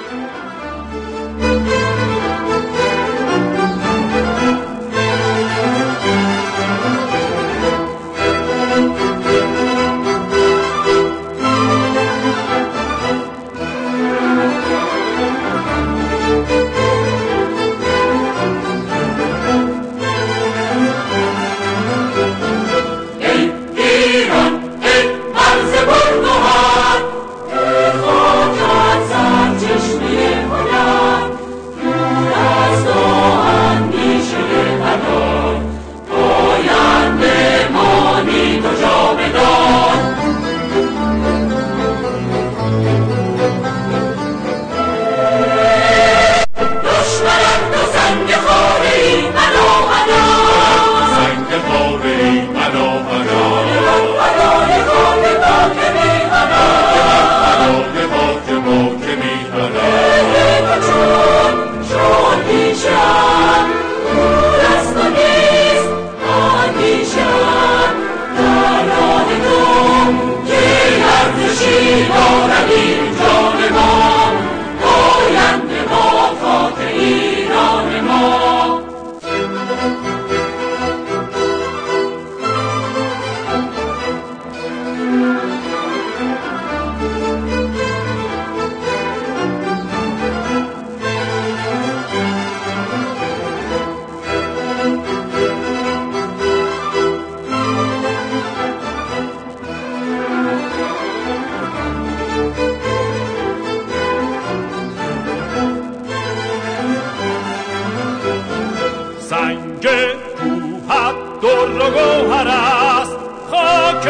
سنگ کوهت در و گوهر است، خاک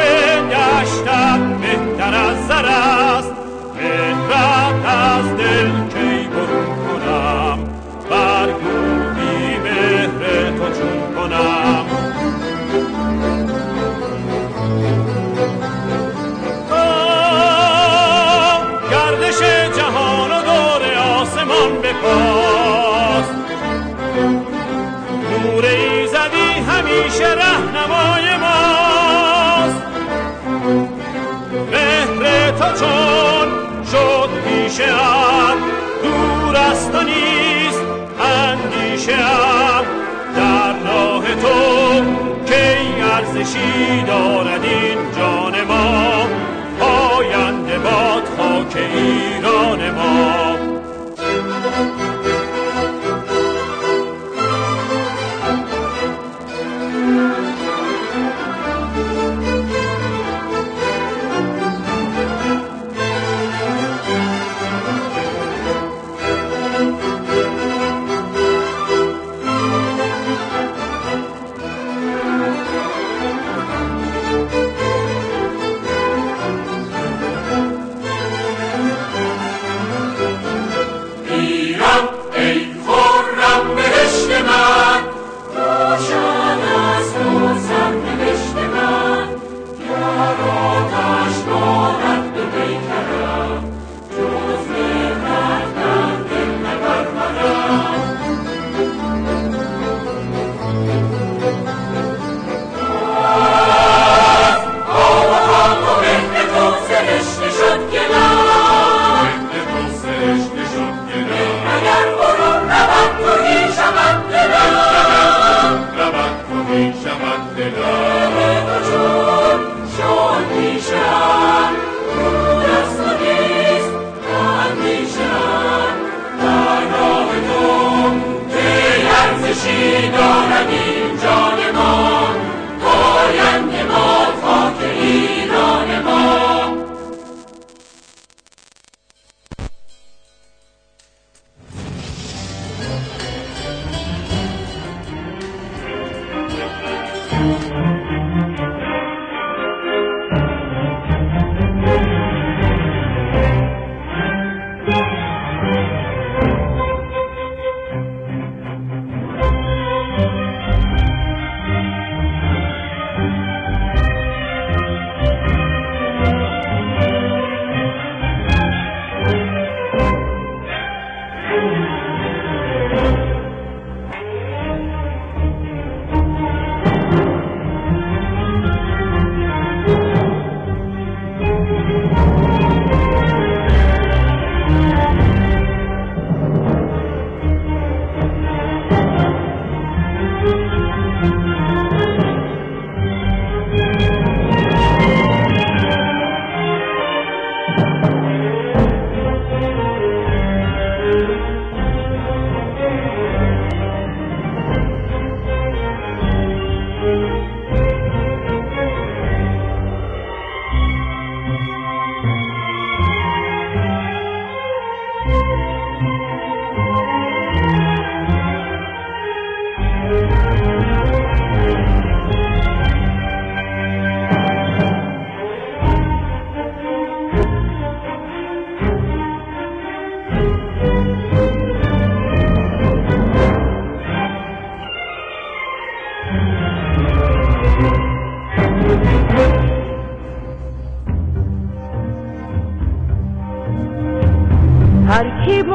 دشتت بهتر از زر است. مهرت از دل کی برون کنم، برگو بی مهر تو چون کنم. گردش جهان و دور آسمان بپاس، نور ایزدی همیشه رهنمای ماست. مهر تو چون شد پیشه ام، دور است و نیست اندیشه ام. در راه تو کی ارزشی دارد این جان ما، پاینده باد خاک ایران ما.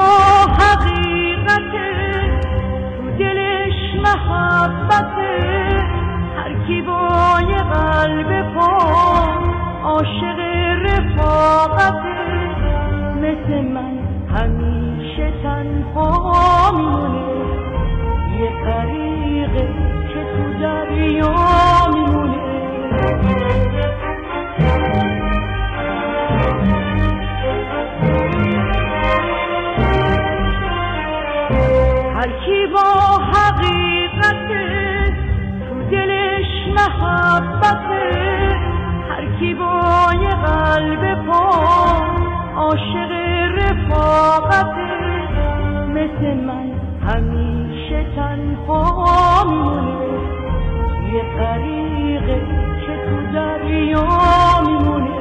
حقیقته، تو دلش محبته، هر کی با یه قلب پاک عاشق رفاقته، مثل من همیشه تنها میمونه، یه غریقه که تو دریا میمونه. هر کی با حقیقته، تو دلش محبته، هر کی با یه قلب پاک عاشق رفاقته، مثل من همیشه تنها میمونه، یه غریقه که تو دریا میمونه.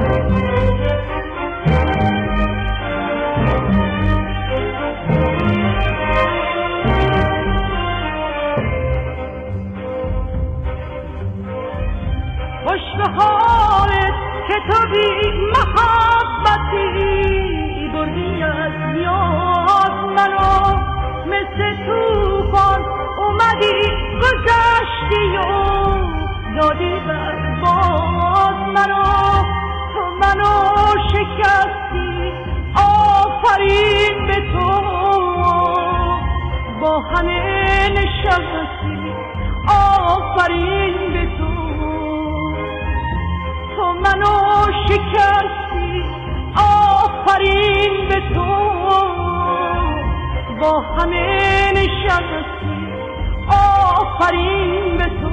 خوش به حالت که تو بی محبتی، بردی از یاد منو، مثل توفان اومدی گذشتی و دادی برباد منو، تو منو شکستی آفرین به تو، با همه نشستی آفرین به تو، تو منو شکستی آفرین به تو، با همه نشستی آفرین به تو،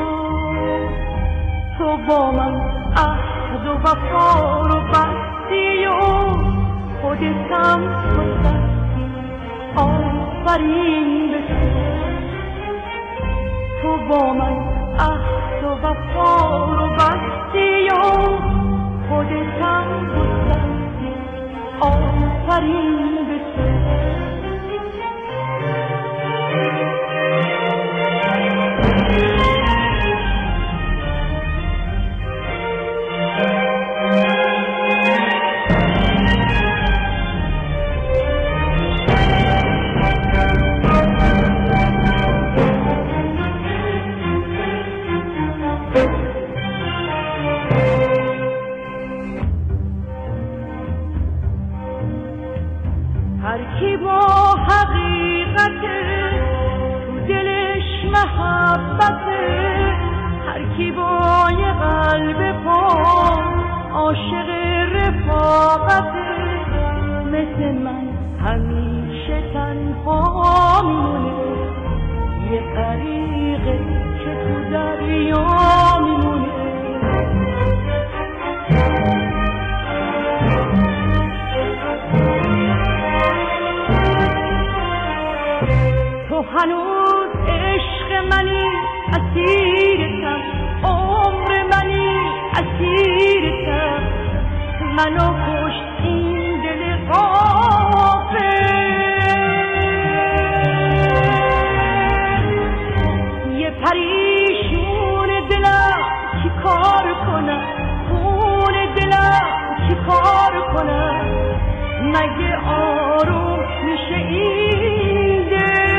تو با من عهد و وفا رو بستی و خودتم گذشتی آفرین به تو، تو با من عهد و وفا رو بستی و خودتم گذشتی آفرین به تو. هر کی با حقیقته، تو دلش محبته، هر کی با یه قلب پاک عاشق رفاقته، مثل من همیشه تنها میمونه، یه غریقه که تو دریا میمونه. تو هنوز عشق منی، اسیرتم، عمر منی، اسیرتم، منو کشت این دل غافل، یه پریشون دلم چی کار کنم، خون دلم چی کار کنم، مگه آروم میشه این دل،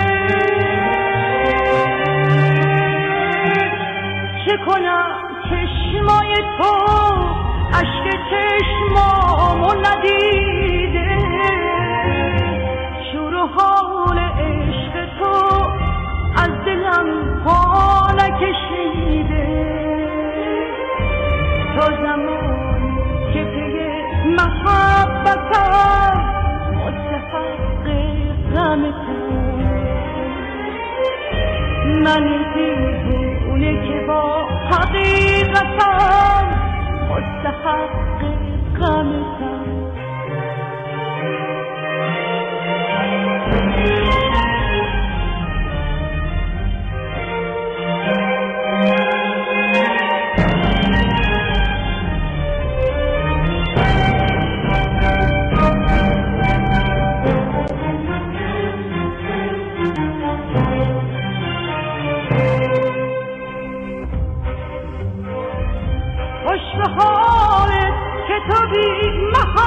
چه کنم چشمای تو اشک چشمامو ندیده، شور و حال عشق تو از دلم پا نکشیده، تا زمانی که پی محبتم مستحق غمتم، من دیوونه که با حقیقتم مستحق غمتم. خوش به حالت که تو بی محبت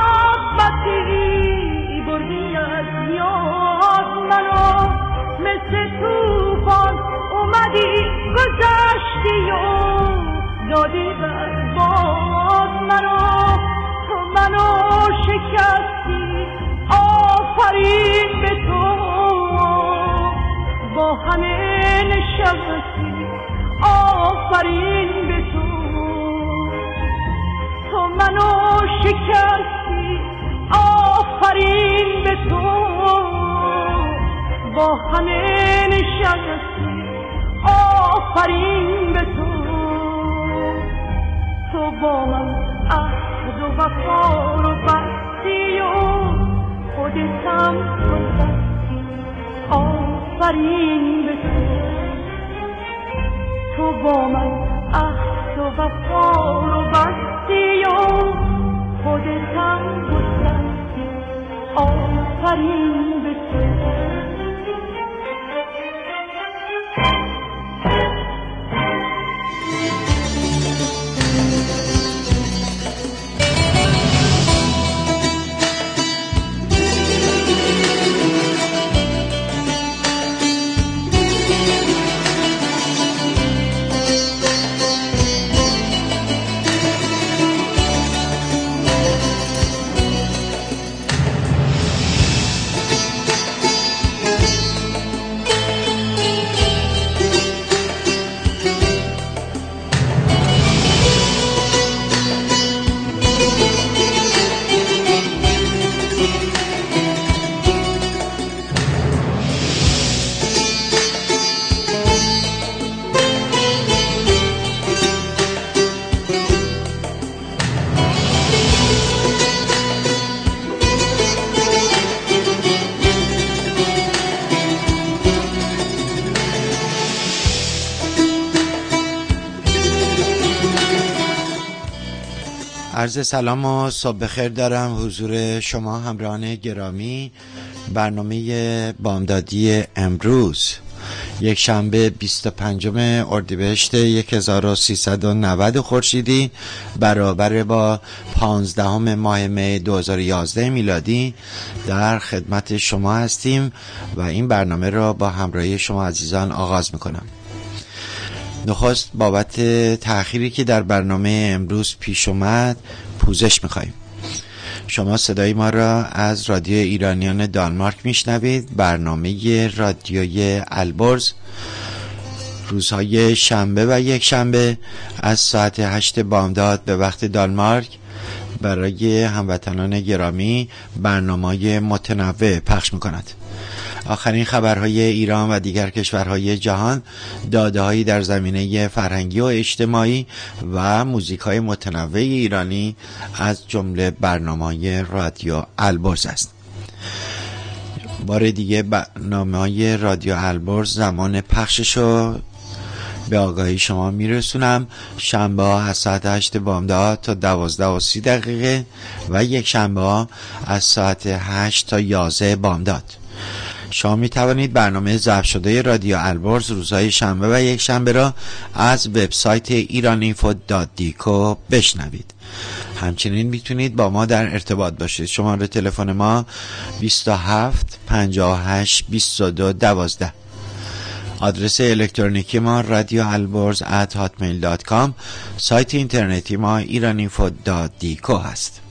دادی بر باز منو شکستی آفرین به تو با همه نشستی آفرین به تو منو شکستی آفرین به تو با همه نشستی آفرین به تو با من عهد و وفا رو بستی و خودتم گذشتی آفرین به تو با من عهد و وفا رو بستی و خودتم گذشتی آفرین به تو عرض سلام و صبح بخیر دارم حضور شما همراهان گرامی. برنامه بامدادی امروز یک شنبه 25 اردیبهشت 1390 خورشیدی برابر با 15 ماه می 2011 میلادی در خدمت شما هستیم و این برنامه را با همراهی شما عزیزان آغاز میکنم. نخست بابت تأخیری که در برنامه امروز پیش اومد پوزش میخواییم. شما صدای ما را از رادیو ایرانیان دانمارک میشنوید. برنامه رادیوی البرز روزهای شنبه و یک شنبه از ساعت 8 بامداد به وقت دانمارک برای هموطنان گرامی برنامه‌های متنوع پخش میکند. آخرین خبرهای ایران و دیگر کشورهای جهان، داده‌هایی در زمینه فرهنگی و اجتماعی و موزیک‌های متنوع ایرانی از جمله برنامه‌های رادیو البرز است. بار دیگه برنامه‌های رادیو البرز زمان پخششو به آگاهی شما میرسونم. شنبه ها از ساعت 8 بامداد تا 12:30 و یک شنبه ها از ساعت 8 تا 11 بامداد. شما می توانید برنامه ضبط شده رادیو البرز روزهای شنبه و یک شنبه را از وبسایت iraniinfo.dico بشنوید. همچنین میتونید با ما در ارتباط باشید. شماره تلفن ما 27 58 22 12. آدرس الکترونیکی ما radioalborz@hotmail.com. سایت اینترنتی ما iraniinfo.dico هست.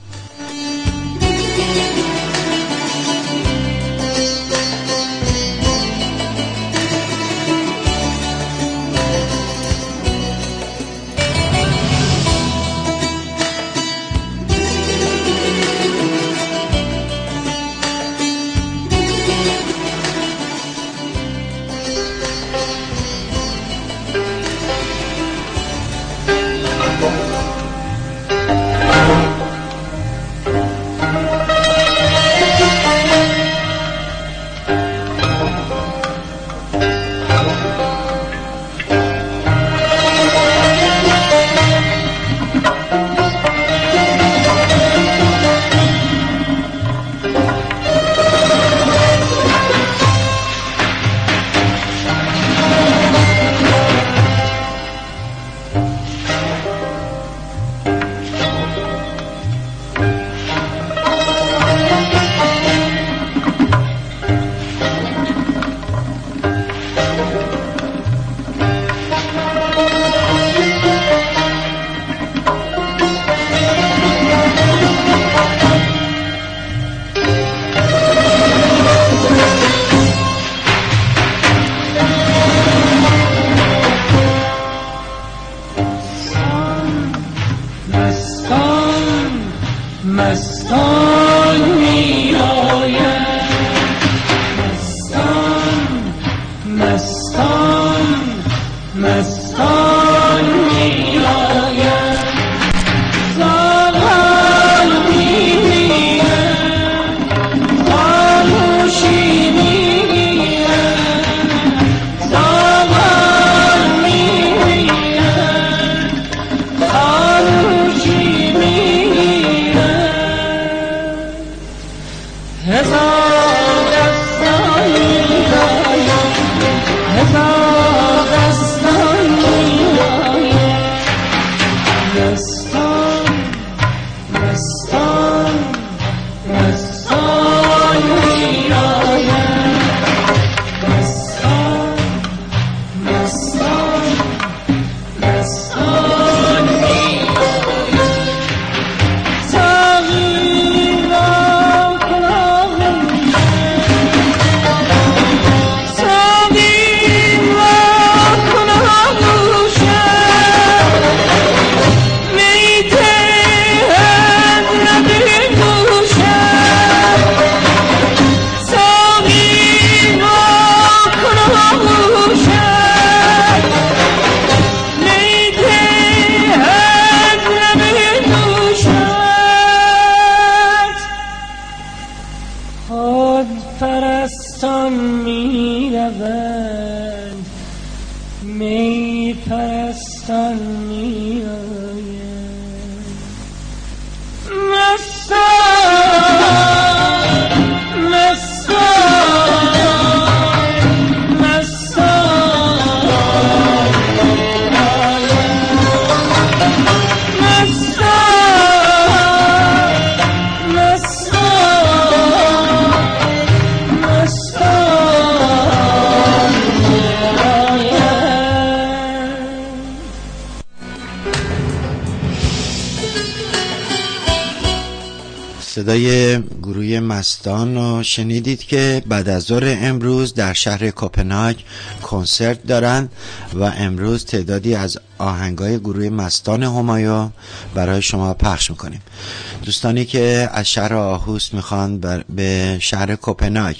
صدای گروه مستان رو شنیدید که بعد از ظهر امروز در شهر کوپنهاگ کنسرت دارن و امروز تعدادی از آهنگای گروه مستان همایون برای شما پخش میکنیم. دوستانی که از شهر آهوست میخوان به شهر کوپنهاگ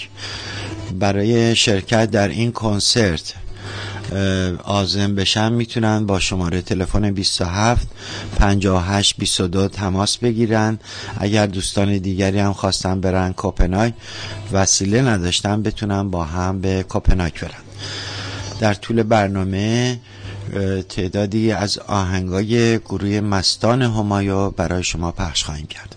برای شرکت در این کنسرت عازم بشن میتونن با شماره تلفن 27 58 22 تماس بگیرن. اگر دوستان دیگری هم خواستن برن کوپنهاگ وسیله نداشتن بتونن با هم به کوپنهاگ برن. در طول برنامه تعدادی از آهنگای گروه مستان همایون برای شما پخش خواهیم کرد.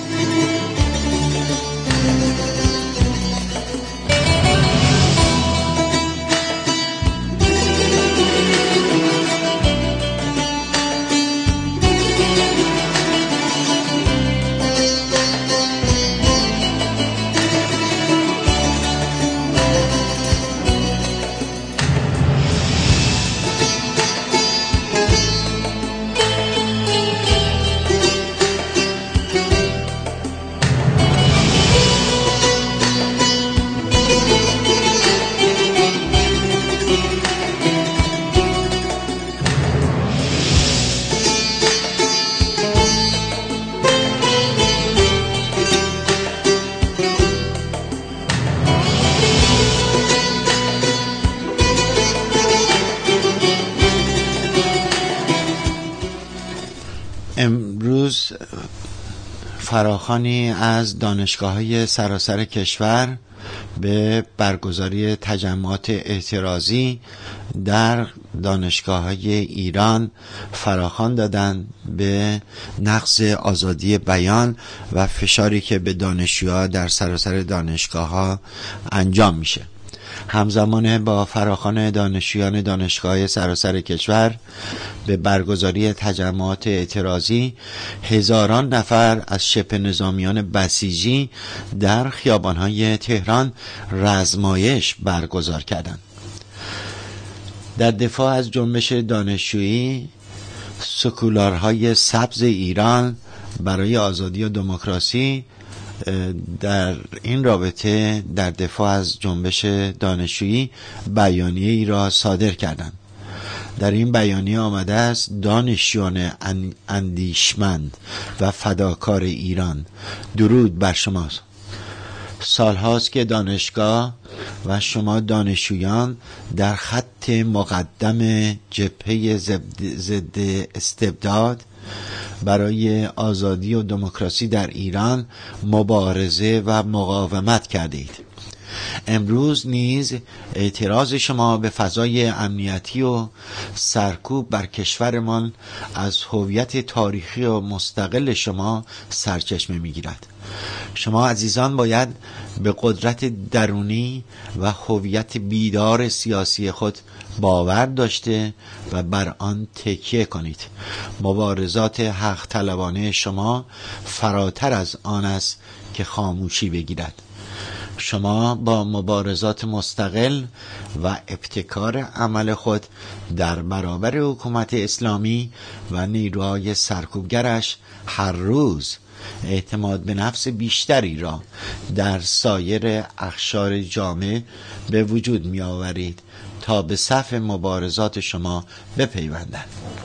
امروز فراخوانی از دانشگاه‌های سراسر کشور به برگزاری تجمعات اعتراضی در دانشگاه‌های ایران فراخوان دادن به نقض آزادی بیان و فشاری که به دانشجوها در سراسر دانشگاه‌ها انجام میشه. همزمان با فراخوان دانشجویان دانشگاه‌های سراسر کشور به برگزاری تجمعات اعتراضی هزاران نفر از شبه نظامیان بسیجی در خیابان‌های تهران رزمایش برگزار کردند. در دفاع از جنبش دانشجویی سکولارهای سبز ایران برای آزادی و دموکراسی در این رابطه در دفاع از جنبش دانشجویی بیانیه ای را صادر کردند. در این بیانیه آمده است: دانشجویان اندیشمند و فداکار ایران، درود بر شما. سالهاست که دانشگاه و شما دانشجویان در خط مقدم جبهه ضد استبداد برای آزادی و دموکراسی در ایران مبارزه و مقاومت کردید. امروز نیز اعتراض شما به فضای امنیتی و سرکوب بر کشورمان از هویت تاریخی و مستقل شما سرچشمه می‌گیرد. شما عزیزان باید به قدرت درونی و هویت بیدار سیاسی خود باور داشته و بر آن تکیه کنید. مبارزات حق طلبانه شما فراتر از آن است که خاموشی بگیرد. شما با مبارزات مستقل و ابتکار عمل خود در برابر حکومت اسلامی و نیروهای سرکوبگرش هر روز اعتماد به نفس بیشتری را در سایر اقشار جامعه به وجود می آورید تا به صف مبارزات شما بپیوندند.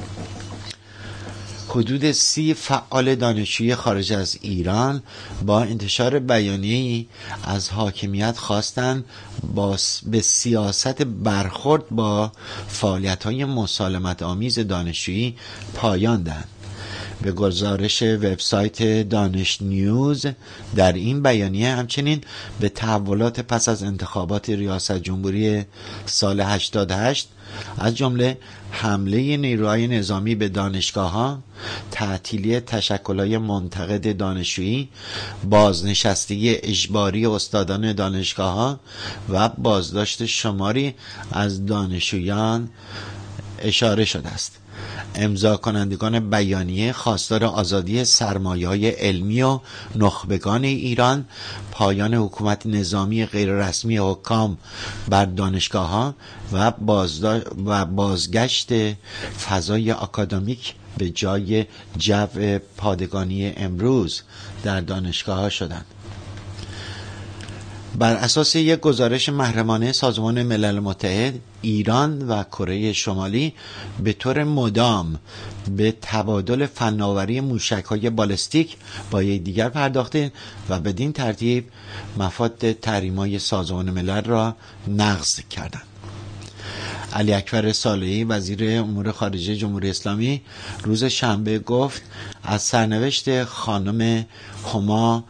حدود 30 فعال دانشجوی خارج از ایران با انتشار بیانیه‌ای از حاکمیت خواستند به سیاست برخورد با فعالیت‌های مسالمت آمیز دانشجویی پایان دهند. به گزارش وبسایت دانش نیوز در این بیانیه همچنین به تحولات پس از انتخابات ریاست جمهوری سال 88 از جمله حمله نیروهای نظامی به دانشگاه‌ها، تعطیلی تشکل‌های منتقد دانشجویی، بازنشستگی اجباری استادان دانشگاه‌ها و بازداشت شماری از دانشجویان اشاره شده است. امضا کنندگان بیانیه خواستار آزادی سرمایه‌های علمی و نخبگان ایران، پایان حکومت نظامی غیررسمی حکام بر دانشگاه‌ها و بازگشت فضای آکادمیک به جای جو پادگانی امروز در دانشگاه‌ها شدند. بر اساس یک گزارش محرمانه سازمان ملل متحد، ایران و کره شمالی به طور مدام به تبادل فناوری موشک‌های بالستیک با یکدیگر پرداخته و بدین ترتیب مفاد تحریم‌های سازمان ملل را نقض کردند. علی اکبر صالحی وزیر امور خارجه جمهوری اسلامی روز شنبه گفت از سرنوشت خانم هما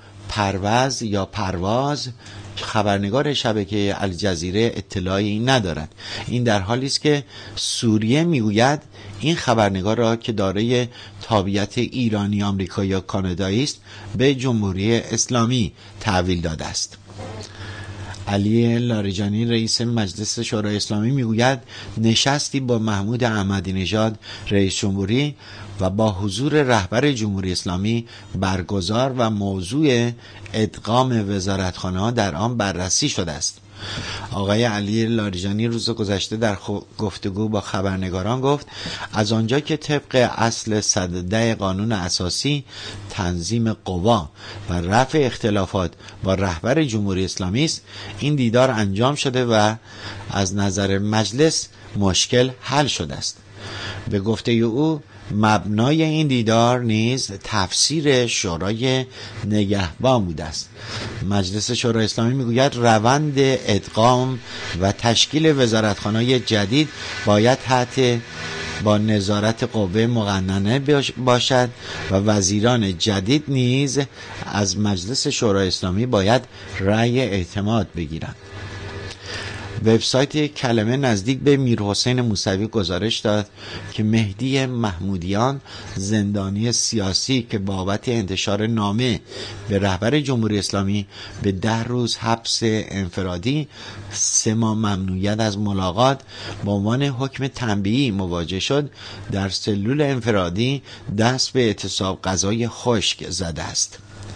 پرواز خبرنگار شبکه الجزیره اطلاعی ندارد. این در حالی است که سوریه میگوید این خبرنگار را که دارای تابعیت ایرانی، آمریکایی یا کانادایی است به جمهوری اسلامی تحویل داده است. علی لاریجانی رئیس مجلس شورای اسلامی میگوید نشستی با محمود احمدی نژاد رئیس جمهوری و با حضور رهبر جمهوری اسلامی برگزار و موضوع ادغام وزارتخانه‌ها در آن بررسی شده است. آقای علی لاریجانی روز گذشته در گفتگو با خبرنگاران گفت از آنجا که طبق اصل 110 قانون اساسی تنظیم قوا و رفع اختلافات با رهبر جمهوری اسلامی است، این دیدار انجام شده و از نظر مجلس مشکل حل شده است. به گفته او مبنای این دیدار نیز تفسیر شورای نگهبان بوده است. مجلس شورای اسلامی میگوید روند ادغام و تشکیل وزارتخانه‌های جدید باید با نظارت قوه مقننه باشد و وزیران جدید نیز از مجلس شورای اسلامی باید رأی اعتماد بگیرند. وبسایت کلمه نزدیک به میرحسین موسوی گزارش داد که مهدی محمودیان زندانی سیاسی که بابت انتشار نامه به رهبر جمهوری اسلامی به 10 روز حبس انفرادی، 3 ماه ممنوعیت از ملاقات به عنوان حکم تنبیهی مواجه شد، در سلول انفرادی دست به اعتصاب غذای خشک زده است.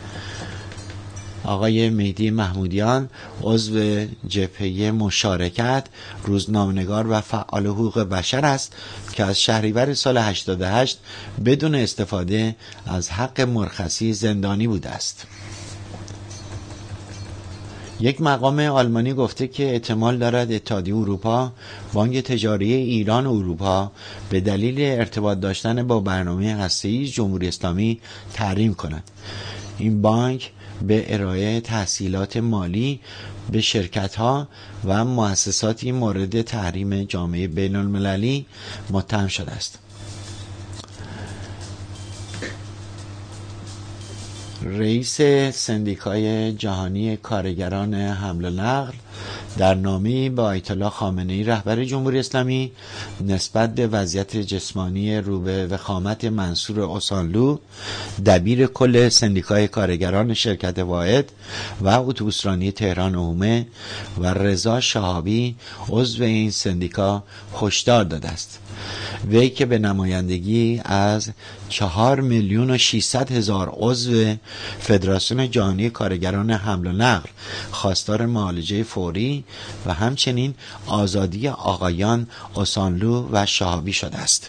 آقای مهدی محمودیان عضو جبهه مشارکت، روزنامه‌نگار و فعال حقوق بشر است که از شهریور سال 88 بدون استفاده از حق مرخصی زندانی بوده است. یک مقام آلمانی گفته که احتمال دارد اتحادیه اروپا بانک تجاری ایران و اروپا به دلیل ارتباط داشتن با برنامه هسته‌ای جمهوری اسلامی تحریم کند. این بانک به ارائه تسهیلات مالی به شرکت‌ها و مؤسساتی مورد تحریم جامعه بین المللی متهم شده است. رئیس سندیکای جهانی کارگران حمل و نقل در نامه‌ای به آیت الله خامنه‌ای رهبر جمهوری اسلامی نسبت به وضعیت جسمانی رو به وخامت منصور اوسانلو دبیر کل سندیکای کارگران شرکت واحد و اتوبوسرانی تهران عمومه و رضا شهابی عضو این سندیکا هشدار داده است. وی که به نمایندگی از 4,600,000 عضو فدراسیون جهانی کارگران حمل و نقل خواستار معالجه فوری و همچنین آزادی آقایان اوسانلو و شهابی شده است.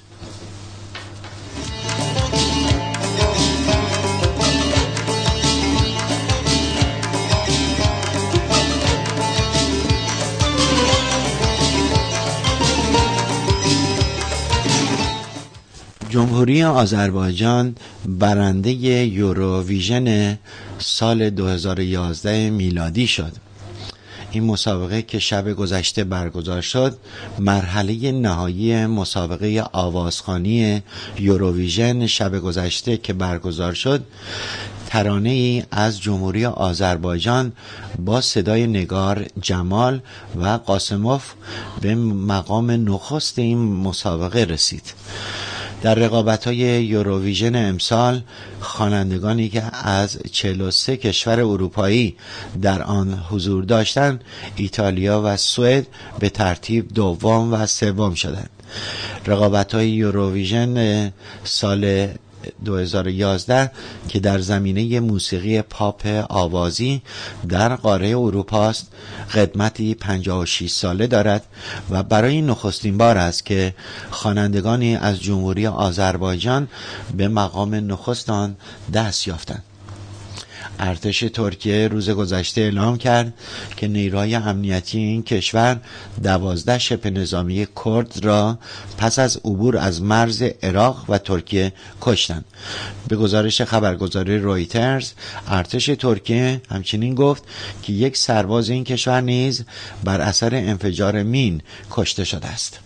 جمهوری آذربایجان برنده یوروویژن سال 2011 میلادی شد. این مسابقه که شب گذشته برگزار شد مرحله نهایی مسابقه آوازخوانی یوروویژن شب گذشته که برگزار شد ترانه ای از جمهوری آذربایجان با صدای نگار جمال و قاسموف به مقام نخست این مسابقه رسید. در رقابت‌های یوروویژن امسال خوانندگانی که از 43 کشور اروپایی در آن حضور داشتند ایتالیا و سوئد به ترتیب دوم و سوم شدند. رقابت‌های یوروویژن سال 2011 که در زمینه موسیقی پاپ آوازی در قاره اروپا است قدمتی 56 ساله دارد و برای نخستین بار است که خوانندگانی از جمهوری آذربایجان به مقام نخست آن دست یافتند. ارتش ترکیه روز گذشته اعلام کرد که نیروهای امنیتی این کشور 12 شبه نظامی کرد را پس از عبور از مرز عراق و ترکیه کشتند. به گزارش خبرگزاری رویترز ارتش ترکیه همچنین گفت که یک سرباز این کشور نیز بر اثر انفجار مین کشته شده است.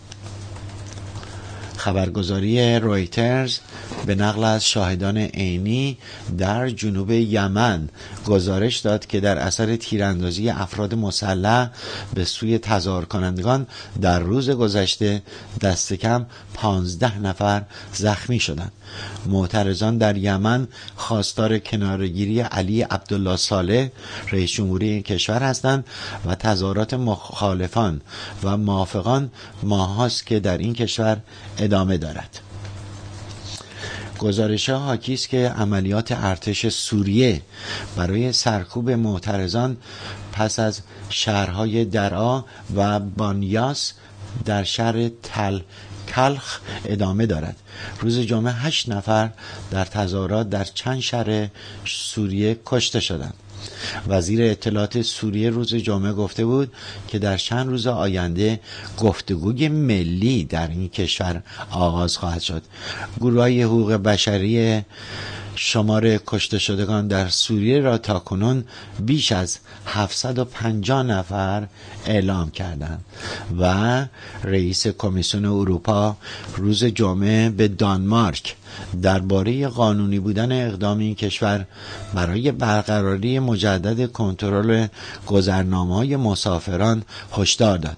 خبرگزاری رویترز به نقل از شاهدان عینی در جنوب یمن گزارش داد که در اثر تیراندازی افراد مسلح به سوی تظاهر کنندگان در روز گذشته دست کم 15 نفر زخمی شدند. معترضان در یمن خواستار کناره‌گیری علی عبدالله صالح رئیس جمهوری این کشور هستند و تظاهرات مخالفان و موافقان ماهاست که در این کشور ادامه دارد. گزارش‌ها حاکی است که عملیات ارتش سوریه برای سرکوب معترضان پس از شهرهای درعا و بانیاس در شهر تل کلخ ادامه دارد. روز جمعه 8 نفر در تظاهرات در چند شهر سوریه کشته شدند. وزیر اطلاعات سوریه روز جمعه گفته بود که در چند روز آینده گفتگوی ملی در این کشور آغاز خواهد شد. گروه‌های حقوق بشری شمار کشته شدگان در سوریه را تاکنون بیش از 750 نفر اعلام کردند و رئیس کمیسیون اروپا روز جمعه به دانمارک درباره قانونی بودن اقدام این کشور برای برقراری مجدد کنترل گذرنامه‌های مسافران هشدار داد.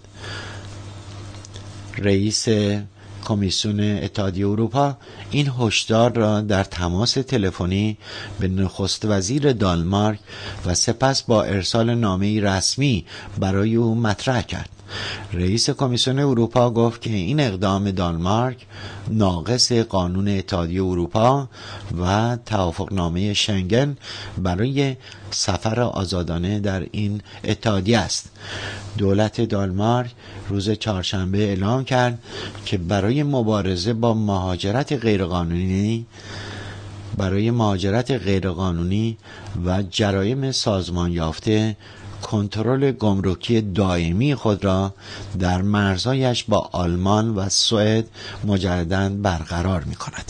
رئیس کمیسیون اتحادیه اروپا این هشدار را در تماس تلفنی به نخست وزیر دانمارک و سپس با ارسال نامه‌ای رسمی برای او مطرح کرد. رئیس کمیسیون اروپا گفت که این اقدام دانمارک ناقص قانون اتحادیه اروپا و توافقنامه شنگن برای سفر آزادانه در این اتحادیه است. دولت دانمارک روز چهارشنبه اعلام کرد که برای مبارزه با مهاجرت غیرقانونی و جرایم سازمان یافته کنترل گمرکی دائمی خود را در مرزهایش با آلمان و سوئد مجدداً برقرار می‌کند.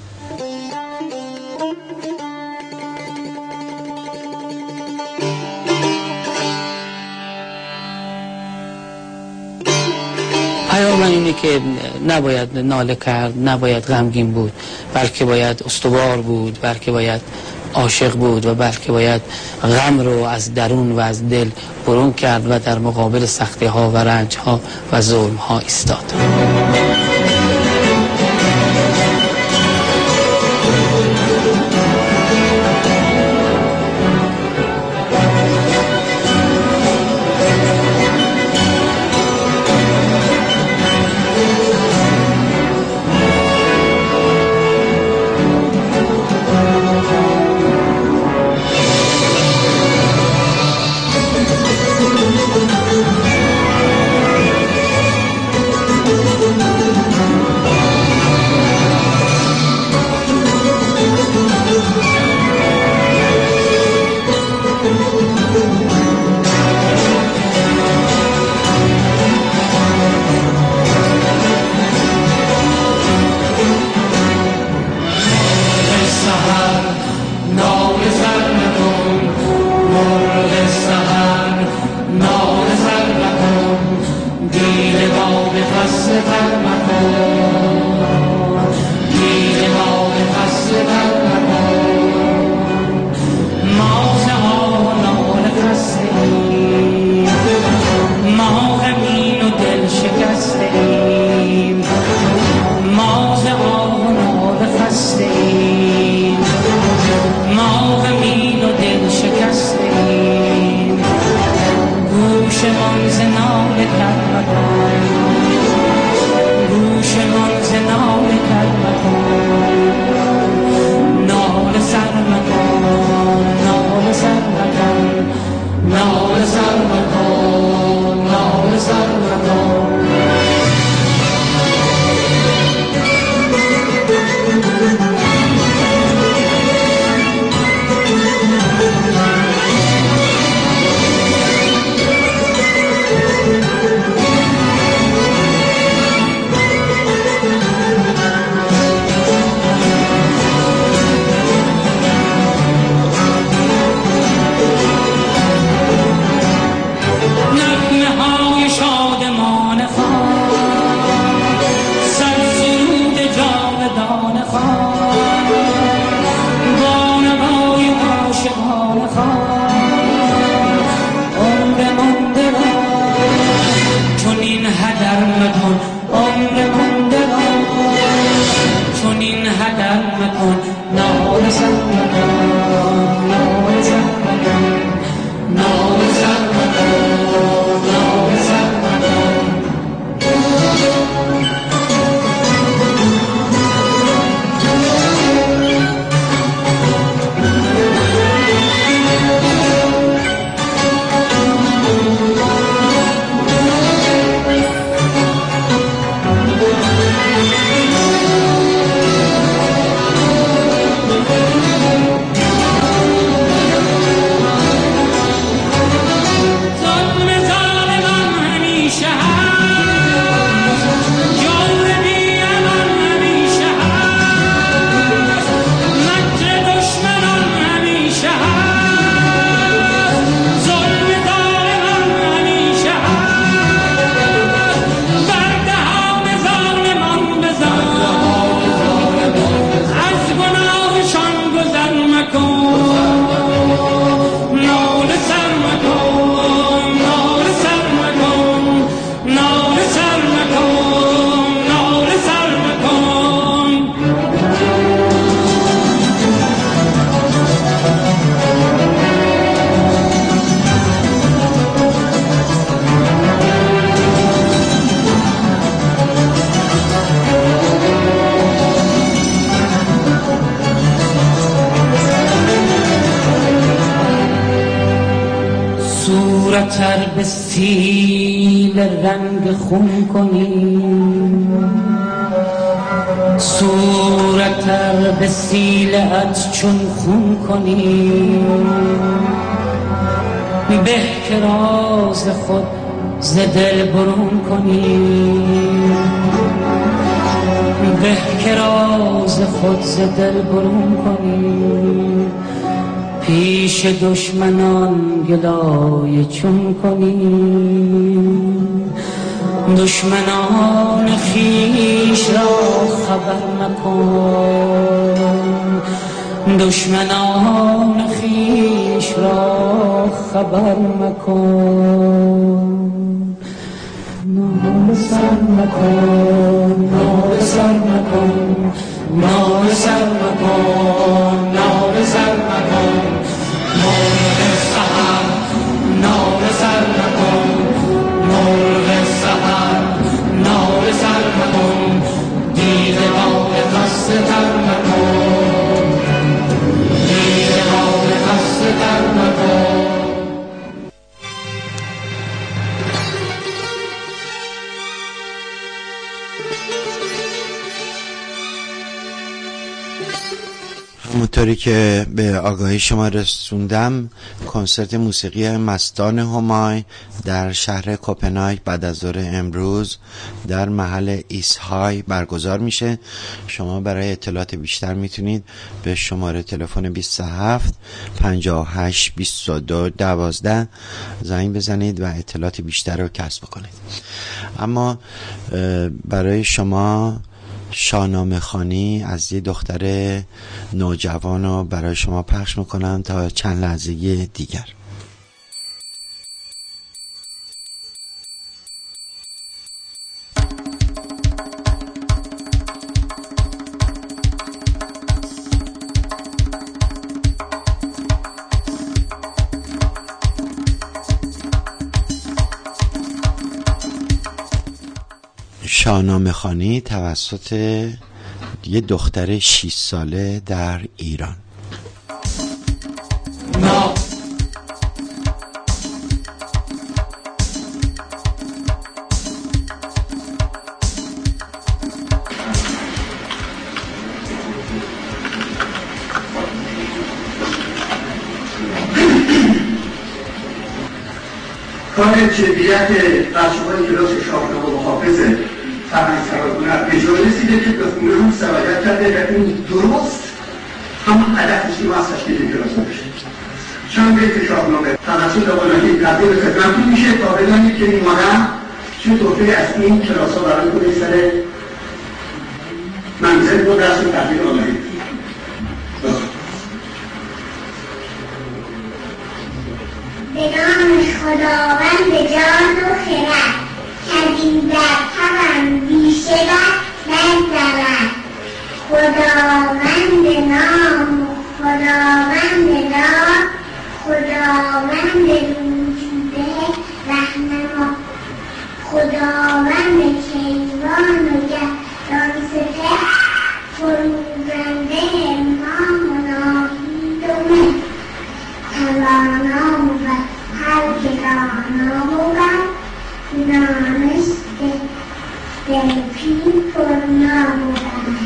پیام اینه که نباید ناله کرد، نباید غمگین بود، بلکه باید استوار بود، بلکه باید عاشق بود و بلکه باید غم رو از درون و از دل برون کرد و در مقابل سختی ها و رنج ها و ظلم ها ایستاد. صورتر به سیل رنگ خون کنی، صورتر به سیلت چون خون کنی، به که راز خود ز دل برون کنی، به که راز خود ز دل برون کنی، پیش دشمنان گدای چون کنی، دشمنان خویش را خبر مکن، دشمنان خویش را خبر مکن، ناله سر مکن، ناله سر مکن، ناله سر مکن، ناله سر مکن، مرغ سحر ناله سر مکن، مرغ سحر ناله سر مکن، دیده باد خسته تر مکن، دیده باد خسته تر مکن. همونطوری که به آگاهی شما رسوندم، کنسرت موسیقی مستان همای در شهر کوپنهاگ بعد از ظهر امروز در محل ایسهای برگزار میشه. شما برای اطلاعات بیشتر میتونید به شماره تلفن 27 58 22 12 زنگ بزنید و اطلاعات بیشتر رو کسب کنید. اما برای شما شاهنامه خوانی از یه دختر نوجوان رو برای شما پخش میکنم تا چند لحظه دیگر. شاهنامه خوانی توسط یه دختر 6 ساله در ایران. کار جدیت بچه‌های کلاس شاهنامه و حافظ فرهنگ‌سرای‌هنر به جای رسیده که به خونه روم سوایت کرده و این درست همون هدفش این واسش که این کلاس بشه. چند بیت شاهنامه توسط آقایان تقدیم خدمتتون میشه تا بدانید که این مادر چه تحفه‌ای از این کلاس‌ها برای خودش سر منزل و درس و تحویل آمده. به نام خداوند جان و خرد، کردیم در طبعم بیشه نگذرد. خداوند نام و خداوند نام، خداوند وجوده رهنما، خداوند کیوان و گردان سپهر، فروزنده ما مناهید و مهر، توانا بود هر که دانا بود، نانسته دل پیر پرنا بود.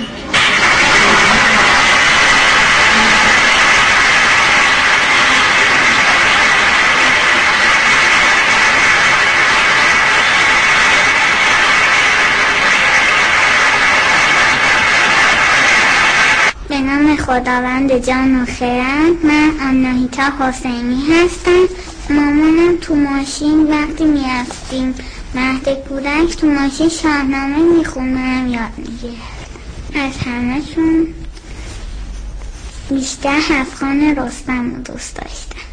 به نام خداوند جان و خرد. من آناهیتا حسینی هستم. مامانم تو ماشین وقتی میرفتیم مهد کودک تو ماشین شاهنامه میخونم یاد میگرفت. از همه‌شون بیشتر هفت‌خوان رستم رو دوست داشتم.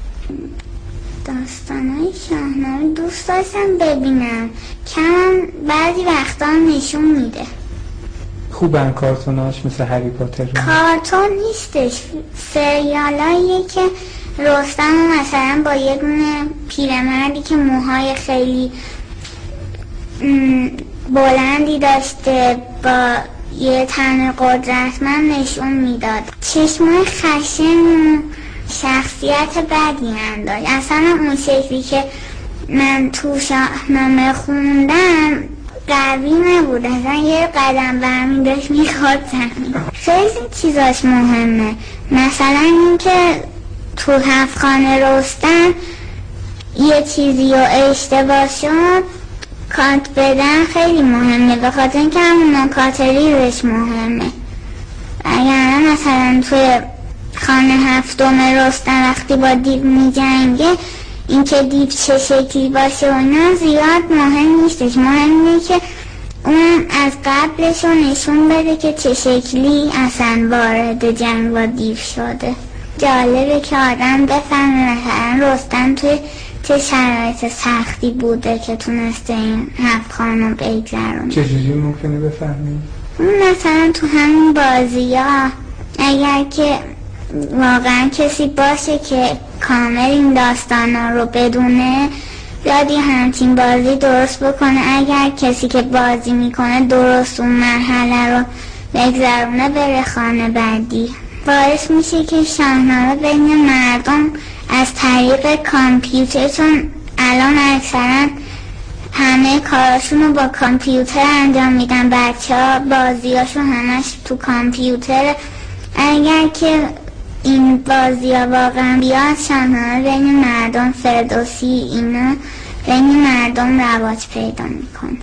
داستانای شاهنامه دوست داشتم ببینم، کم بعضی وقتا نشون میده. خوبن کارتوناش مثل هری پاتر؟ کارتون نیستش، سریالاییه که رستم مثلا با یه دونه پیرمردی که موهای خیلی بلندی داشته با یه تن قدرتمند نشون میداد. چشمای خشن و شخصیت بدی هم داشت. اصلا اون شکلی که من تو شاهنامه خوندم قوی نبود، اصلا یه قدم برمی داشت میخواد زمین. خیلی چیزاش مهمه، مثلا این که تو هفت‌خوان رستم یه چیزی رو اشتباه شد کانت بدن خیلی مهمه، به خاطر اینکه همون نکات ریزش مهمه. اگر مثلا توی خانه هفتم رستم وقتی با دیو می جنگه این که دیو چه شکلی باشه و اینا زیاد مهم نیستش، مهم اینه که اون از قبلش رو نشون بده که چه شکلی اصلا وارد جنگ با دیو شده. جالبه که آدم بفهمه مثلا رستم توی چه شرایط سختی بوده که تونسته این 7 خانم بگذرونه. چجوری ممکنه بفهمیم؟ مثلا تو همین بازی ها اگر که واقعا کسی باشه که کامل این داستان ها رو بدونه یادی همچین بازی درست بکنه. اگر کسی که بازی میکنه درست اون مرحله رو بگذرونه بره خانه بعدی، باعث میشه که شاهنامه بین مردم از طریق کامپیوتر، چون الان اکثرا همه کاراشون رو با کامپیوتر انجام میدن، بچه ها بازیاشون همش تو کامپیوتر. اگر که این بازی ها واقعا بیاد شاهنامه بین مردم، فردوسی اینا بین مردم رواج پیدا میکنه.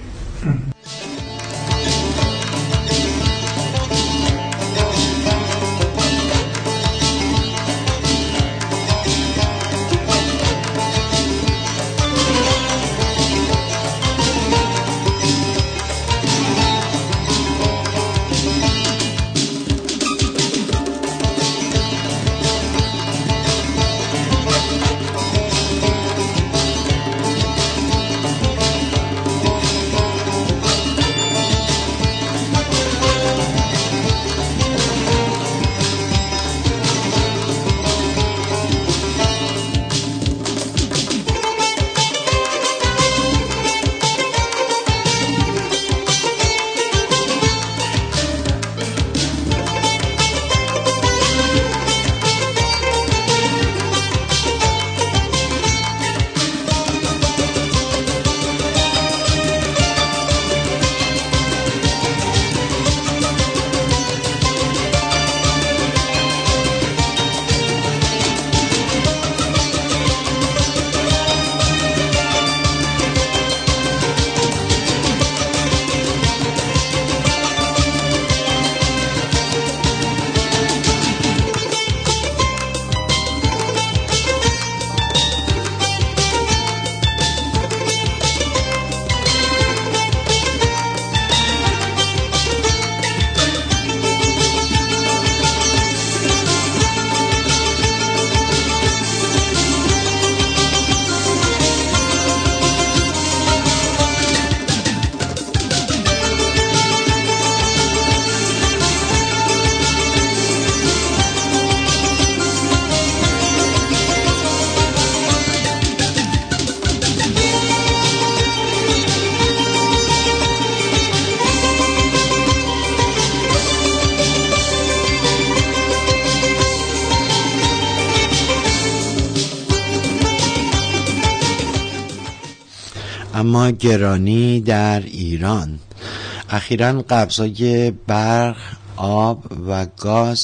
اما گرانی در ایران. اخیراً قبضای برق، آب و گاز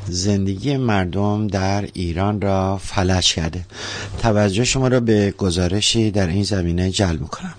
زندگی مردم در ایران را فلج کرده. توجه شما را به گزارشی در این زمینه جلب می‌کنم.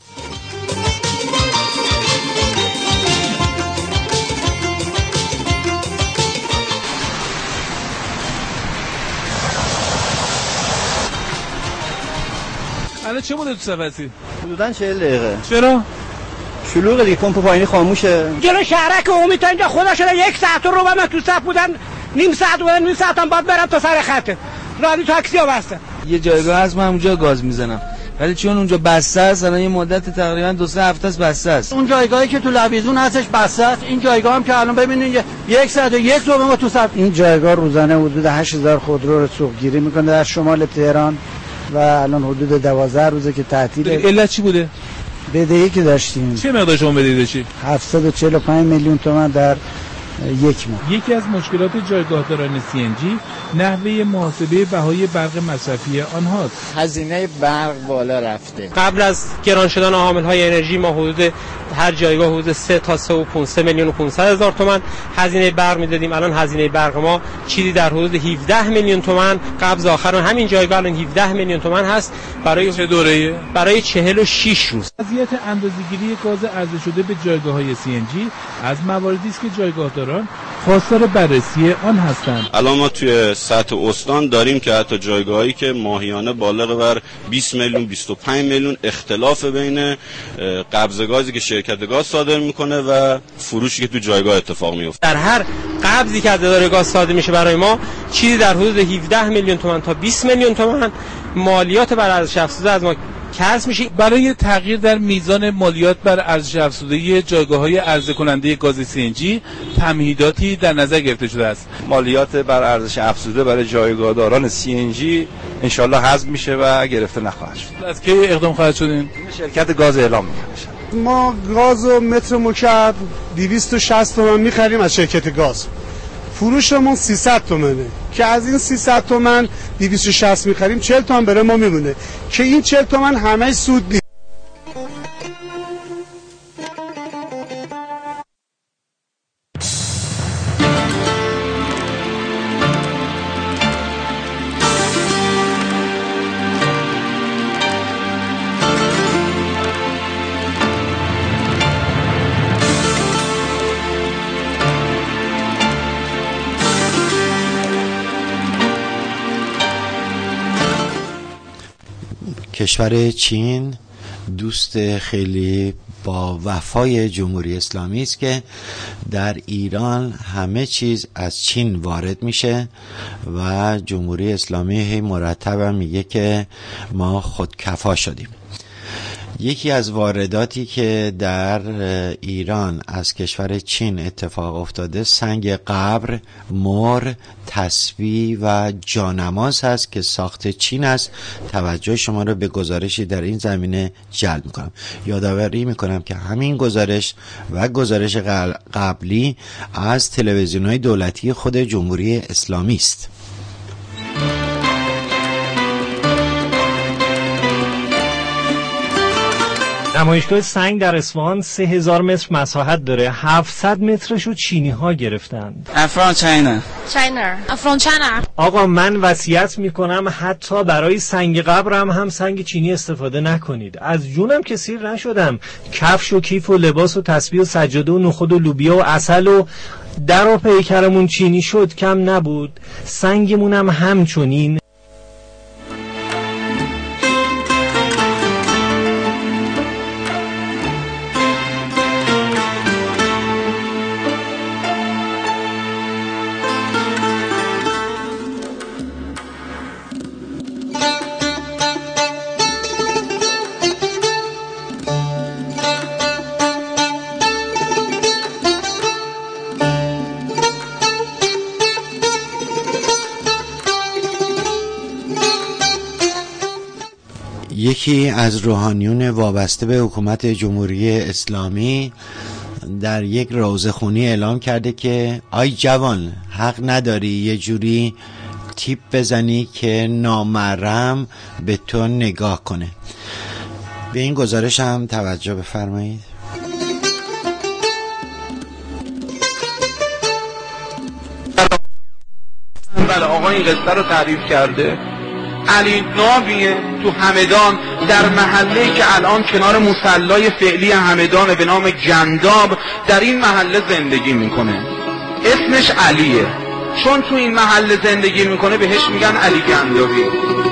الان چه مدت تو سفرتی؟ حدوداً 40 دقیقه. چرا؟ شلوغه دیگه، پمپ پایینی خاموشه. جلو شهرک عمومی تا اینجا خدا شده 1 ساعت رو من تو صف بودن، نیم ساعت هم بعد برم تا سر خط. رادیو تاکسی ها بسته. یه جایگاه هست من اونجا گاز میزنم، ولی چون اونجا بسته است الان یه مدت تقریبا 2-3 هفته است بسته است. اون جایگاهی که تو لویزون هستش بسته است. این جایگاه هم که الان ببینید 1 ساعت و 1 صبح ما تو صف. این جایگاه روزانه حدود 8000 خودرو رو سوقگیری میکنه در شمال تهران و الان حدود 12 روزه که تعطیله. علت چی بوده؟ بدهی که داشتیم. چه مقدار شما بدهی داشتید؟ 745 میلیون تومان در 1 ماه. یکی از مشکلات جایگاهداران CNG نحوه محاسبه بهای برق مصرفی آنهاست. هزینه برق بالا رفته. قبل از گران شدن حامل‌های انرژی ما حدود هر جایگاه حدود 3 تا 3 میلیون و 500 هزار تومان هزینه برق میدادیم. الان هزینه برق ما چیزی در حدود 17 میلیون تومان. قبض آخر همین جایگاه الان 17 میلیون تومان هست برای چه دوره‌ای؟ برای 46 روز. وضعیت اندازه‌گیری گاز عرضه شده به جایگاه‌های CNG از مواردی است که جایگاهداران داران خواستار بررسی آن هستند. الان ما توی سطح استان داریم که حتی جایگاهایی که ماهیانه بالغ بر 20 میلیون 25 میلیون اختلاف بین قبض گازی که شرکت گاز صادر میکنه و فروشی که تو جایگاه اتفاق میفته. در هر قبضی که از اداره گاز صادر میشه برای ما چیزی در حدود 17 میلیون تومان تا 20 میلیون تومان مالیات بر ارزش افزوده از ما کسب میشه. برای تغییر در میزان مالیات بر ارزش افزوده جایگاه‌های عرضه کننده گاز CNG تمهیداتی در نظر گرفته شده است. مالیات بر ارزش افزوده برای جایگاهداران CNG انشالله حذف میشه و گرفته نخواهد شد. از کی اقدام خواهد شد این؟ شرکت گاز اعلام میکنه. ما گاز و متر مکعب 260 تومان میخریم از شرکت گاز. فروشمون 300 تومنه که از این 300 تومن 260 میخریم 40 تومن برای ما میمونه که این 40 تومن همه سود نیست. کشور چین دوست خیلی با وفای جمهوری اسلامی است که در ایران همه چیز از چین وارد میشه و جمهوری اسلامی هی مرتب میگه که ما خودکفا شدیم. یکی از وارداتی که در ایران از کشور چین اتفاق افتاده سنگ قبر، مر، تسبیح و جانماز هست که ساخت چین است. توجه شما رو به گزارشی در این زمینه جلب میکنم. یادآوری میکنم که همین گزارش و گزارش قبلی از تلویزیون‌های دولتی خود جمهوری اسلامی است. نمایشگاه سنگ در اصفهان 3000 متر مساحت داره. 700 مترش رو چینی ها گرفتند. افران چاینا. آقا من وصیت میکنم حتی برای سنگ قبرم هم سنگ چینی استفاده نکنید. از جونم که سیر نشدم. کفش و کیف و لباس و تسبیح و سجاده و نخود و لوبیا و عسل و در و پیکرمون چینی شد کم نبود. سنگمونم همچنین. یکی از روحانیون وابسته به حکومت جمهوری اسلامی در یک روزخونی اعلام کرده که آی جوان حق نداری یه جوری تیپ بزنی که نامحرم به تو نگاه کنه. به این گزارش هم توجه بفرمایید. بله آقا این قصه رو تعریف کرده. علی ناویه تو همدان در محله که الان کنار مصلای فعلی همدان به نام گنداب در این محله زندگی میکنه. اسمش علیه. چون تو این محله زندگی میکنه بهش میگن علی گندابی.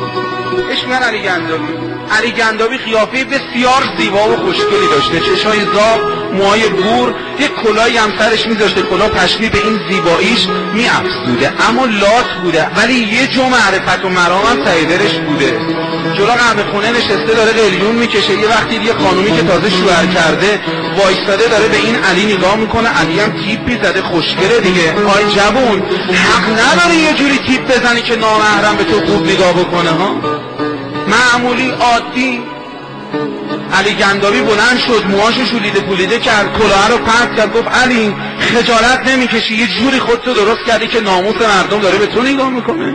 علی گندابی قیافه بسیار زیبا و خوشگلی داشته. چشای زاغ، موهای بور، یک کلاهی هم سرش میذاشته. کلاه پشمی به این زیباییش میافزوده. اما لات بوده ولی یه جو معرفت و مرام هم سعیدرش بوده. جلو قهوه خونه نشسته داره قلیون میکشه. یه وقتی یه خانومی که تازه شوهر کرده وایستاده داره به این علی نگاه میکنه. علی هم تیپی زده خوشگله دیگه. آی جوون حق نداره یه جوری تیپ بزنی که نامحرم به تو خوب نگاه بکنه ها. معمولی عادی. علی گندابی بلند شد، موهاشو شولیده پولیده کرد، کلاه رو پرت کرد، گفت علی خجالت نمیکشی یه جوری خودتو درست کردی که ناموس مردم داره به تو نگاه میکنه.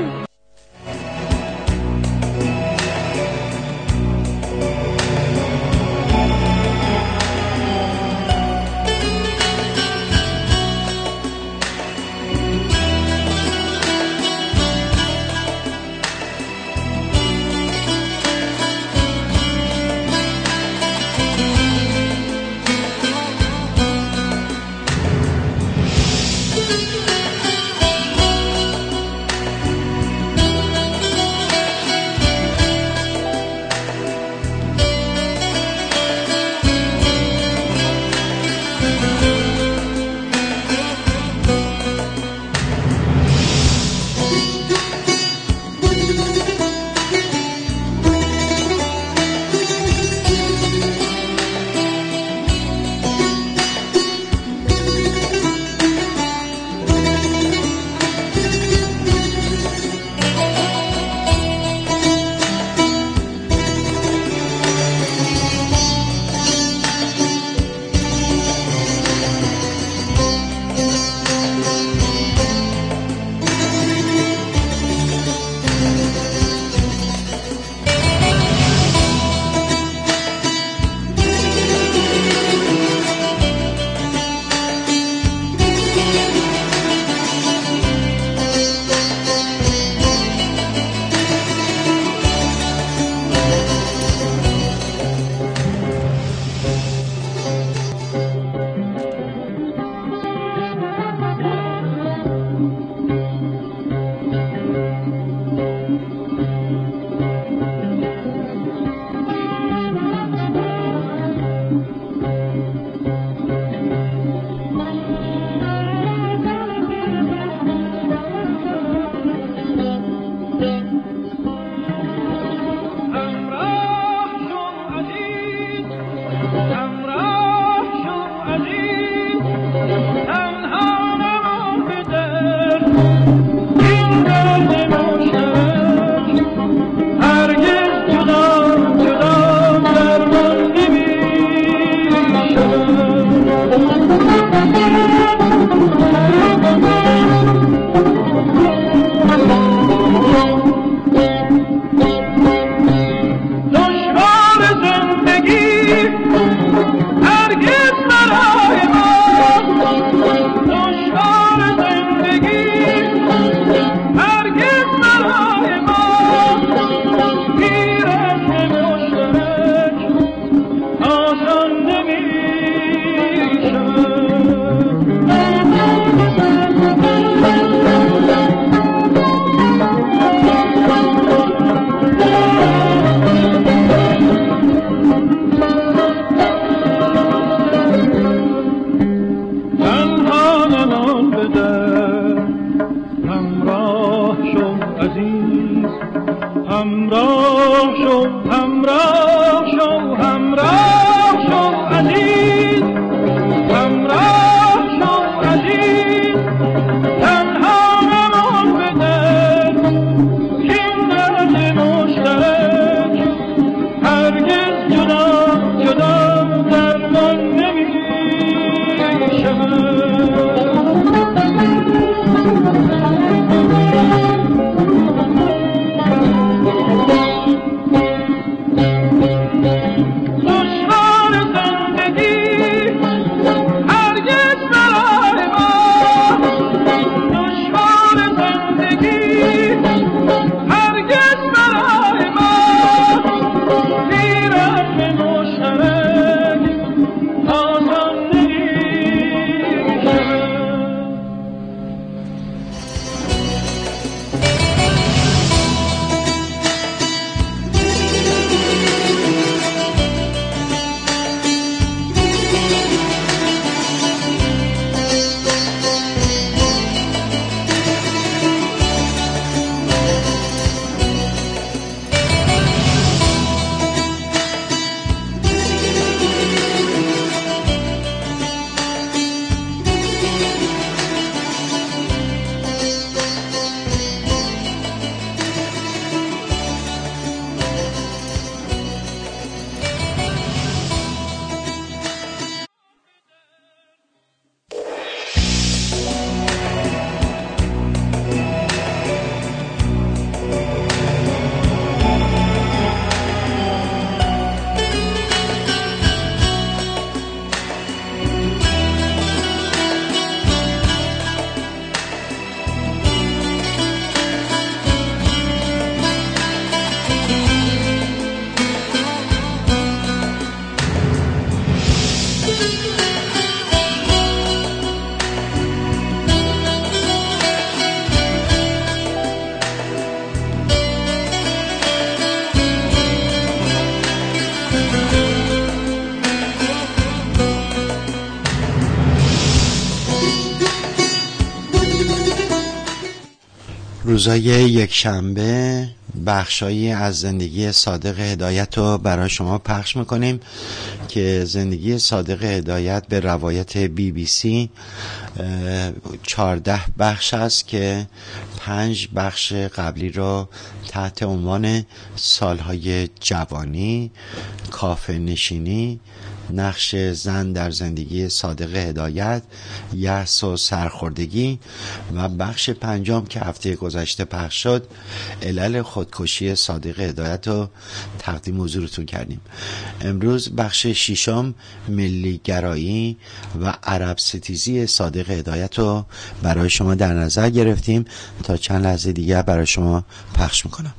روزای یک شنبه بخشایی از زندگی صادق هدایت رو برای شما پخش میکنیم که زندگی صادق هدایت به روایت BBC 14 بخش است که 5 بخش قبلی رو تحت عنوان سالهای جوانی، کافه نشینی، نقش زن در زندگی صادق هدایت، یأس و سرخوردگی و بخش 5 که هفته گذشته پخش شد علل خودکشی صادق هدایت رو تقدیم حضورتون کردیم. امروز بخش 6 ملی گرایی و عرب ستیزی صادق هدایت رو برای شما در نظر گرفتیم تا چند لحظه دیگر برای شما پخش میکنم.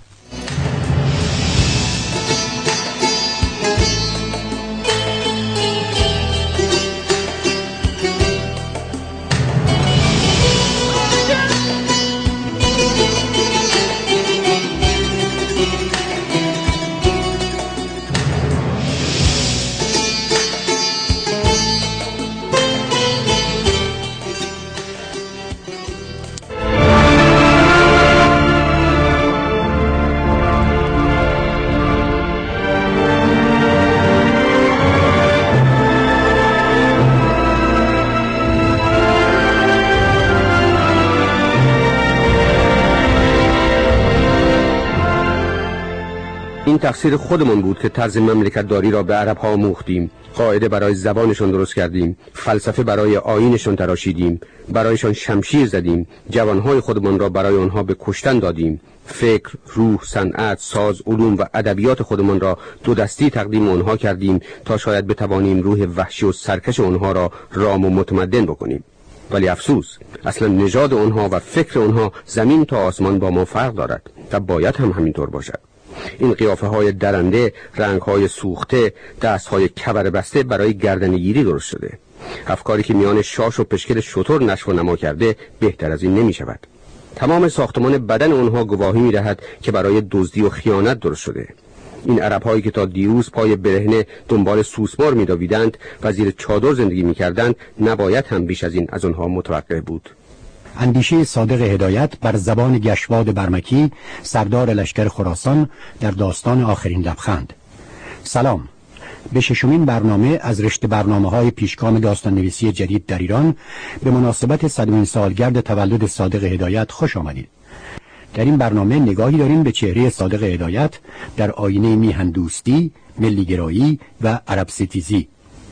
این تقصیر خودمون بود که طرز مملکت داری را به عرب ها آموختیم، قاعده برای زبانشون درست کردیم، فلسفه برای آیینشون تراشیدیم، برایشان شمشیر زدیم، جوانهای خودمون را برای آنها به کشتن دادیم، فکر، روح، صنعت، ساز، علوم و ادبیات خودمان را دو دستی تقدیم آنها کردیم تا شاید بتوانیم روح وحشی و سرکش آنها را رام و متمدن بکنیم. ولی افسوس، اصلا نژاد آنها و فکر آنها زمین تا آسمان با ما فرق دارد و باید هم همینطور باشد. این قیافه های درنده، رنگ های سوخته، دست های کبر بسته برای گردنگیری درست شده. افکاری که میان شاش و پشکل شتر نشو و نما کرده بهتر از این نمی شود. تمام ساختمان بدن آنها گواهی می دهد که برای دزدی و خیانت درست شده. این عرب هایی که تا دیروز پای برهنه دنبال سوسمار می دویدند و زیر چادر زندگی می کردند، نباید هم بیش از این از آنها متوقع بود. اندیشه صادق هدایت بر زبان گشواد برمکی، سردار لشکر خراسان، در داستان آخرین لبخند. سلام. به ششمین برنامه از رشته برنامه‌های پیشگام داستان نویسی جدید در ایران به مناسبت 100مین سالگرد تولد صادق هدایت خوش آمدید. در این برنامه نگاهی داریم به چهره صادق هدایت در آینه میهندوستی، ملیگرایی و عرب ستیزی.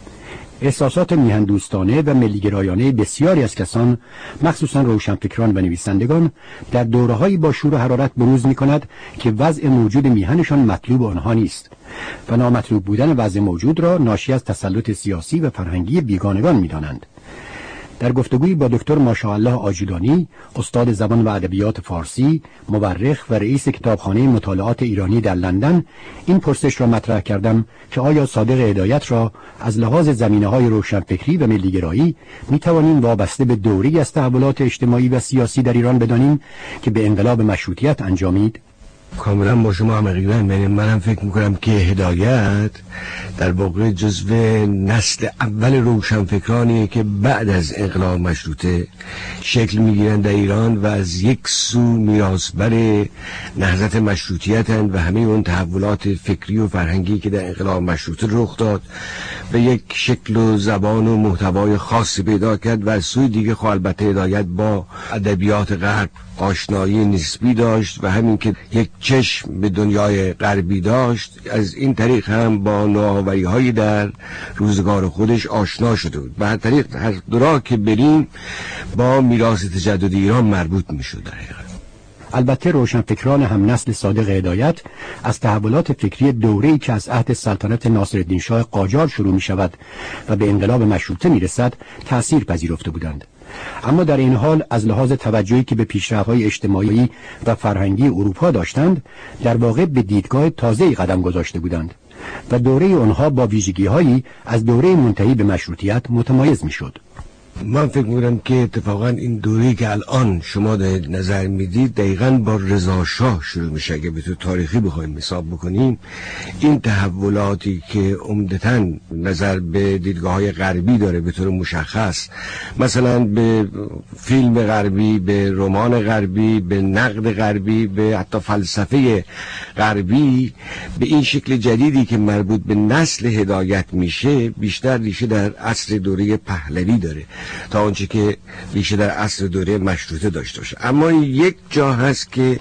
احساسات میهندوستانه و ملیگرایانه بسیاری از کسان، مخصوصا روشنفکران و نویسندگان، در دوره‌هایی با شور و حرارت بروز می‌کند که وضع موجود میهنشان مطلوب آنها نیست و نامطلوب بودن وضع موجود را ناشی از تسلط سیاسی و فرهنگی بیگانگان می‌دانند. در گفتگویی با دکتر ماشاءالله آجودانی، استاد زبان و ادبیات فارسی، مورخ و رئیس کتابخانه مطالعات ایرانی در لندن، این پرسش را مطرح کردم که آیا صادق هدایت را از لحاظ زمینه‌های روشنفکری و ملیگرایی می‌توانیم وابسته به دوره‌ای از تحولات اجتماعی و سیاسی در ایران بدانیم که به انقلاب مشروطیت انجامید؟ کاملا با شما هم عقیده‌ام. منم فکر میکنم که هدایت در واقع جزو نسل اول روشنفکرانیه که بعد از انقلاب مشروطه شکل میگیرن در ایران و از یک سو میراثبر نهضت مشروطیتن و همه اون تحولات فکری و فرهنگی که در انقلاب مشروطه رخ داد و یک شکل و زبان و محتوای خاصی پیدا کرد و از سوی دیگه خب البته هدایت با ادبیات غرب آشنایی نسبی داشت و همین که یک چشم به دنیای غربی داشت، از این طریق هم با نوآوری‌های در روزگار خودش آشنا شده بود. به هر طریق هر دورا که بریم با میراث تجدد ایران مربوط می‌شد. در حقیقت البته روشنفکران هم نسل صادق هدایت از تحولات فکری دوره‌ای که از عهد سلطنت ناصرالدین شاه قاجار شروع می‌شود و به انقلاب مشروطه می‌رسد تأثیر پذیرفته بودند. اما در این حال از لحاظ توجهی که به پیشرفت‌های اجتماعی و فرهنگی اروپا داشتند، در واقع به دیدگاه تازه‌ای قدم گذاشته بودند و دوره آنها با ویژگی‌هایی از دوره منتهی به مشروطیت متمایز می‌شد. من فکر می‌کنم که اتفاقا این دوره‌ای که الان شما در نظر میدید دقیقاً با رضا شاه شروع میشه. اگه به طور تاریخی بخوایم حساب بکنیم، این تحولاتی که عمدتاً نظر به دیدگاه‌های غربی داره به طور مشخص، مثلا به فیلم غربی، به رمان غربی، به نقد غربی، به حتی فلسفه غربی، به این شکل جدیدی که مربوط به نسل هدایت میشه بیشتر ریشه در عصر دوره پهلوی داره تا آنچه که ریشه در عصر دوره مشروطه داشته باشه. اما یک جا هست که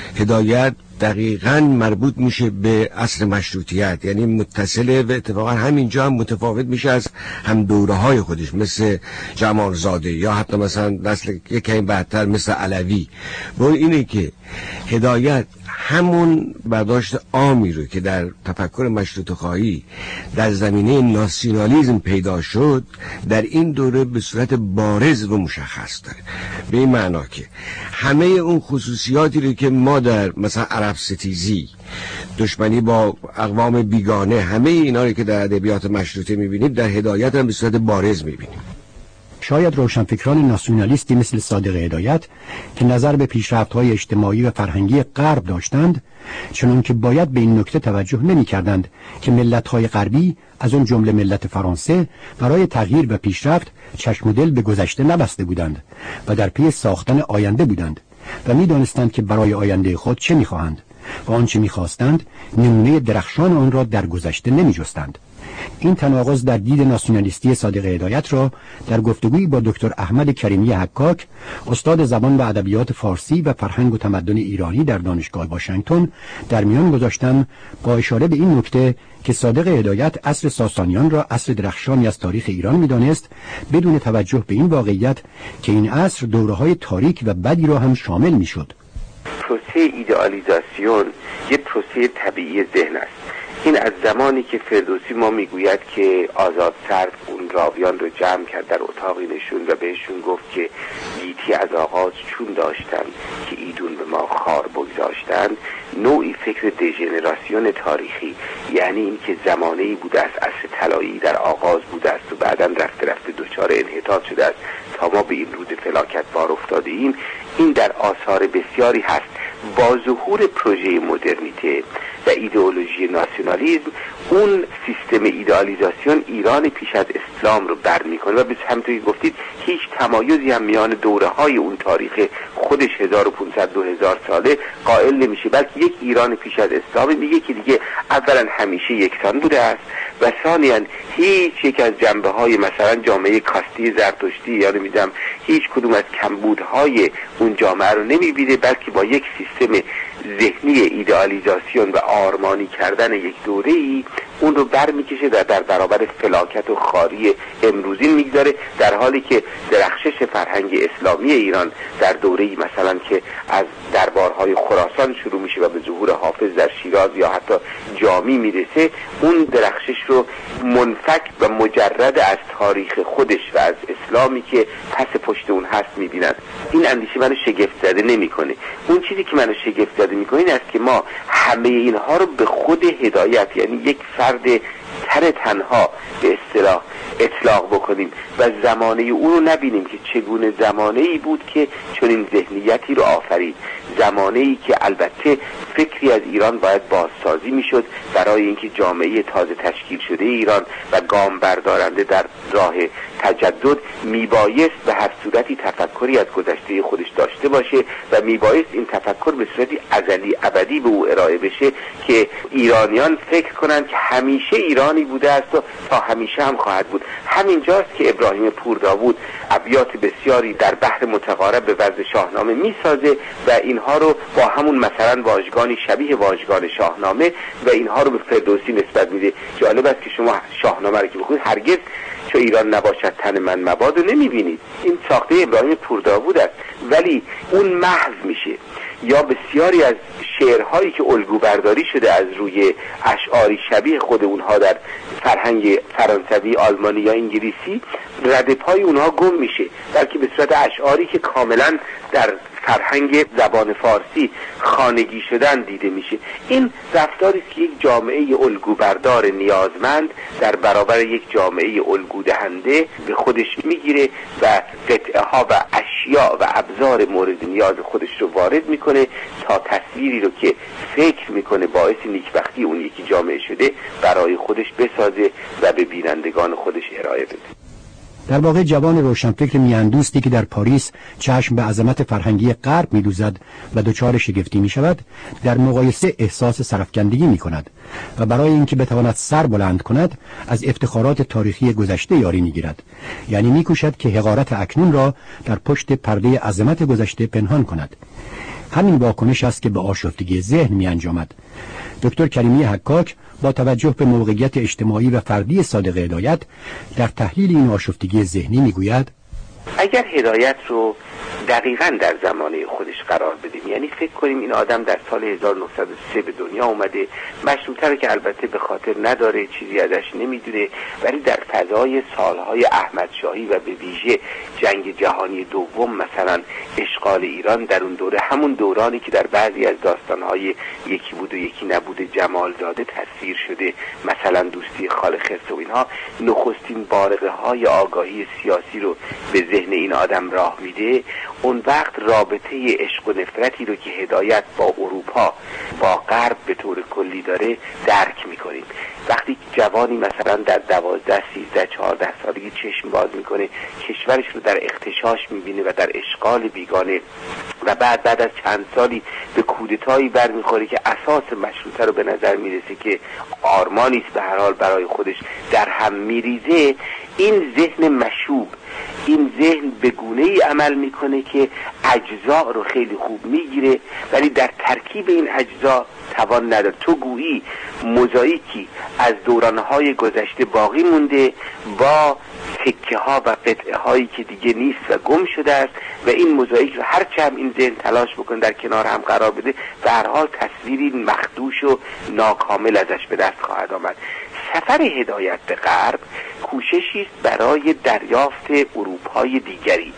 هدایت دقیقاً مربوط میشه به عصر مشروطیت، یعنی متصله و اتفاقا همینجا هم متفاوت میشه از هم دوره‌های خودش، مثل جمالزاده یا حتی مثلا نسل یک کمی بعدتر مثل علوی. و اینه که هدایت همون برداشت عامی رو که در تفکر مشروطه خواهی در زمینه ناسیونالیسم پیدا شد در این دوره به صورت بارز و مشخص داره. به این معنا که همه اون خصوصیاتی رو که ما در مثلا عرب ستیزی، دشمنی با اقوام بیگانه، همه اینا رو که در ادبیات مشروطه میبینیم در هدایت هم به صورت بارز میبینیم. شاید روشنفکران ناسیونالیستی مثل صادق هدایت که نظر به پیشرفت‌های اجتماعی و فرهنگی غرب داشتند، چنان که باید به این نکته توجه نمی‌کردند که ملت‌های غربی از اون جمله ملت فرانسه برای تغییر و پیشرفت چشم و دل به گذشته نبسته بودند و در پی ساختن آینده بودند و می‌دانستند که برای آینده خود چه می‌خواهند و آنچه می‌خواستند نمونه درخشان آن را در گذشته نمی‌جستند. این تناقض در دید ناسیونالیستی صادق هدایت را در گفتگویی با دکتر احمد کریمی حکاک، استاد زبان و ادبیات فارسی و فرهنگ و تمدن ایرانی در دانشگاه واشنگتن، در میان گذاشتم با اشاره به این نکته که صادق هدایت عصر ساسانیان را عصر درخشانی از تاریخ ایران می‌دانست، بدون توجه به این واقعیت که این عصر دوره‌های تاریک و بدی را هم شامل می‌شد. پروسه ایدئالیزاسیون یک پروسه طبیعی ذهن است. این از زمانی که فردوسی ما میگوید که آزاد سرد اون راویان رو جمع کرد در اتاقی نشوند و بهشون گفت که گیتی از آغاز چون داشتند که ایدون به ما خار بگذاشتند، نوعی فکر دژنراسیون تاریخی، یعنی این که زمانه‌ای بوده است عصر طلایی در آغاز بوده است و بعداً رفته رفته دچار انحطاط شده است تا ما به این رود فلاکت بار افتاده ایم. این در آثار بسیاری هست. با ظهور پروژه مدرنیته و ایدئولوژی ناسیونالیسم، اون سیستم ایدئالیزاسیون ایران پیش از اسلام رو بر میکنه و به همونطوری گفتید هیچ تمایزی هم میان دوره‌های اون تاریخ خودش 1500-2000 ساله قائل نمیشه، بلکه یک ایران پیش از اسلام میگه که دیگه اولا همیشه یکسان بوده است و ثانیاً هیچ یک از جنبه‌های مثلا جامعه کاستی زرتشتی یا نمیدونم هیچ کدوم از کمبودهای اون جامعه رو نمیبینه، بلکه با یک سیستم ذهنی ایدئالیزاسیون و آرمانی کردن یک دوره‌ای اون رو برمیکشه در برابر فلاکت و خاری امروزین میگذاره، در حالی که درخشش فرهنگ اسلامی ایران در دوره‌ای مثلا که از دربارهای خراسان شروع میشه و به ظهور حافظ در شیراز یا حتی جامی میرسه، اون درخشش رو منفک و مجرد از تاریخ خودش و از اسلامی که پس پشت اون هست میبینن. این اندیشه منو شگفت زده نمیکنه. اون چیزی که منو شگفت زده میکنه این است که ما همه اینها رو به خود هدایت، یعنی یک فرد تنها به اصطلاح اطلاق بکنیم و زمانه او رو نبینیم که چگونه زمانه ای بود که چنین ذهنیتی رو آفرید، زمانه ای که البته فکری از ایران باید بازسازی میشد برای اینکه جامعه تازه تشکیل شده ایران و گام بردارنده در راه تجدد میبایست به هر صورتی تفکری از گذشته خودش داشته باشه و میبایست این تفکر به صورتی ازلی ابدی به او ارائه بشه که ایرانیان فکر کنند که همیشه ایرانی بوده است و تا همیشه هم خواهد بود. همینجاست که ابراهیم پورداوود ابیات بسیاری در بحر متقارب به وزن شاهنامه میسازه و اینها رو با همون مثلا واژگانی شبیه واژگان شاهنامه و اینها رو به فردوسی نسبت میده. جالب است که شما شاهنامه رو که بخونید هرگز چو ایران نباشد تن من مباد رو نمیبینید. این ساخته ابراهیم پورداوود است، ولی اون محو میشه. یا بسیاری از شعرهایی که الگو برداری شده از روی اشعاری شبیه خود اونها در فرهنگ فرانسوی، آلمانی یا انگلیسی، رد پای اونها گم میشه، بلکه به صورت اشعاری که کاملا در فرهنگ زبان فارسی خانگی شدن دیده میشه. این رفتاری است که یک جامعه الگو بردار نیازمند در برابر یک جامعه الگو دهنده به خودش میگیره و قطعه ها و اشیاء و ابزار مورد نیاز خودش رو وارد میکنه تا تصویری رو که فکر میکنه باعث نیکبختی اون یکی جامعه شده برای خودش بسازه و به بینندگان خودش ارائه بده. در واقع جوان روشنفکر میاندوستی که در پاریس چشم به عظمت فرهنگی غرب می‌دوزد و دچار شگفتی می‌شود، در مقایسه احساس سرفکندگی می‌کند و برای اینکه بتواند سر بلند کند از افتخارات تاریخی گذشته یاری می‌گیرد، یعنی می‌کوشد که حقارت اکنون را در پشت پرده عظمت گذشته پنهان کند. همین واکنش است که به آشفتگی ذهن می‌انجامد. دکتر کریمی حکاک با توجه به موقعیت اجتماعی و فردی صادق هدایت در تحلیل این آشفتگی ذهنی میگوید اگر هدایت رو دقیقاً در زمانه خودش قرار بدیم، یعنی فکر کنیم این آدم در سال 1903 به دنیا اومده، مشروطه رو که البته به خاطر نداره، چیزی ازش نمیدونه، ولی در فضای سالهای احمد شاهی و به ویژه جنگ جهانی دوم مثلا اشغال ایران در اون دوره، همون دورانی که در بعضی از داستانهای یکی بود و یکی نبوده جمال زاده تصویر شده، مثلا دوستی خال خرس و اینها، نخستین بارقه های آگاهی سیاسی رو به ذهن این آدم راه میده. اون وقت رابطه عشق و نفرتی رو که هدایت با اروپا، با غرب به طور کلی داره درک میکنیم. وقتی جوانی مثلا در 12 13 14 سالگی چشم باز میکنه، کشورش رو در اغتشاش میبینه و در اشغال بیگانه و بعد از چند سالی به کودتایی برمیخوره که اساس مشروطه رو به نظر میرسه که آرمانی است به هر حال برای خودش در هم میریزه، این ذهن مشوب، این ذهن به گونه‌ای عمل میکنه که اجزا رو خیلی خوب میگیره ولی در ترکیب این اجزا توان نداره. تو گویی موزاییکی از دورانهای گذشته باقی مونده با تکه ها و قطعه هایی که دیگه نیست و گم شده است و این موزاییک رو هر چند این ذهن تلاش بکنه در کنار هم قرار بده به هر حال تصویری مخدوش و ناکامل ازش به دست خواهد آمد. سفر هدایت به غرب کوششی است برای دریافت اروپای دیگری،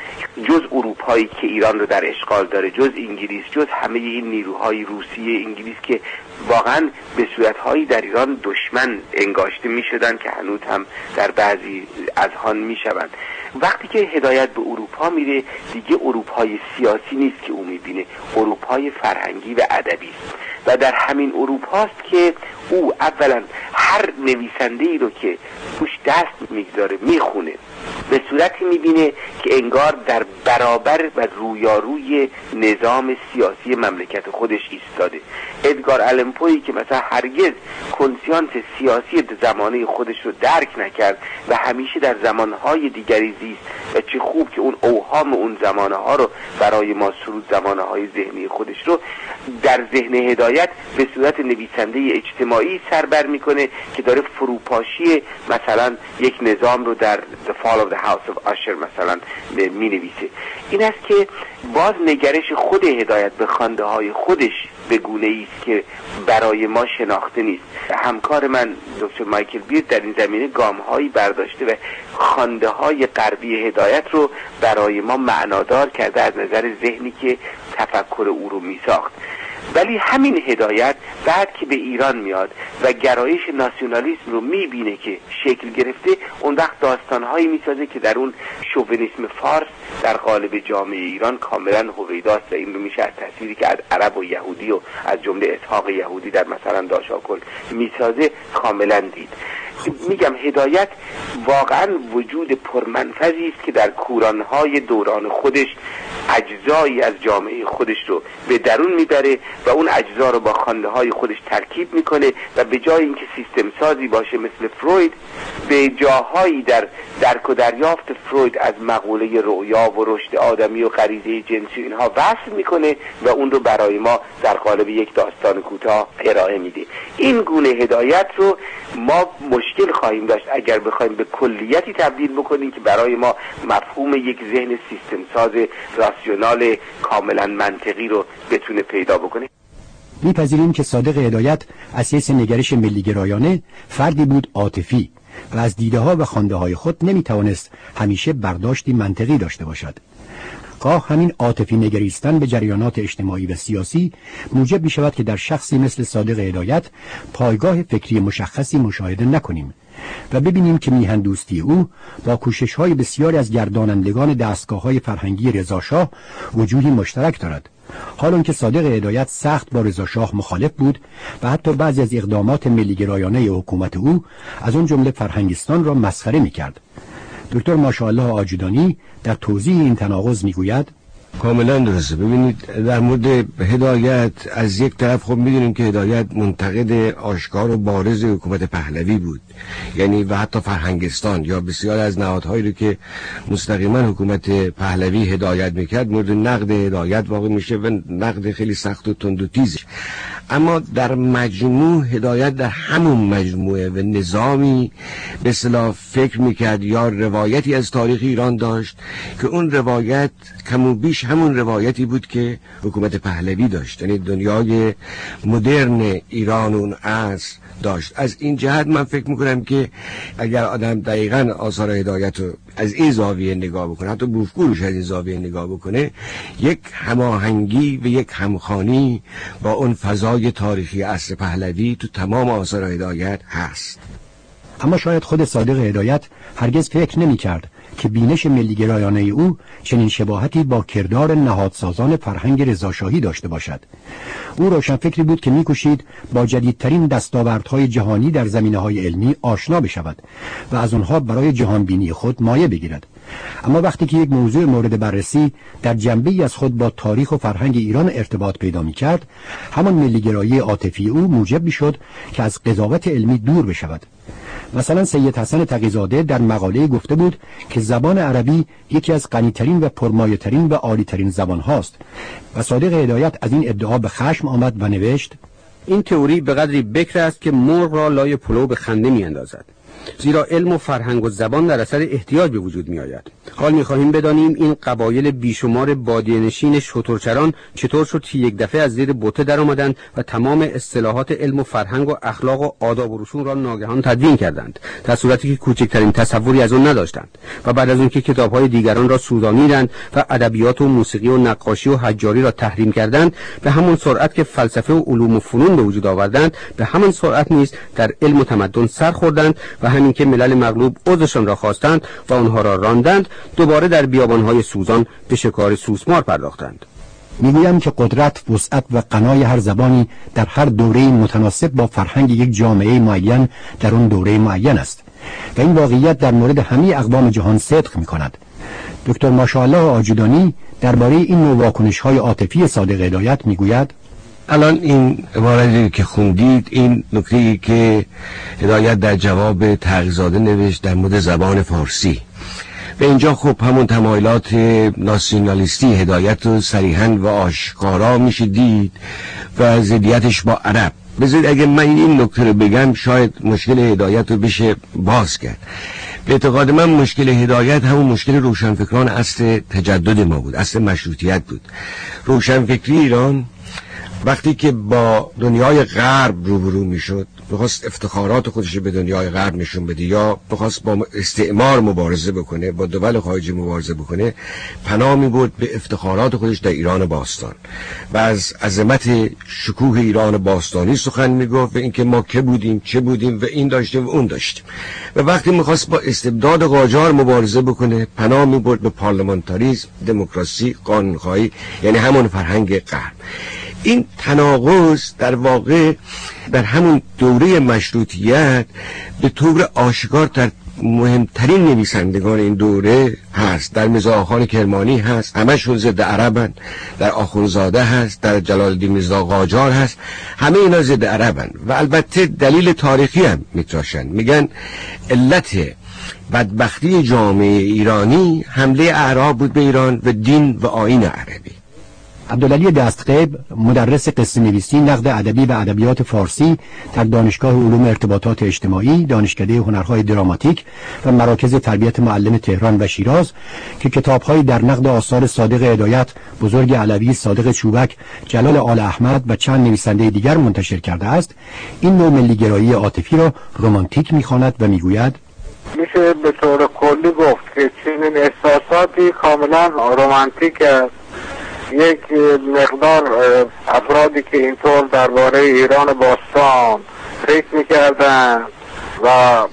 جز اروپایی که ایران رو در اشغال داره، جز انگلیس، جز همه این نیروهای روسیه انگلیس که واقعا به صورتهایی در ایران دشمن انگاشته می شدن که هنوز هم در بعضی اذهان می شوند. وقتی که هدایت به اروپا میره دیگه اروپای سیاسی نیست که او میبینه، اروپای فرهنگی و ادبی است و در همین اروپاست که او اولا هر نویسنده‌ای رو که توش دست میگذاره میخونه به صورتی میبینه که انگار در برابر و رویاروی نظام سیاسی مملکت خودش ایستاده. ادگار آلن پویی که مثلا هرگز کنسیانس سیاسی زمانه خودش رو درک نکرد و همیشه در زمانهای دیگری زیست و چه خوب که اون اوهام اون زمانها رو برای ما سرود، زمانهای ذهنی خودش رو در ذهن هدایت به صورت نویسنده اجتماعی سر بر میکنه که داره فروپاشی مثلا یک نظام رو در The Fall of the House of Usher مثلا می نویسه. این است که باز نگرش خود هدایت به خوانده های خودش به گونه ایست که برای ما شناخته نیست. همکار من دکتر مایکل بیرد در این زمینه گام هایی برداشته و خوانده های غربی هدایت رو برای ما معنادار کرده از نظر ذهنی که تفکر او رو می ساخت. ولی همین هدایت بعد که به ایران میاد و گرایش ناسیونالیسم رو میبینه که شکل گرفته، اون وقت داستانهایی میسازه که در اون شوونیسم فارس در قالب جامعه ایران کاملا هویداست و این رو میشه از تصویری که از عرب و یهودی و از جمله اسحاق یهودی در مثلا داشاکل میسازه کاملا دید. میگم هدایت واقعا وجود پرمنفذی است که در کورانهای دوران خودش اجزایی از جامعه خودش رو به درون میبره و اون اجزا رو با خوانده های خودش ترکیب میکنه و به جای اینکه سیستم سازی باشه مثل فروید، به جاهایی در درک و دریافت فروید از مقوله رؤیا و رشد آدمی و غریزه جنسی اینها وصل میکنه و اون رو برای ما در قالب یک داستان کوتاه ارائه میده. این گونه هدایت رو ما مشکل خواهیم داشت اگر بخوایم به کلیتی تبدیل بکنیم که برای ما مفهوم یک ذهن سیستم ساز راسیونال کاملا منطقی رو بتونه پیدا بکنه. میپذیریم که صادق هدایت از حیث نگرش ملیگرایانه فردی بود عاطفی و از دیده ها و خوانده های خود نمیتوانست همیشه برداشتی منطقی داشته باشد. خواه همین عاطفی نگریستن به جریانات اجتماعی و سیاسی موجب می شود که در شخصی مثل صادق هدایت پایگاه فکری مشخصی مشاهده نکنیم و ببینیم که میهن دوستی او با کوشش‌های بسیاری از گردانندگان دستگاه‌های فرهنگی رضاشاه وجوهی مشترک دارد. حالان که صادق هدایت سخت با رضاشاه مخالف بود و حتی بعضی از اقدامات ملیگرایانه حکومت او از آن جمله فرهنگستان را مسخره می‌کرد. دکتر ماشاءالله آجودانی در توضیح این تناقض میگوید کاملا درسته. ببینید در مورد هدایت از یک طرف خب میدونیم که هدایت منتقد آشکار و بارز حکومت پهلوی بود، یعنی و حتی فرهنگستان یا بسیار از نهادهایی رو که مستقیما حکومت پهلوی هدایت میکرد مورد نقد هدایت واقع میشه و نقد خیلی سخت و تند و تیزش. اما در مجموع هدایت در همون مجموعه و نظامی به اصطلاح فکر میکرد یا روایتی از تاریخ ایران داشت که اون روایت کم و بیش همون روایتی بود که حکومت پهلوی داشت، یعنی دنیای مدرن ایران اون عصر داشت. از این جهت من فکر میکنم که اگر آدم دقیقاً آثار هدایت رو از این زاویه نگاه بکنه، حتی بوفگوروش از این زاویه نگاه بکنه، یک هماهنگی و یک همخوانی با اون فضای تاریخی عصر پهلوی تو تمام آثار هدایت هست. اما شاید خود صادق هدایت هرگز فکر نمی کرد که بینش ملی‌گرایانه او چنین شباهتی با کردار نهادسازان فرهنگ رضاشاهی داشته باشد. او روشنفکری بود که می‌کوشید با جدیدترین دستاوردهای جهانی در زمینه‌های علمی آشنا بشود و از آنها برای جهانبینی خود مایه بگیرد. اما وقتی که یک موضوع مورد بررسی در جنبه‌ای از خود با تاریخ و فرهنگ ایران ارتباط پیدا می‌کرد، همان ملی‌گرایی عاطفی او موجب می‌شد که از قضاوت علمی دور بشود. مثلا سید حسن تقی‌زاده در مقاله گفته بود که زبان عربی یکی از غنی‌ترین و پرمایه‌ترین و عالی‌ترین زبان هاست و صادق هدایت از این ادعا به خشم آمد و نوشت: این تئوری به قدری بکر است که مرغ را لای پلو به خنده می‌اندازد، زیرا علم و فرهنگ و زبان در اثر احتیاج به وجود می آید. حال می خواهیم بدانیم این قبایل بیشمار بادیه‌نشین شترچران چطور شد که یک دفعه از زیر بوته در آمدند و تمام اصطلاحات علم و فرهنگ و اخلاق و آداب و رسوم را ناگهان تدوین کردند، در صورتی که کوچکترین تصوری از آن نداشتند، و بعد از اینکه کتاب‌های دیگران را سودانیدند و ادبیات و موسیقی و نقاشی و حجاری را تحریم کردند، به همان سرعت که فلسفه و علوم و فنون به وجود آوردند، به همان سرعت نیز در علم و تمدن سر خوردند و همین که ملل مغلوب عضوشان را خواستند و آنها را راندند، دوباره در بیابان‌های سوزان به شکار سوسمار پرداختند. میگویم که قدرت، وسعت و غنای هر زبانی در هر دوره‌ای متناسب با فرهنگ یک جامعه معین در اون دوره معین است و این واقعیت در مورد همه اقوام جهان صدق می‌کند. دکتر ماشاءالله آجودانی درباره این نوع واکنش‌های عاطفی صادق هدایت میگوید: الان این عبارتی که خوندید، این نکته‌ای که هدایت در جواب تقی‌زاده نوشت در مورد زبان فارسی، و اینجا خب همون تمایلات ناسیونالیستی هدایت رو صریحاً و آشکارا میشه دید و ضدیتش با عرب. بذارید اگه من این نکته رو بگم شاید مشکل هدایت رو بشه باز کرد. به اعتقاد من مشکل هدایت همون مشکل روشنفکران اصل تجدد ما بود، اصل مشروطیت بود. روشنفکری ایران وقتی که با دنیای غرب روبرو میشد، بخواست افتخارات خودش به دنیای غرب نشون بده یا بخواست با استعمار مبارزه بکنه، با دول خارجی مبارزه بکنه، پناه می‌برد به افتخارات خودش در ایران باستان و از عظمت شکوه ایران باستانی سخن میگفت و اینکه ما که بودیم چه بودیم و این داشتیم و اون داشتیم. و وقتی می‌خواست با استبداد قاجار مبارزه بکنه، پناه می‌برد به پارلمانتاریسم، دموکراسی، قانون‌خواهی، یعنی همون فرهنگ غرب. این تناقض در واقع در همون دوره مشروطیت به طور آشکار در مهمترین نویسندگان این دوره هست. در میرزا آخان کرمانی هست، همشون ضد عربن، در آخونزاده هست، در جلال الدین میرزا قاجار هست، همه اینا ضد عربن و البته دلیل تاریخی هم میتراشن. میگن علت بدبختی جامعه ایرانی حمله اعراب بود به ایران و دین و آیین عربی. عبدالعلی دستغیب، مدرس قصه نویسی، نقد ادبی و ادبیات فارسی در دانشگاه علوم ارتباطات اجتماعی، دانشکده هنرهای دراماتیک و مراکز تربیت معلم تهران و شیراز که کتاب‌هایی در نقد آثار صادق هدایت، بزرگ علوی، صادق چوبک، جلال آل احمد و چند نویسنده دیگر منتشر کرده است، این نوع ملی‌گرایی عاطفی را رمانتیک می‌خواند و می‌گوید: میشه به طور کلی گفت که چنین احساساتی کاملا رمانتیک است. یک مقدار افرادی که اینطور درباره ایران باستان فکر میکردن و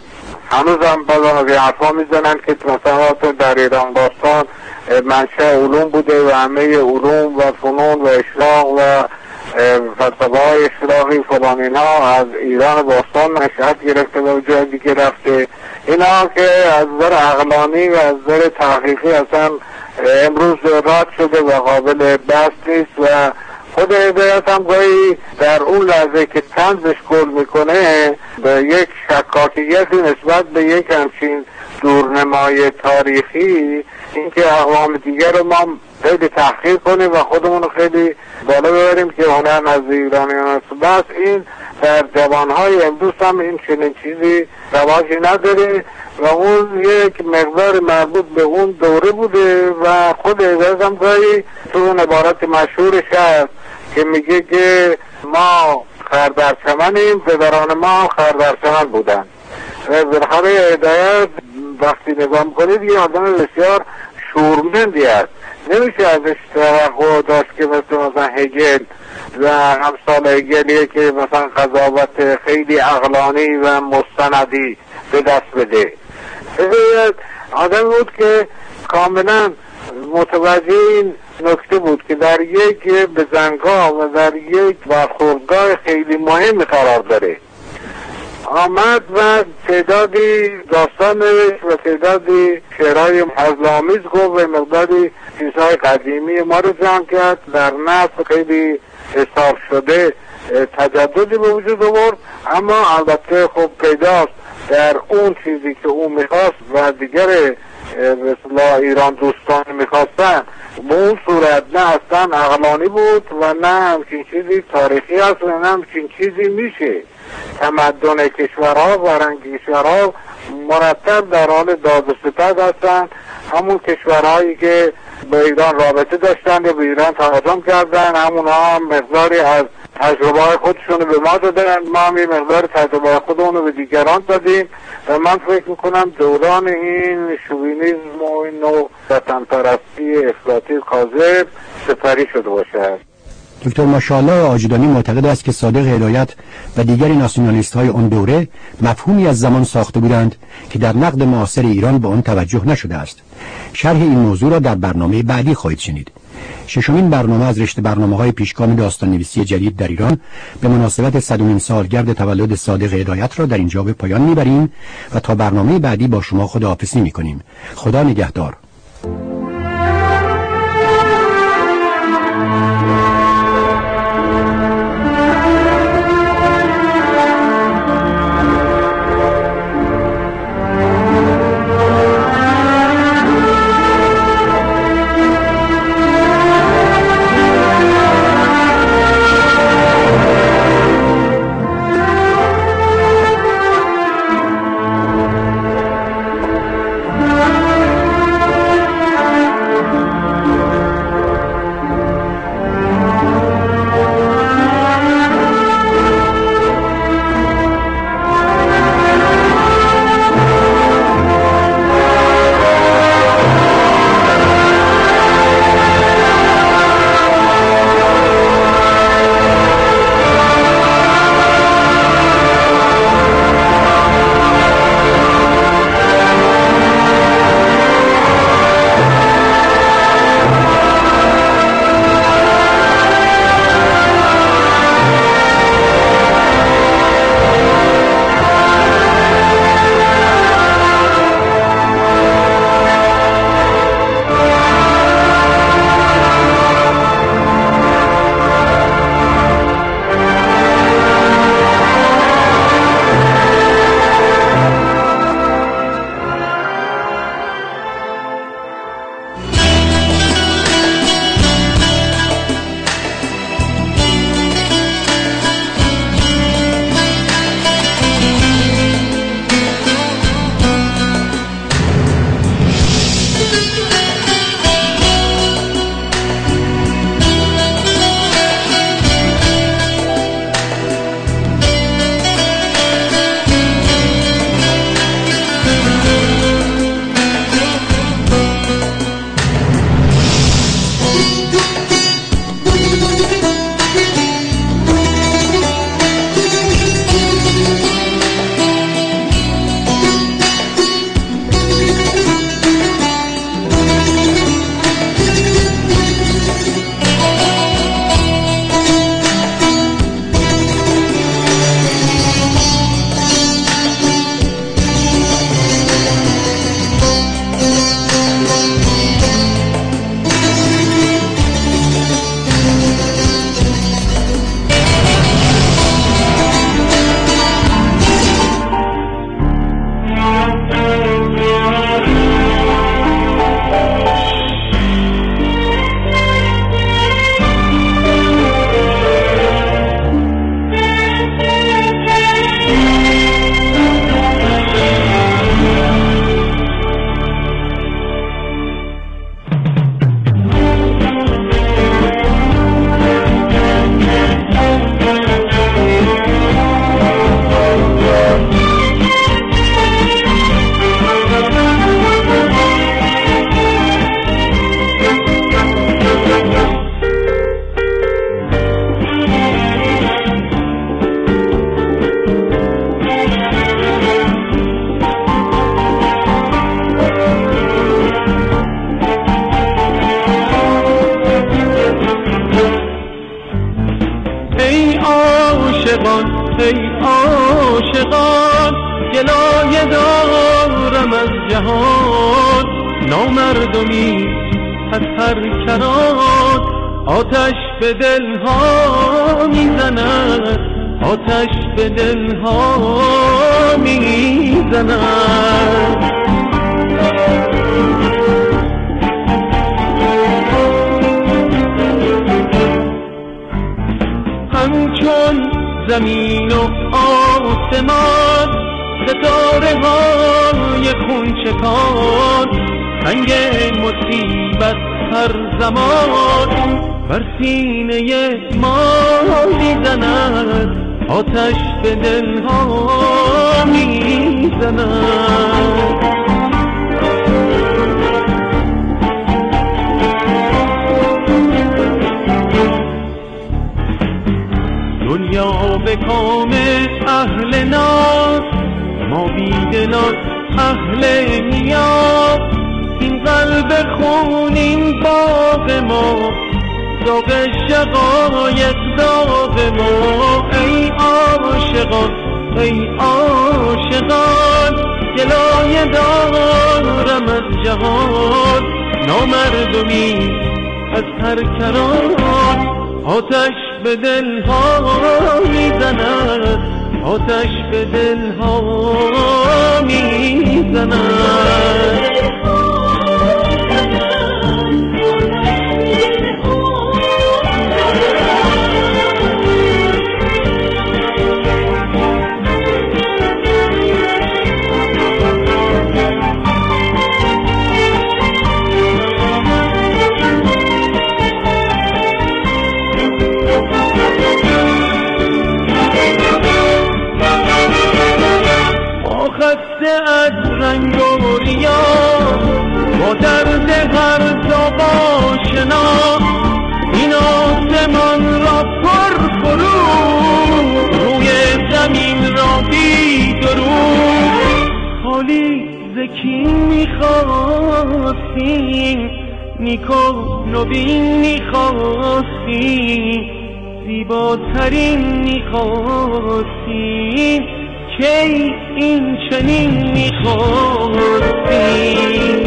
هنوزم بعضا از حرفا میزنن که مثلا در ایران باستان منشأ علوم بوده و همه علوم و فنون و اشراق و فلسفه های اشراقی فلان اینا از ایران باستان نشأت گرفته و جای دیگه رفته. اینا که از نظر عقلانی و از نظر تحقیقی اصلا امروز رد شده و قابل بحث نیست و خود هدایت هم گاهی در اون لحظه که طنزش گل میکنه به یک شکاکیتی نسبت به یک همچین دورنمای تاریخی، اینکه اقوام دیگر رو ما خیلی تحقیر کنیم و خودمون رو خیلی بالا ببریم که هنر نزد ایرانیان است. بس این در جوانهای امروز هم این چنین چیزی رواجی نداره و اون یک مقدار مربوط به اون دوره بوده و خود هدایت هم گاهی تو اون عبارت مشهورش هست که میگه که ما خر در چمنیم، پدران ما خر در چمن بودن. و بالاخره هدایت وقتی نگاه میکنید یه آدم بسیار شورمندی است، نمیشه ازش توقع داشت که مثلا هگل و امثال هگلیه که مثلا قضاوت خیلی عقلانی و مستندی به دست بده. آدم بود که کاملا متوجه این نکته بود که در یک بزنگاه و در یک برخوردگاه خیلی مهم قرار داره. آمد و تعدادی داستان نوشت و تعدادی شعرهای هزل‌آمیز گفت و مقداری چیزهای قدیمی ما رو جمع کرد، در نصف خیلی حساب شده تجددی به وجود آورد. اما البته خب پیداست در اون چیزی که اون میخواست و دیگر مثلا ایران دوستان میخواستن به اون صورت نه اصلا عقلانی بود و نه همچین چیزی تاریخی هست و نه همچین چیزی میشه. تمدن کشورها و رنگ کشورها مرتب در حال داد و ستد هستن. همون کشورهایی که به ایران رابطه داشتن یا به ایران تهاجم کردن همون هم مقداری از تجربه خودشون به ما دادن، ما هم یه مقدار تجربه خودمون رو به دیگران دادیم و من فکر میکنم دوران این شوینیزم و این نوع وطن پرستی افراطی کاذب سپری شده باشه. دکتر ماشاءالله آجودانی معتقد است که صادق هدایت و دیگر ناسیونالیست های اون دوره مفهومی از زمان ساخته بودند که در نقد معاصر ایران به آن توجه نشده است. شرح این موضوع را در برنامه بعدی خواهید شنید. ششمین برنامه از رشته برنامه‌های پیشگام داستان‌نویسی جدید در ایران به مناسبت 100مین سالگرد تولد صادق هدایت را در اینجا به پایان می‌بریم و تا برنامه بعدی با شما خداحافظی می‌کنیم. خدا نگهدار. عاشقان گلایه دارم از جهان، نامردمی از هر کران، آتش به دلها میزند، آتش به دلها میزند. همچون زمین و آسمان ستاره های خونچکان، سنگ مصیبت هر زمان بر سینه ما میزند، آتش به دلها میزند. دنیا به کام اهل ناز، ما بیدلان اهل نیاز، این قلب خونین باغ ما، داغ شقایق داغ ما. ای عاشقان ای عاشقان گلایه دارم از جهان، نامردمی از هر کران، آتش به دلها میزند، آتش به دلها میزند. از رنگ و ریا با درد هر ذوق آشنا، این آسمان را پر فرو، روی زمین را بی درود. حالی زکی میخواستیم، نیکو نوین میخواستیم، زیباترین میخواستیم، کی این چنین میخواستیم.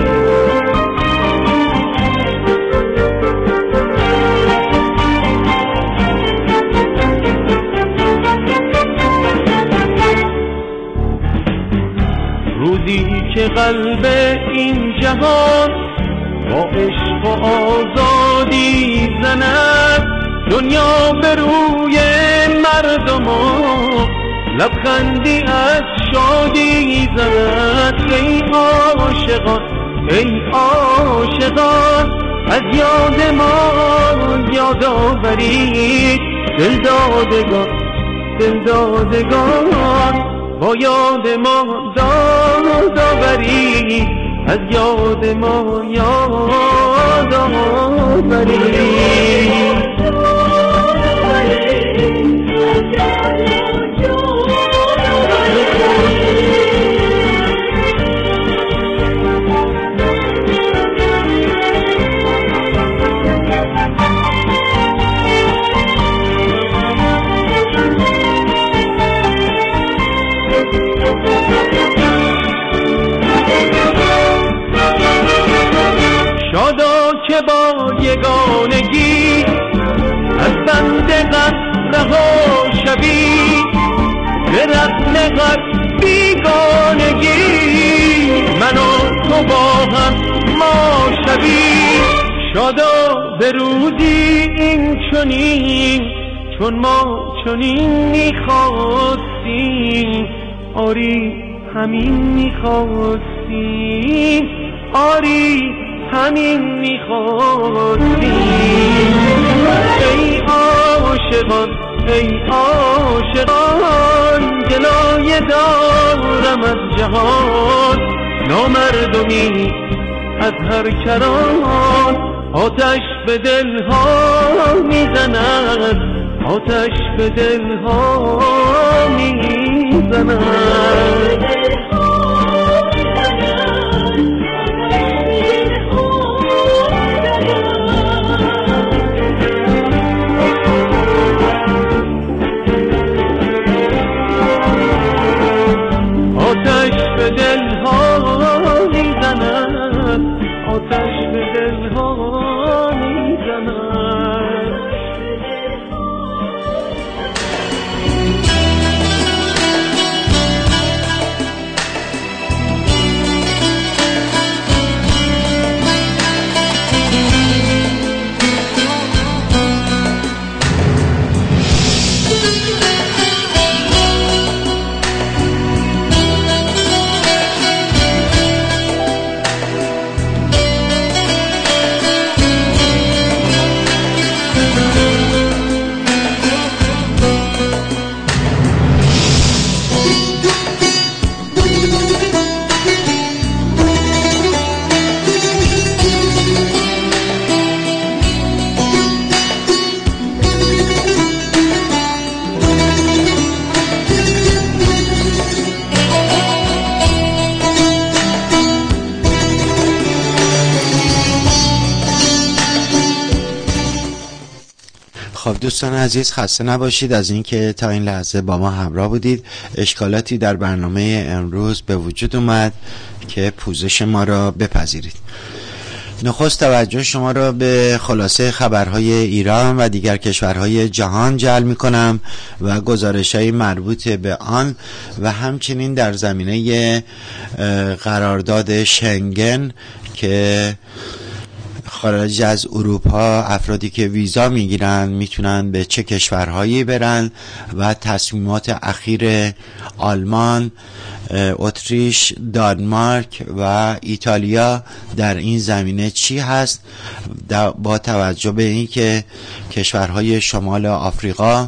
روزی که قلب این جهان با عشق و آزادی زند، دنیا به روی مردمان لبخندی از شادی زند. ای عاشقان ای عاشقان از یاد ما یاد آورید، دلدادگان دلدادگان با یاد ما داد آورید، از یاد ما یاد آورید. شادا که با یگانگی از بند غم رها شوی، به رغم غم بیگانگی من و تو با هم ما شوی. شادا به روزی این چنین چون ما چنین میخواستیم، آری همین میخواستیم، آری همین میخواستیم. ای عاشقان ای عاشقان گلایه دارم از جهان، نامردمی از هر کران، آتش به دلها میزند، آتش به دلها میزند. خب دوستان عزیز خسته نباشید از اینکه تا این لحظه با ما همراه بودید. اشکالاتی در برنامه امروز به وجود اومد که پوزش ما را بپذیرید. نخست توجه شما را به خلاصه خبرهای ایران و دیگر کشورهای جهان جلب می‌کنم و گزارش‌های مربوط به آن و همچنین در زمینه قرارداد شنگن که خارج از اروپا افرادی که ویزا میگیرن میتونن به چه کشورهایی برن و تصمیمات اخیر آلمان، اتریش، دانمارک و ایتالیا در این زمینه چی هست، با توجه به اینکه کشورهای شمال آفریقا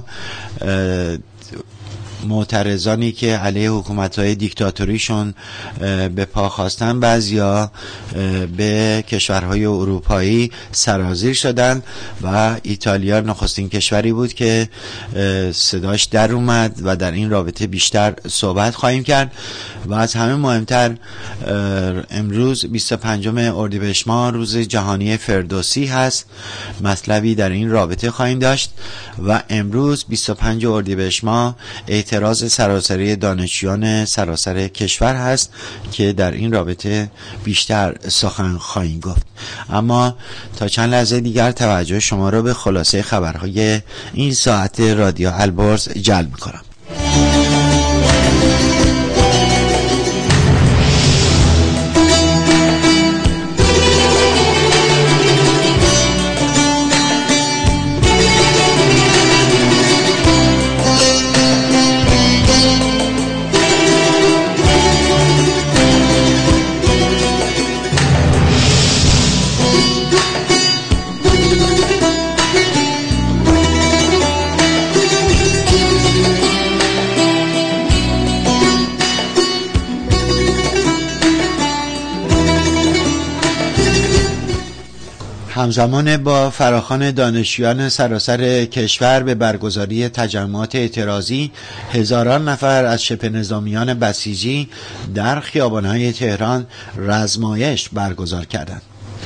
معترضانی که علیه حکومت‌های دیکتاتوریشون به پا خواستن بعضیا به کشورهای اروپایی سرازیر شدن و ایتالیا نخستین کشوری بود که صداش در اومد و در این رابطه بیشتر صحبت خواهیم کرد. و از همه مهمتر امروز 25 اردیبهشت ماه روز جهانی فردوسی هست، مطلبی در این رابطه خواهیم داشت. و امروز 25 اردیبهشت ماه اعتراض سراسری دانشجویان سراسر کشور هست که در این رابطه بیشتر سخن خواهیم گفت. اما تا چند لحظه دیگر توجه شما را به خلاصه خبرهای این ساعت رادیو البرز جلب می‌کنم. همزمان با فراخوان دانشجویان سراسر کشور به برگزاری تجمعات اعتراضی، هزاران نفر از شبه نظامیان بسیجی در خیابان‌های تهران رزمایش برگزار کردند.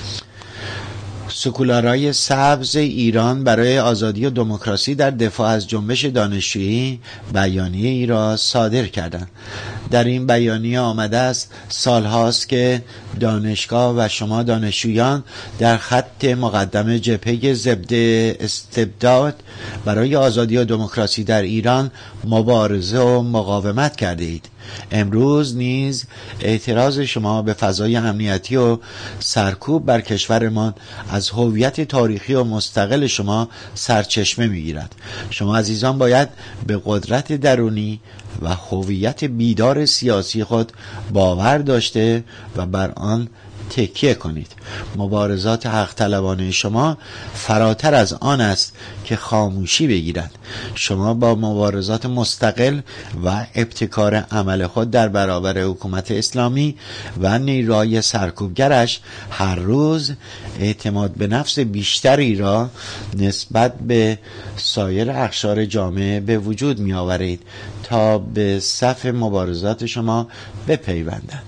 سکولارای سبز ایران برای آزادی و دموکراسی در دفاع از جنبش دانشجویی بیانیه ای را صادر کردند. در این بیانیه آمده است سالهاست که دانشگاه و شما دانشجویان در خط مقدم جبهه ضد استبداد برای آزادی و دموکراسی در ایران مبارزه و مقاومت کرده اید. امروز نیز اعتراض شما به فضای امنیتی و سرکوب بر کشورمان از هویت تاریخی و مستقل شما سرچشمه می‌گیرد. شما عزیزان باید به قدرت درونی و هویت بیدار سیاسی خود باور داشته و بر آن تکیه کنید. مبارزات حق طلبانه شما فراتر از آن است که خاموشی بگیرد. شما با مبارزات مستقل و ابتکار عمل خود در برابر حکومت اسلامی و نیروهای سرکوبگرش هر روز اعتماد به نفس بیشتری را نسبت به سایر اقشار جامعه به وجود می آورید تا به صف مبارزات شما بپیوندند.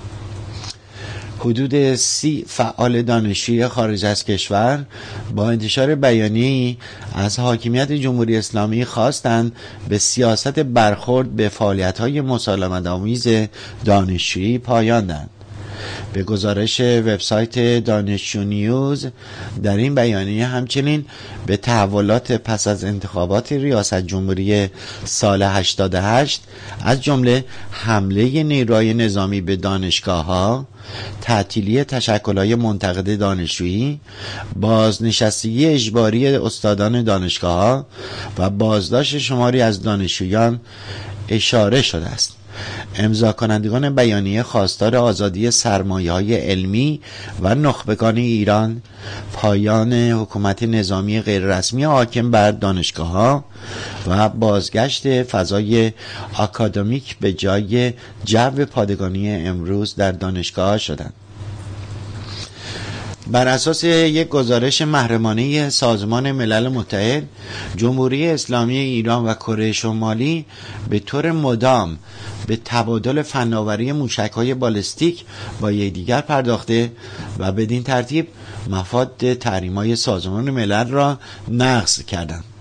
حدود 30 فعال دانشجوی خارج از کشور با انتشار بیانیه‌ای از حاکمیت جمهوری اسلامی خواستند به سیاست برخورد به فعالیت‌های مسالمت‌آمیز دانشجویی پایان دهند. به گزارش وبسایت دانشجو نیوز در این بیانیه همچنین به تحولات پس از انتخابات ریاست جمهوری سال 88 از جمله حمله نیروهای نظامی به دانشگاه‌ها، تعطیلی تشکل‌های منتقد دانشجویی، بازنشستگی اجباری استادان دانشگاه‌ها و بازداشت شماری از دانشجویان اشاره شده است. امضا کنندگان بیانیه خواستار آزادی سرمایه‌های علمی و نخبگان ایران، پایان حکومت نظامی غیررسمی حاکم بر دانشگاه‌ها و بازگشت فضای آکادمیک به جای جو پادگانی امروز در دانشگاه شدند. بر اساس یک گزارش محرمانه سازمان ملل متحد، جمهوری اسلامی ایران و کره شمالی به طور مدام به تبادل فناوری موشک‌های بالستیک با یکدیگر پرداخته و بدین ترتیب مفاد تحریم‌های سازمان ملل را نقض کردند.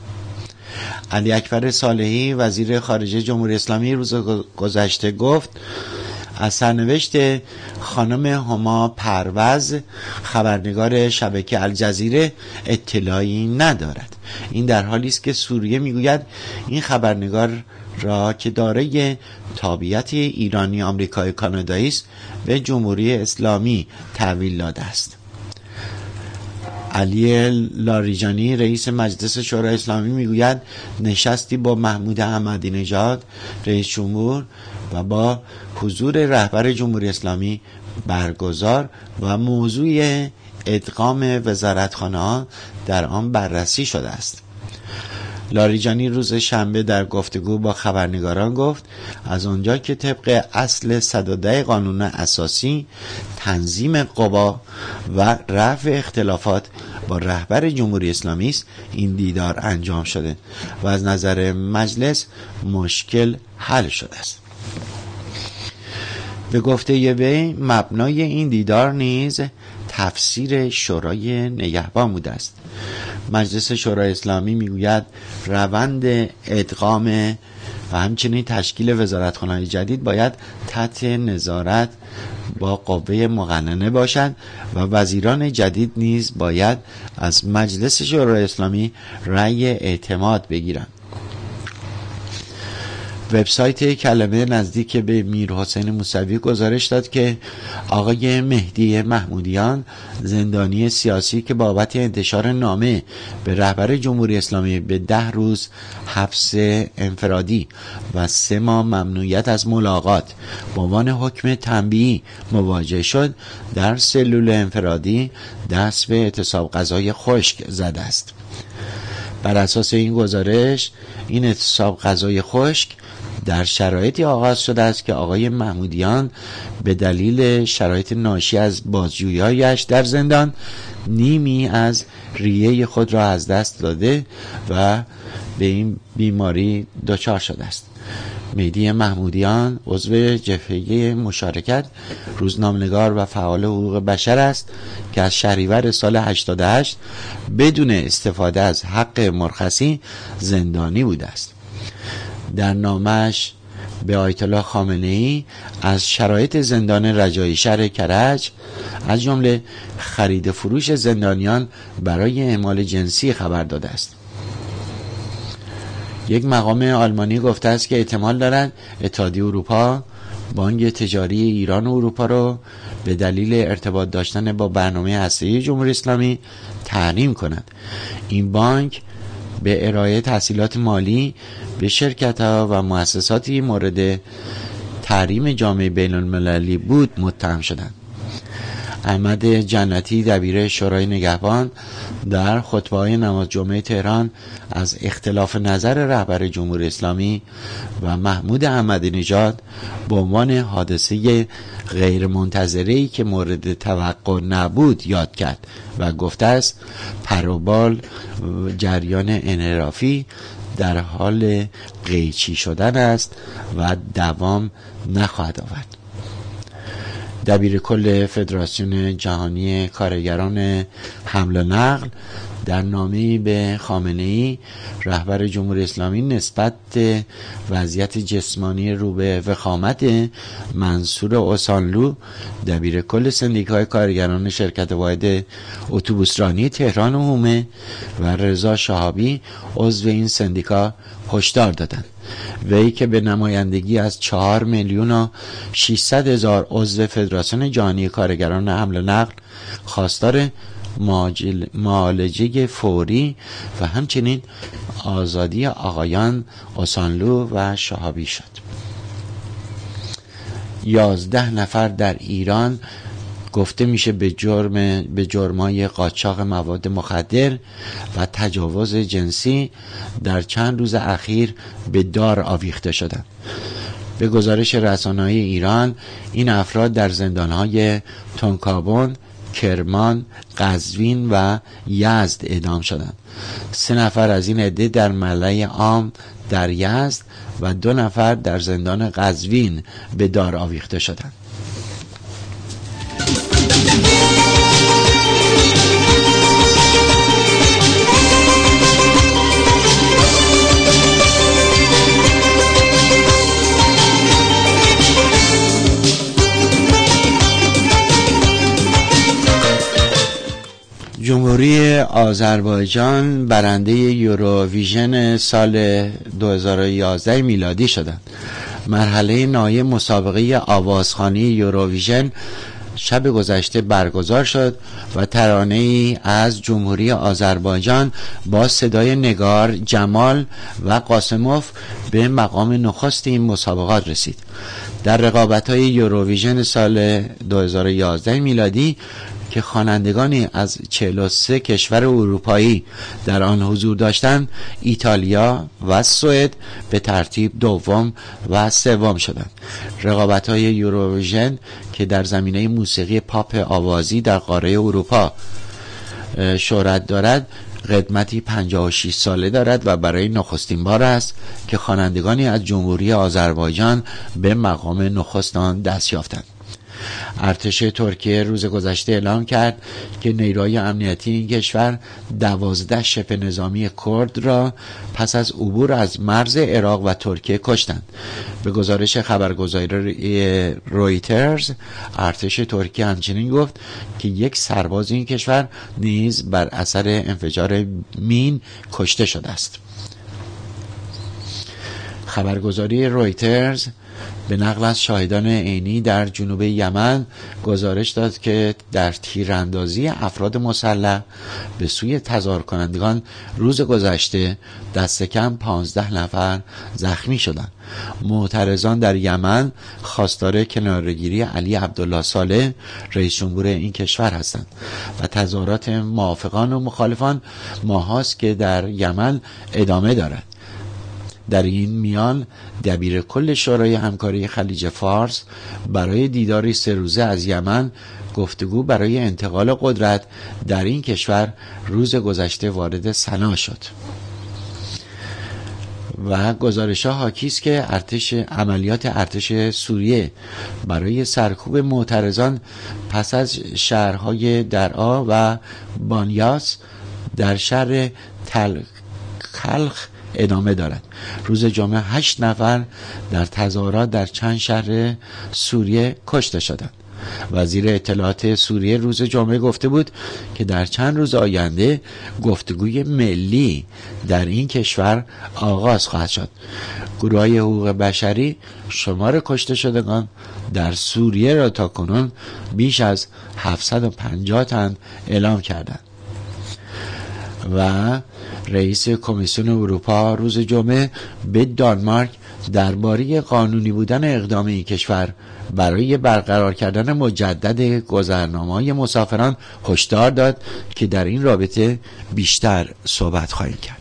علی اکبر صالحی وزیر خارجه جمهوری اسلامی روز گذشته گفت از سرنوشت خانم هما پروز خبرنگار شبکه الجزیره اطلاعی ندارد. این در حالی است که سوریه میگوید این خبرنگار را که دارای تابعیت ایرانی آمریکایی کانادایی است به جمهوری اسلامی تحویل داده است. علی لاریجانی رئیس مجلس شورای اسلامی میگوید نشستی با محمود احمدی نژاد رئیس جمهور و با حضور رهبر جمهوری اسلامی برگزار و موضوع ادغام وزارتخانه‌ها در آن بررسی شده است. لاریجانی روز شنبه در گفتگو با خبرنگاران گفت از آنجا که طبق اصل 110 قانون اساسی تنظیم قوا و رفع اختلافات با رهبر جمهوری اسلامی است این دیدار انجام شده و از نظر مجلس مشکل حل شده است. به گفته وی مبنای این دیدار نیز تفسیر شورای نگهبان بوده است. مجلس شورای اسلامی میگوید روند ادغام و همچنین تشکیل وزارتخانه‌های جدید باید تحت نظارت با قوه مقننه باشد و وزیران جدید نیز باید از مجلس شورای اسلامی رأی اعتماد بگیرند. وبسایت کلمه نزدیک به میرحسین موسوی گزارش داد که آقای مهدی محمودیان زندانی سیاسی که بابت انتشار نامه به رهبر جمهوری اسلامی به 10 روز حبس انفرادی و 3 ماه ممنوعیت از ملاقات به عنوان حکم تنبیهی مواجه شد، در سلول انفرادی دست به اعتصاب غذای خشک زده است. بر اساس این گزارش این اعتصاب غذای خشک در شرایطی آغاز شده است که آقای محمودیان به دلیل شرایط ناشی از بازجویی‌هایش در زندان نیمی از ریه خود را از دست داده و به این بیماری دچار شده است. مهدی محمودیان عضو جبهه مشارکت، روزنامه‌نگار و فعال حقوق بشر است که از شهریور سال 88 بدون استفاده از حق مرخصی زندانی بوده است. در نامش به آیت الله خامنه‌ای از شرایط زندان رجایی شهر کرج از جمله خرید فروش زندانیان برای اعمال جنسی خبر داده است. یک مقام آلمانی گفته است که احتمال دارد اتحادیه اروپا بانک تجاری ایران و اروپا را به دلیل ارتباط داشتن با برنامه هسته‌ای جمهوری اسلامی تحریم کند. این بانک به ارائه تسهیلات مالی به شرکت‌ها و مؤسساتی مورد تحریم جامعه بین‌المللی بود متهم شدند. احمد جنتی دبیر شورای نگهبان در خطبه‌های نماز جمعه تهران از اختلاف نظر رهبر جمهوری اسلامی و محمود احمدی نژاد به عنوان حادثه غیر منتظره‌ای که مورد توقع نبود یاد کرد و گفته است پروبال جریان انحرافی در حال قیچی شدن است و دوام نخواهد آورد. دبیر کل فدراسیون جهانی کارگران حمل و نقل در نامه‌ای به خامنه‌ای رهبر جمهوری اسلامی نسبت وضعیت جسمانی رو به وخامت منصور اوسانلو دبیر کل سندیکای کارگران شرکت واحد اتوبوسرانی تهران و حومه و رضا شهابی عضو این سندیکا هشدار دادند. وی که به نمایندگی از 4,600,000 عضو فدراسیون جهانی کارگران حمل و نقل خواستار معالجه فوری و همچنین آزادی آقایان اوسانلو و شهابی شد. 11 نفر در ایران گفته میشه به جرمای قاچاق مواد مخدر و تجاوز جنسی در چند روز اخیر به دار آویخته شدند. به گزارش رسانه‌های ایران این افراد در زندان‌های تونکابون، کرمان، قزوین و یزد اعدام شدند. 3 نفر از این عده در ملأ عام در یزد و 2 نفر در زندان قزوین به دار آویخته شدند. جمهوری آذربایجان برنده یوروویژن سال 2011 میلادی شدند. مرحله نهایی مسابقه آوازخوانی یوروویژن شب گذشته برگزار شد و ترانه‌ای از جمهوری آذربایجان با صدای نگار، جمال و قاسموف به مقام نخست این مسابقات رسید. در رقابت‌های یوروویژن سال 2011 میلادی که خوانندگانی از 43 کشور اروپایی در آن حضور داشتند، ایتالیا و سوئد به ترتیب دوم و سوم شدند. رقابت‌های یوروویژن که در زمینه موسیقی پاپ آوازی در قاره اروپا شهرت دارد، قدمتی 56 ساله دارد و برای نخستین بار است که خوانندگانی از جمهوری آذربایجان به مقام نخست آن دست یافتند. ارتش ترکیه روز گذشته اعلام کرد که نیروهای امنیتی این کشور 12 شبه نظامی کرد را پس از عبور از مرز عراق و ترکیه کشتند. به گزارش خبرگزاری رویترز، ارتش ترکیه همچنین گفت که یک سرباز این کشور نیز بر اثر انفجار مین کشته شده است. خبرگزاری رویترز به نقل از شاهدان عینی در جنوب یمن گزارش داد که در تیراندازی افراد مسلح به سوی تظاهر کنندگان روز گذشته دست کم 15 نفر زخمی شدند. معترضان در یمن خواستار کناره‌گیری علی عبدالله صالح رئیس جمهور این کشور هستند و تظاهرات موافقان و مخالفان ماهاست که در یمن ادامه دارد. در این میان دبیر کل شورای همکاری خلیج فارس برای دیداری 3 روزه از یمن گفتگو برای انتقال قدرت در این کشور روز گذشته وارد سنا شد و گزارش‌ها حاکی است که عملیات ارتش سوریه برای سرکوب معترضان پس از شهرهای درعا و بانیاس در شهر تلخ ادامه دارد. روز جمعه 8 نفر در تظاهرات در چند شهر سوریه کشته شدند. وزیر اطلاعات سوریه روز جمعه گفته بود که در چند روز آینده گفتگوی ملی در این کشور آغاز خواهد شد. گروه‌های حقوق بشری شمار کشته شدگان در سوریه را تاکنون بیش از 750 تن اعلام کردند. و رئیس کمیسیون اروپا روز جمعه به دانمارک درباره قانونی بودن اقدام این کشور برای برقرار کردن مجدد گذرنامه‌های مسافران هشدار داد که در این رابطه بیشتر صحبت خواهیم کرد.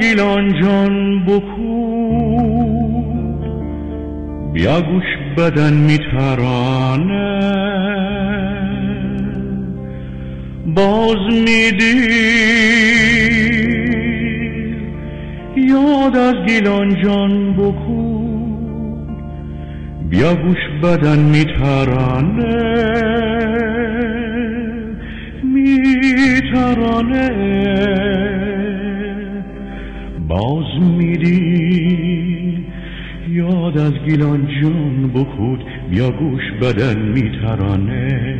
گیلان جان بکو بیا گوش بدن میترانه باز میدی یاد از گیلان جان بکو بیا گوش بدن میترانه باز میدی یاد از گیلان جان بخود بیا گوش بدن میترانه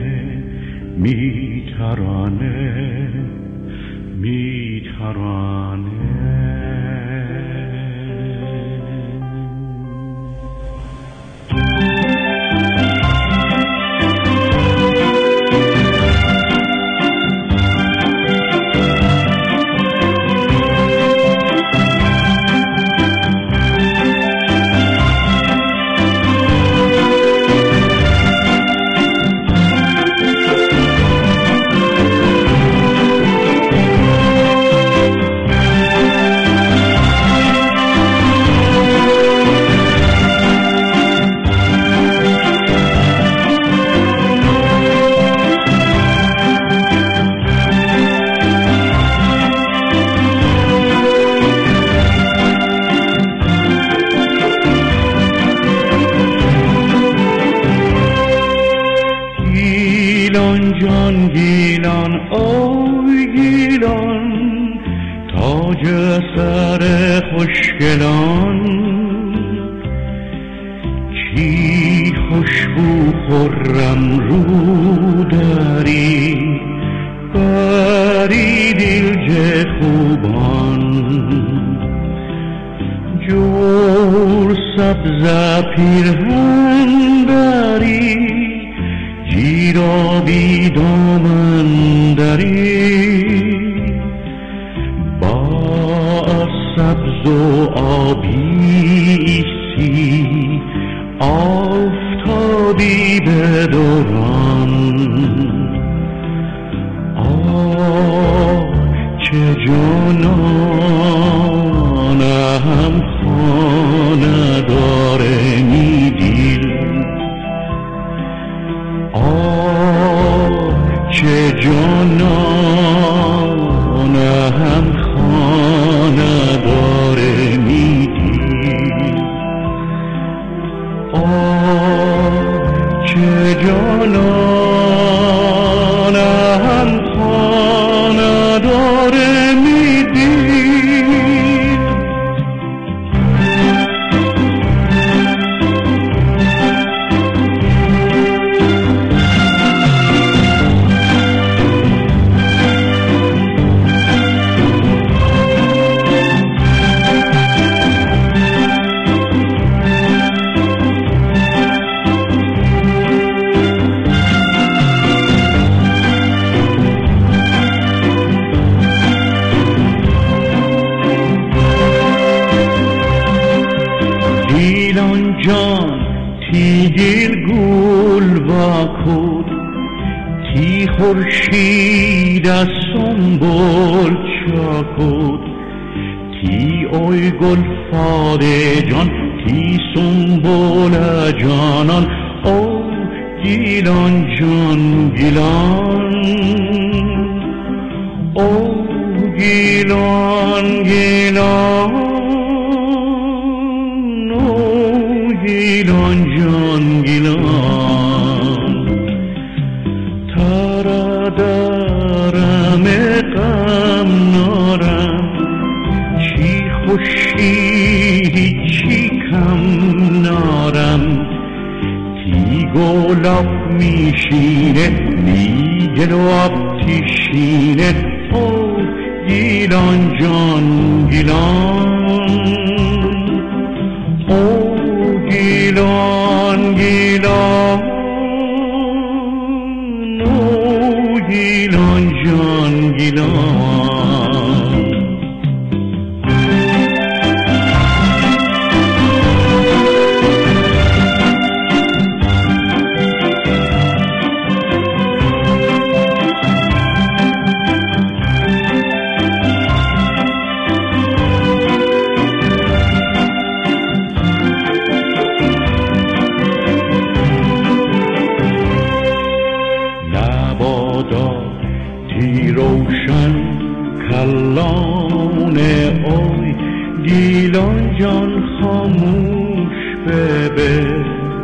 گیلان جان خاموش ببه،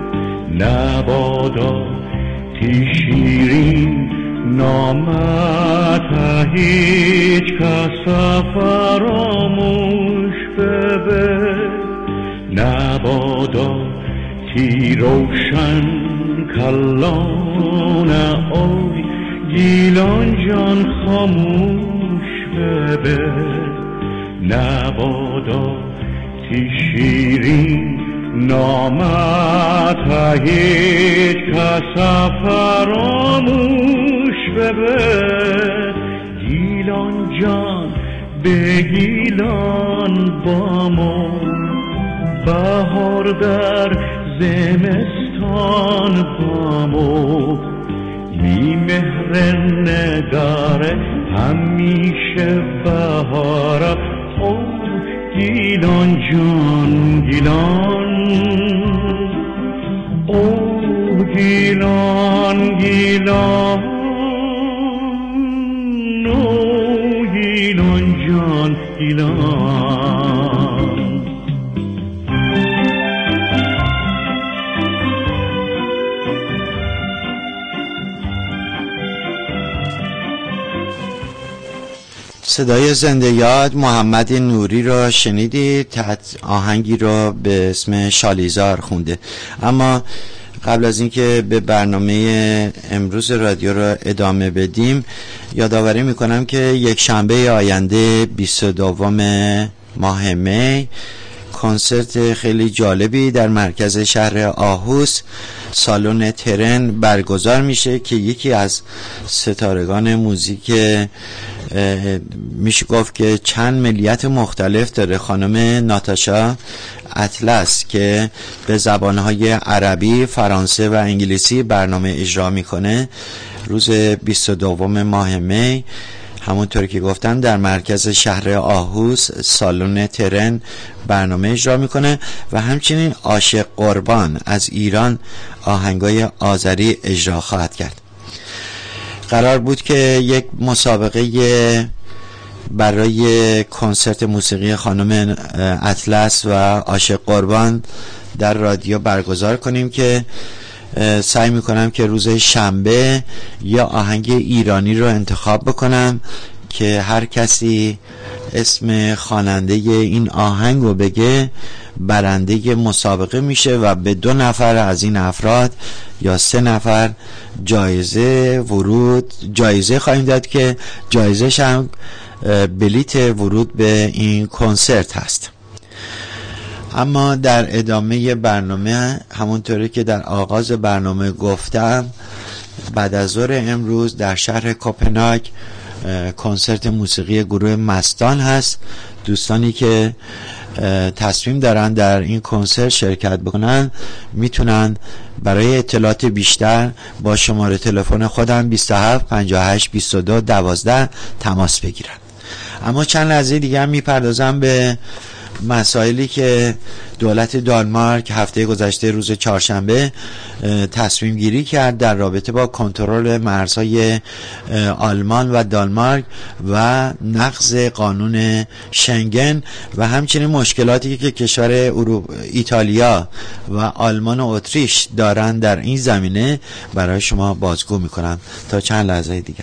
نبادا تی شیرین نامت هیچ کس فراموش ببه، نبادا تی روشن کلان آی گیلان جان خاموش ببه، نبادا تی شیرین نامت هیچ کس فراموش ببه. گیلان جان به گیلان با ما، بهار در زمستان با ما، بی مهر نگار همیشه بهار. او گیلان جان گیلان، او گیلان گیلان، او گیلان جان گیلان. صدای زنده یاد محمد نوری را شنیدید، آهنگی را به اسم شالیزار خونده. اما قبل از اینکه به برنامه امروز رادیو را ادامه بدیم، یادآوری میکنم که یک شنبه آینده 22 ماه می کنسرت خیلی جالبی در مرکز شهر آهوس سالن ترن برگزار میشه که یکی از ستارگان موزیک میشه گفت که چند ملیت مختلف داره، خانم ناتاشا اطلس، که به زبانهای عربی، فرانسه و انگلیسی برنامه اجرا میکنه. روز 22 ماه می همونطور که گفتم در مرکز شهر آهوس سالن ترن برنامه اجرا میکنه و همچنین عاشق قربان از ایران آهنگای آذری اجرا خواهد کرد. قرار بود که یک مسابقه برای کنسرت موسیقی خانم اطلس و عاشق قربان در رادیو برگزار کنیم که سعی میکنم که روز شنبه یا آهنگ ایرانی رو انتخاب بکنم که هر کسی اسم خواننده این آهنگ رو بگه برنده مسابقه میشه و به 2 نفر از این افراد یا 3 نفر جایزه ورود جایزه خواهیم داد که جایزه‌ش هم بلیت ورود به این کنسرت هست. اما در ادامه برنامه همونطوری که در آغاز برنامه گفتم، بعد از ظهر امروز در شهر کوپنهاگ کنسرت موسیقی گروه مستان هست. دوستانی که تصمیم دارن در این کنسرت شرکت بکنن میتونن برای اطلاعات بیشتر با شماره تلفن خودم 27 58 22 12 تماس بگیرن. اما چند لحظه دیگه هم میپردازم به مسائلی که دولت دانمارک هفته گذشته روز چهارشنبه تصمیم گیری کرد در رابطه با کنترل مرزهای آلمان و دانمارک و نقض قانون شنگن و همچنین مشکلاتی که کشور ایتالیا و آلمان و اتریش دارن در این زمینه برای شما بازگو میکنم تا چند لحظه دیگر.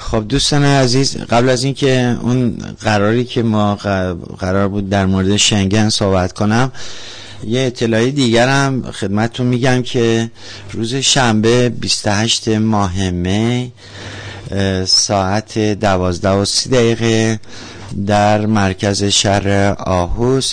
خب دوستان عزیز، قبل از اینکه اون قراری که ما قرار بود در مورد شنگن صحبت کنم، یه اطلاعی دیگر هم خدمتتون میگم که روز شنبه 28 ماه می ساعت 12:30 در مرکز شهر آهوز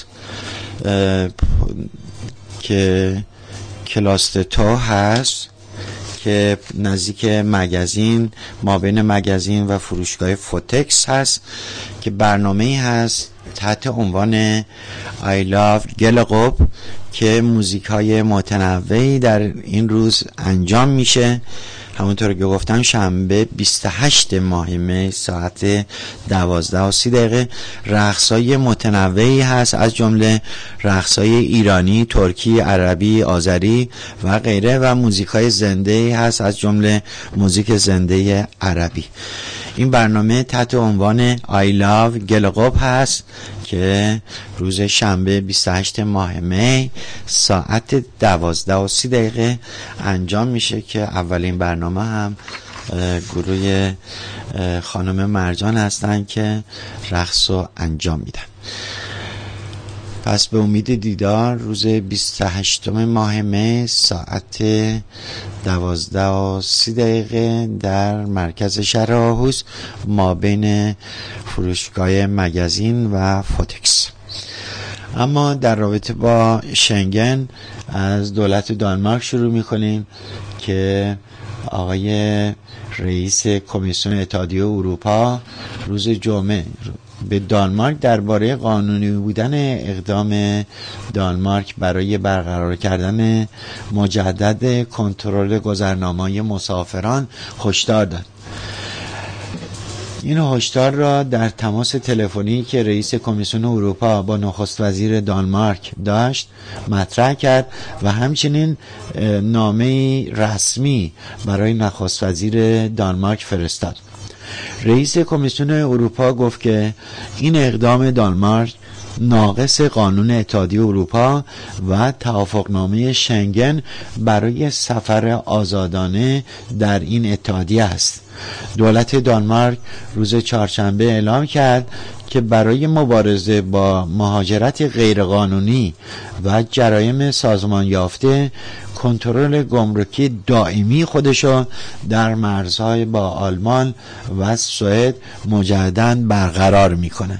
که کلاستو هست که نزدیک مگزین، مابین مگزین و فروشگاه فوتکس هست، که برنامه‌ای هست تحت عنوان I Love گلقب که موزیک های متنوعی در این روز انجام میشه. همونطور که گفتم شنبه 28 ماه می ساعت 12:30 رقص‌های متنوعی هست، از جمله رقص‌های ایرانی، ترکی، عربی، آذری و غیره، و موزیک‌های زنده‌ای هست از جمله موزیک زنده عربی. این برنامه تحت عنوان I Love گلقب هست که روز شنبه 28 ماه می ساعت 12:30 انجام میشه که اولین برنامه هم گروه خانم مرجان هستن که رقص رو انجام میدن. پس به امید دیدار روز 28 ماه می ساعت 12:30 در مرکز شهر آهوز مابین فروشگاه مگزین و فوتکس. اما در رابطه با شنگن از دولت دانمارک شروع میکنیم که آقای رئیس کمیسیون اتحادیه اروپا روز جمعه به دانمارک درباره قانونی بودن اقدام دانمارک برای برقرار کردن مجدد کنترل گذرنامه‌های مسافران هشدار داد. این هشدار را در تماس تلفنی که رئیس کمیسیون اروپا با نخست وزیر دانمارک داشت مطرح کرد و همچنین نامه رسمی برای نخست وزیر دانمارک فرستاد. رئیس کمیسیون اروپا گفت که این اقدام دانمارک ناقص قانون اتحادیه اروپا و توافقنامه شنگن برای سفر آزادانه در این اتحادیه است. دولت دانمارک روز چهارشنبه اعلام کرد که برای مبارزه با مهاجرت غیرقانونی و جرایم سازمان یافته کنترل گمرکی دائمی خودشو در مرزهای با آلمان و سوئد مجدداً برقرار میکنه.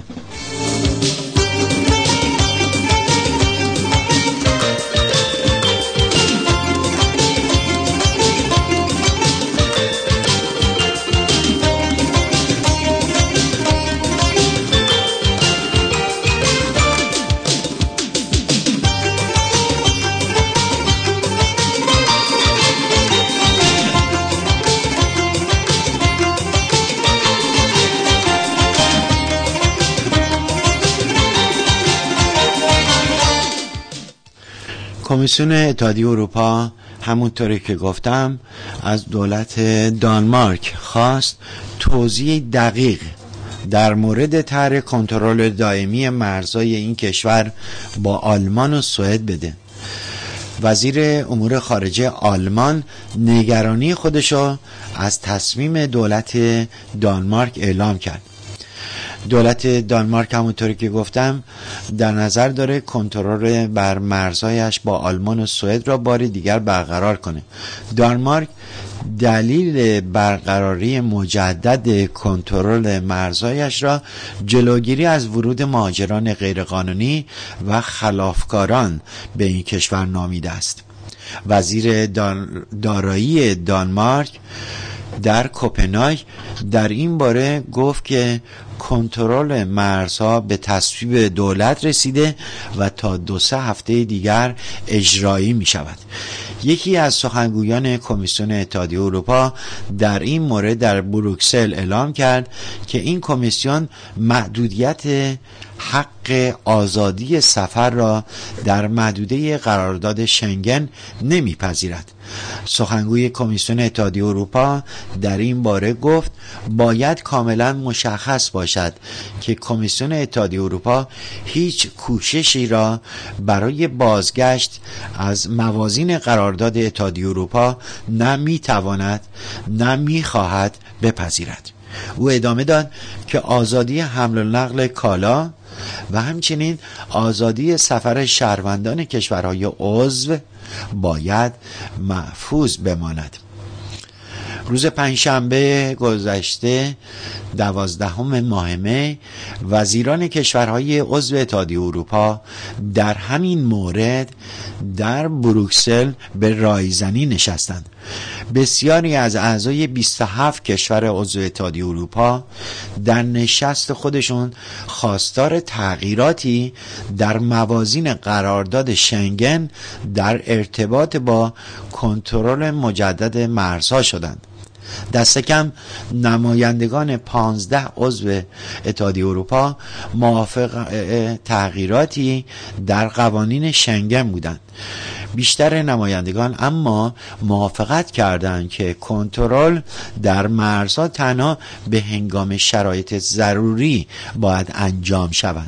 کمیسیون اتحادیه اروپا همونطوری که گفتم از دولت دانمارک خواست توضیح دقیق در مورد طرح کنترل دائمی مرزهای این کشور با آلمان و سوئد بده. وزیر امور خارجه آلمان نگرانی خودشو از تصمیم دولت دانمارک اعلام کرد. دولت دانمارک همونطوری که گفتم در نظر داره کنترل بر مرزهایش با آلمان و سوئد را بار دیگر برقرار کنه. دانمارک دلیل برقراری مجدد کنترل مرزهایش را جلوگیری از ورود مهاجران غیرقانونی و خلافکاران به این کشور نامیده است. وزیر دارایی دانمارک در کوپنهاگ در این باره گفت که کنترل مرزها به تصویب دولت رسیده و تا 2-3 هفته دیگر اجرایی می شود. یکی از سخنگویان کمیسیون اتحادیه اروپا در این مورد در بروکسل اعلام کرد که این کمیسیون محدودیت حق آزادی سفر را در محدوده قرارداد شنگن نمیپذیرد. سخنگوی کمیسیون اتحادیه اروپا در این باره گفت باید کاملا مشخص باشد که کمیسیون اتحادیه اروپا هیچ کوششی را برای بازگشت از موازین قرارداد اتحادیه اروپا نه میتواند نه میخواهد بپذیرد. او ادامه داد که آزادی حمل و نقل کالا و همچنین آزادی سفر شهروندان کشورهای عضو باید محفوظ بماند. روز پنجشنبه گذشته 12 ماه می وزیران کشورهای عضو اتحادیه اروپا در همین مورد در بروکسل به رایزنی نشستند. بسیاری از اعضای 27 کشور عضو اتحادیه اروپا در نشست خودشون خواستار تغییراتی در موازین قرارداد شنگن در ارتباط با کنترل مجدد مرزها شدند. دست کم نمایندگان 15 عضو اتحادیه اروپا موافق تغییراتی در قوانین شنگن بودند. بیشتر نمایندگان اما موافقت کردند که کنترل در مرزها تنها به هنگام شرایط ضروری باید انجام شود.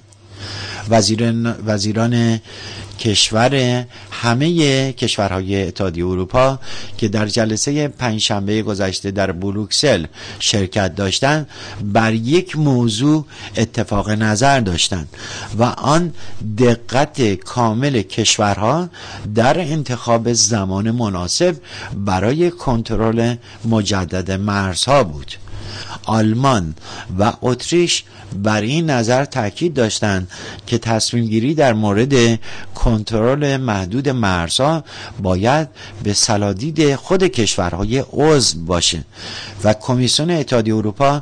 وزیران کشور همه کشورهای اتحادیه اروپا که در جلسه پنجشنبه گذشته در بروکسل شرکت داشتند بر یک موضوع اتفاق نظر داشتند و آن دقت کامل کشورها در انتخاب زمان مناسب برای کنترل مجدد مرزها بود. آلمان و اتریش بر این نظر تاکید داشتند که تصمیم گیری در مورد کنترل محدود مرزها باید به صلادید خود کشورهای عضو باشه و کمیسیون اتحادیه اروپا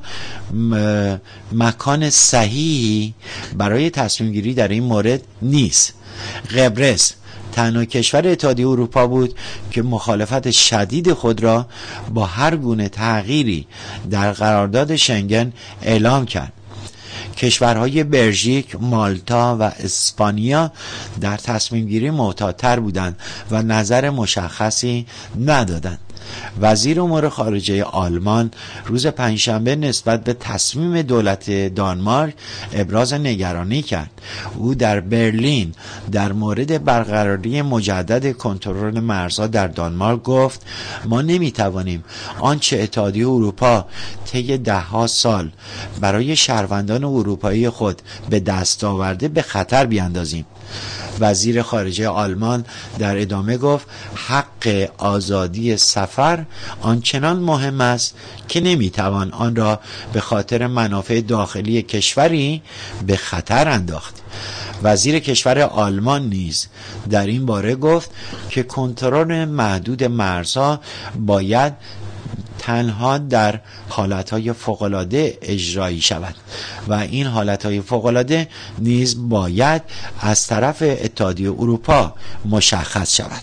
مکان صحیحی برای تصمیم گیری در این مورد نیست. قبرس تنها کشور اتحادیه اروپا بود که مخالفت شدید خود را با هر گونه تغییری در قرارداد شنگن اعلام کرد. کشورهای بلژیک، مالتا و اسپانیا در تصمیم گیری محتاط‌تر بودند و نظر مشخصی ندادند. وزیر امور خارجه آلمان روز پنجشنبه نسبت به تصمیم دولت دانمارک ابراز نگرانی کرد. او در برلین در مورد برقراری مجدد کنترل مرزها در دانمارک گفت ما نمیتوانیم آنچه اتحادیه اروپا طی ده‌ها سال برای شهروندان اروپایی خود به دست آورده به خطر بیاندازیم. وزیر خارجه آلمان در ادامه گفت حق آزادی سفر آنچنان مهم است که نمیتوان آن را به خاطر منافع داخلی کشوری به خطر انداخت. وزیر کشور آلمان نیز در این باره گفت که کنترل محدود مرزها باید تنها در حالتهای فوق‌العاده اجرایی شود و این حالتهای فوق‌العاده نیز باید از طرف اتحادیه اروپا مشخص شود.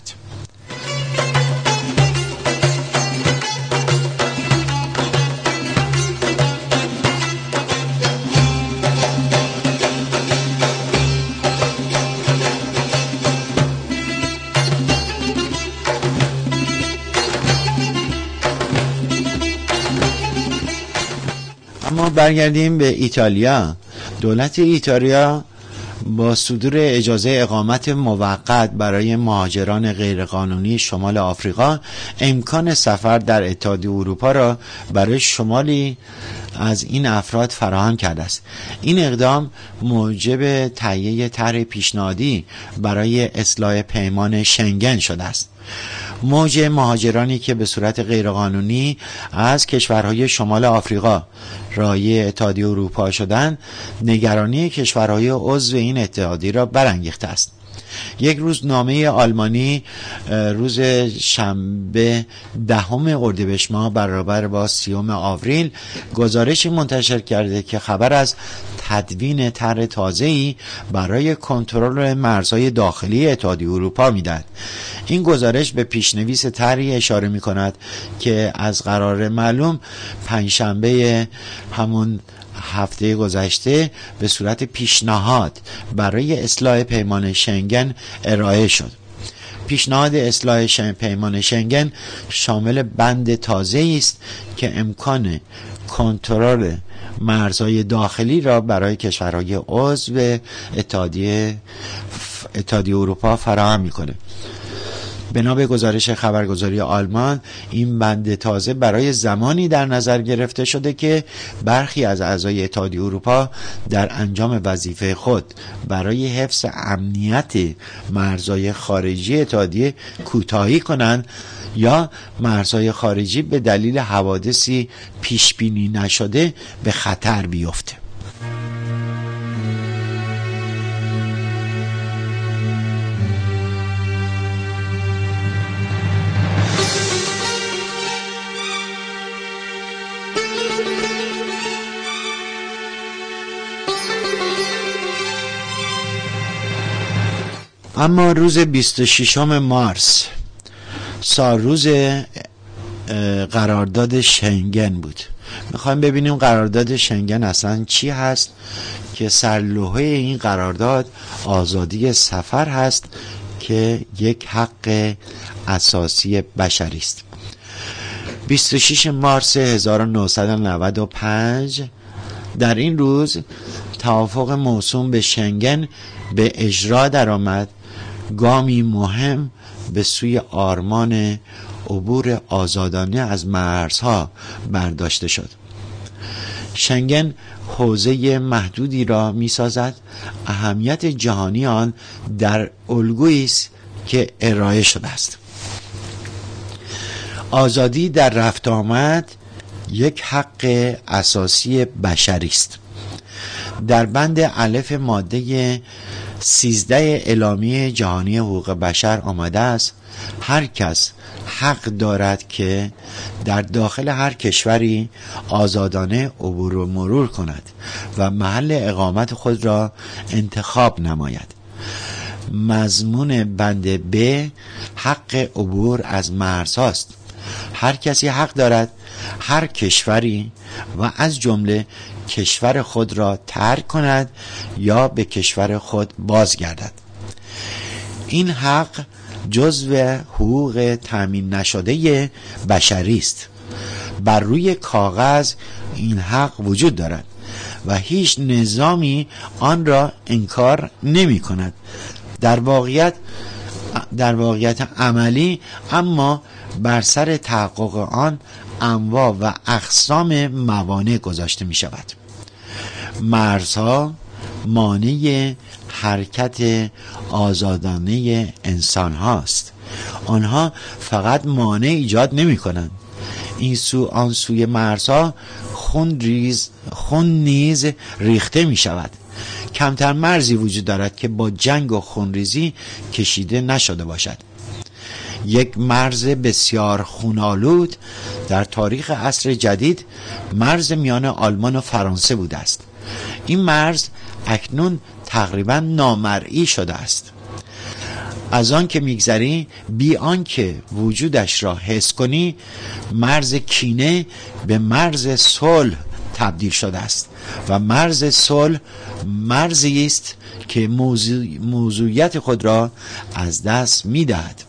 اما برگردیم به ایتالیا. دولت ایتالیا با صدور اجازه اقامت موقت برای مهاجران غیرقانونی شمال آفریقا امکان سفر در اتحادیه اروپا را برای شمالی از این افراد فراهم کرده است. این اقدام موجب تهیه طرح پیشنهادی برای اصلاح پیمان شنگن شده است. موج مهاجرانی که به صورت غیرقانونی از کشورهای شمال آفریقا رایه اتحادیه اروپا شدند، نگرانی کشورهای عضو این اتحادیه را برانگیخته است. یک روزنامه آلمانی روز شنبه 10 اردیبهشت ماه برابر با 30 آوریل گزارشی منتشر کرده که خبر از تدوین طرح تازه‌ای برای کنترل مرزهای داخلی اتحادیه اروپا می‌دهد. این گزارش به پیشنویس طرحی اشاره می‌کند که از قرار معلوم پنجشنبه همون هفته گذشته به صورت پیشنهاد برای اصلاح پیمان شنگن ارائه شد. پیشنهاد اصلاح پیمان شنگن شامل بند تازه‌ای است که امکان کنترل مرزهای داخلی را برای کشورهای عضو اتحادیه اروپا فراهم می‌کند. بنا به گزارش خبرگزاری آلمان، این بند تازه برای زمانی در نظر گرفته شده که برخی از اعضای اتحادیه اروپا در انجام وظیفه خود برای حفظ امنیت مرزهای خارجی اتحادیه کوتاهی کنند یا مرزهای خارجی به دلیل حوادثی پیش بینی نشده به خطر بیفته. اما روز 26 مارس سالروز قرارداد شنگن بود. میخوایم ببینیم قرارداد شنگن اصلا چی هست که سرلوحه این قرارداد آزادی سفر هست که یک حق اساسی بشری است. 26 مارس 1995 در این روز توافق موسوم به شنگن به اجرا درآمد، گامی مهم به سوی آرمان عبور آزادانه از مرزها برداشته شد. شنگن حوزه محدودی را می سازد. اهمیت جهانی آن در الگویی است که ارائه شده است. آزادی در رفت آمد یک حق اساسی بشری است. در بند الف ماده 13 اعلامیه جهانی حقوق بشر آمده است هر کس حق دارد که در داخل هر کشوری آزادانه عبور و مرور کند و محل اقامت خود را انتخاب نماید. مضمون بند ب حق عبور از مرزهاست. هر کسی حق دارد هر کشوری و از جمله کشور خود را ترک کند یا به کشور خود بازگردد. این حق جزو حقوق تامین نشده بشری است. بر روی کاغذ این حق وجود دارد و هیچ نظامی آن را انکار نمی کند. در واقعیت عملی اما بر سر تحقق آن انواع و اقسام موانع گذاشته می شود. مرزها مانع حرکت آزادانه انسان هاست. آنها فقط مانع ایجاد نمی کنند. این سو آن سوی مرزها خون نیز ریخته می شود. کمتر مرزی وجود دارد که با جنگ و خونریزی کشیده نشده باشد. یک مرز بسیار خونالود در تاریخ عصر جدید مرز میان آلمان و فرانسه بوده است. این مرز اکنون تقریبا نامرئی شده است. از آن که میگذری بی آنکه وجودش را حس کنی، مرز کینه به مرز صلح تبدیل شده است و مرز صلح مرزی است که موضوعیت خود را از دست میدهد.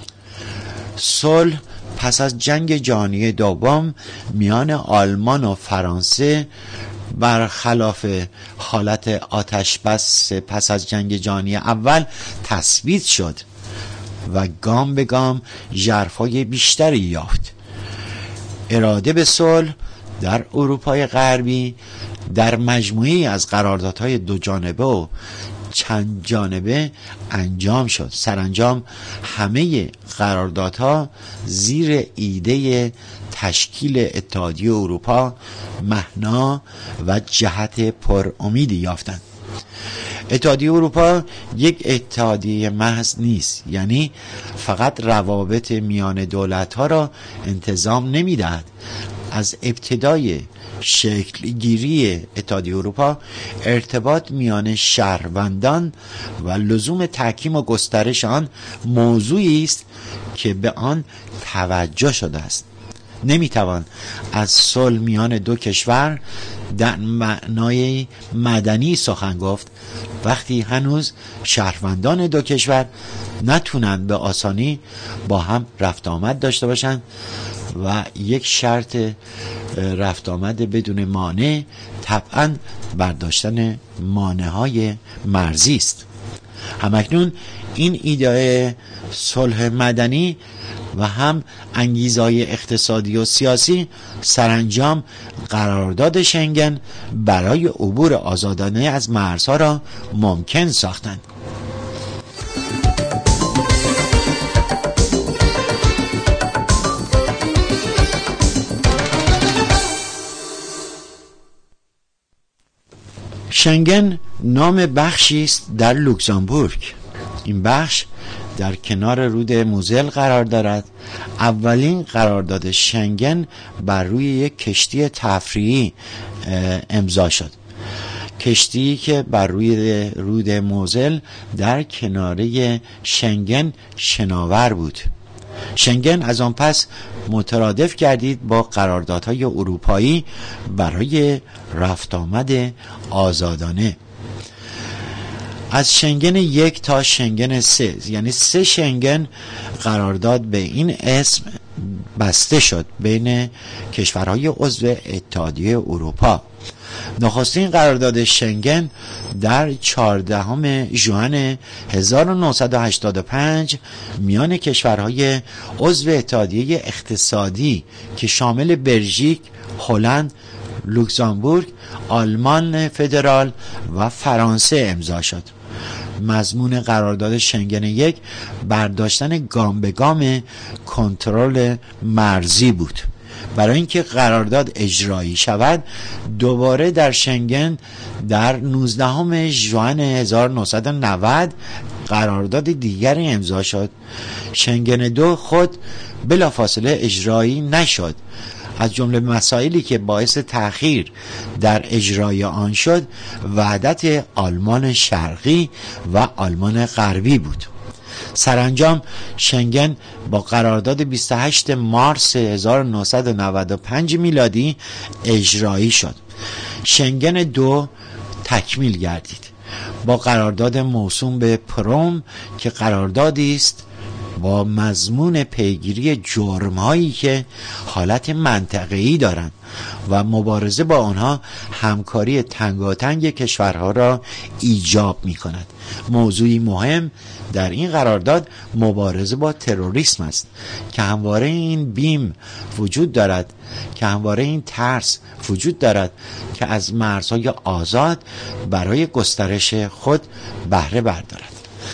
صلح پس از جنگ جهانی دوم میان آلمان و فرانسه برخلاف حالت آتش بس پس از جنگ جهانی اول تثبیت شد و گام به گام ژرفای بیشتری یافت. اراده به صلح در اروپای غربی در مجموعی از قراردادهای دو جانبه و چند جانبه انجام شد. سرانجام همه قراردادها زیر ایده تشکیل اتحادیه اروپا معنا و جهت پر امیدی یافتند. اتحادیه اروپا یک اتحادیه محض نیست، یعنی فقط روابط میان دولت‌ها را انتظام نمی‌دهد. از ابتدای شکل گیری اتحادیه اروپا ارتباط میان شهروندان و لزوم تحکیم و گسترش آن موضوعی است که به آن توجه شده است. نمیتوان از صلح میان دو کشور در معنای مدنی سخن گفت وقتی هنوز شهروندان دو کشور نتونن به آسانی با هم رفت آمد داشته باشند و یک شرط رفت آمد بدون مانع طبعا برداشتن مانع‌های مرزی است. همکنون این ایده صلح مدنی و هم انگیزهای اقتصادی و سیاسی سرانجام قرارداد شنگن برای عبور آزادانه از مرزها را ممکن ساختند. شنگن نام بخشی است در لوکزامبورگ. این بخش در کنار رود موزل قرار دارد. اولین قرارداد شنگن بر روی یک کشتی تفریحی امضا شد، کشتی که بر روی رود موزل در کناره شنگن شناور بود. شنگن از آن پس مترادف گردید با قراردادهای اروپایی برای رفت آمد آزادانه. از شنگن 1 تا شنگن 3، یعنی 3 شنگن قرارداد به این اسم بسته شد بین کشورهای عضو اتحادیه اروپا. نخستین قرارداد شنگن در 14 ژوئن 1985 میان کشورهای عضو اتحادیه اقتصادی که شامل بلژیک، هلند، لوکزامبورگ، آلمان فدرال و فرانسه امضا شد. مضمون قرارداد شنگن 1 برداشتن گام به گام کنترل مرزی بود. برای اینکه قرارداد اجرایی شود دوباره در شنگن در 19 ژوئن 1990 قرارداد دیگری امضا شد. شنگن 2 خود بلافاصله اجرایی نشد. از جمله مسائلی که باعث تأخیر در اجرای آن شد وحدت آلمان شرقی و آلمان غربی بود. سرانجام شنگن با قرارداد 28 مارس 1995 میلادی اجرایی شد. شنگن 2 تکمیل گردید با قرارداد موسوم به پروم که قراردادی است با مضمون پیگیری جرم‌هایی که حالت منطقه‌ای دارند و مبارزه با آنها همکاری تنگاتنگ کشورها را ایجاب می‌کند. موضوعی مهم در این قرارداد مبارزه با تروریسم است که همواره این بیم وجود دارد، که همواره این ترس وجود دارد که از مرزهای آزاد برای گسترش خود بهره بردارد.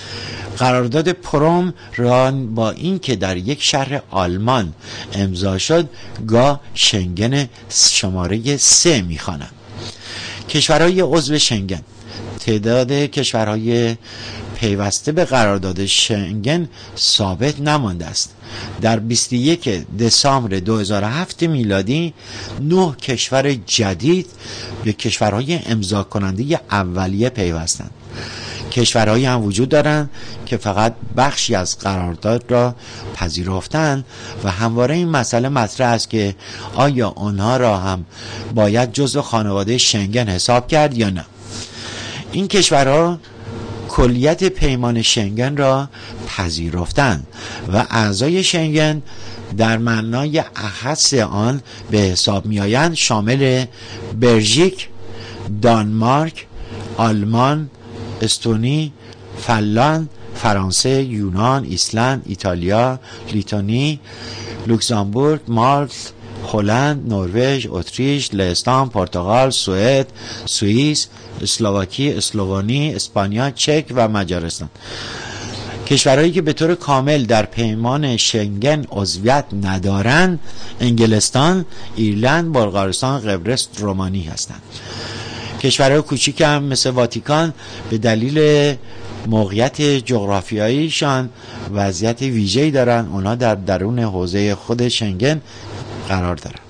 قرارداد پروم را با این که در یک شهر آلمان امضا شد گاه شنگن شماره 3 می‌خوانند. کشورهای عضو شنگن، تعداد کشورهای پیوسته به قرارداد شنگن ثابت نمانده است. در 21 دسامبر 2007 میلادی 9 کشور جدید به کشورهای امضا کننده اولیه پیوستند. کشورهایی هم وجود دارند که فقط بخشی از قرارداد را پذیرفتند و همواره این مسئله مطرح است که آیا آنها را هم باید جزو خانواده شنگن حساب کرد یا نه. این کشورها کلیت پیمان شنگن را پذیرفتند و اعضای شنگن در معنای اخص آن به حساب می آیند، شامل بلژیک، دانمارک، آلمان، استونی، فنلاند، فرانسه، یونان، ایسلند، ایتالیا، لیتوانی، لوکزامبورگ، مالت، هلند، نروژ، اتریش، لهستان، پرتغال، سوئد، سوئیس، اسلواکی، اسلوونی، اسپانیا، چک و مجارستان. کشورهایی که به طور کامل در پیمان شنگن عضویت ندارند انگلستان، ایرلند، بلغارستان، قبرس، رومانی هستند. کشورهای کوچیک هم مثل واتیکان به دلیل موقعیت جغرافیاییشان وضعیت ویژه‌ای دارن، اونا در درون حوزه خود شنگن قرار دارن.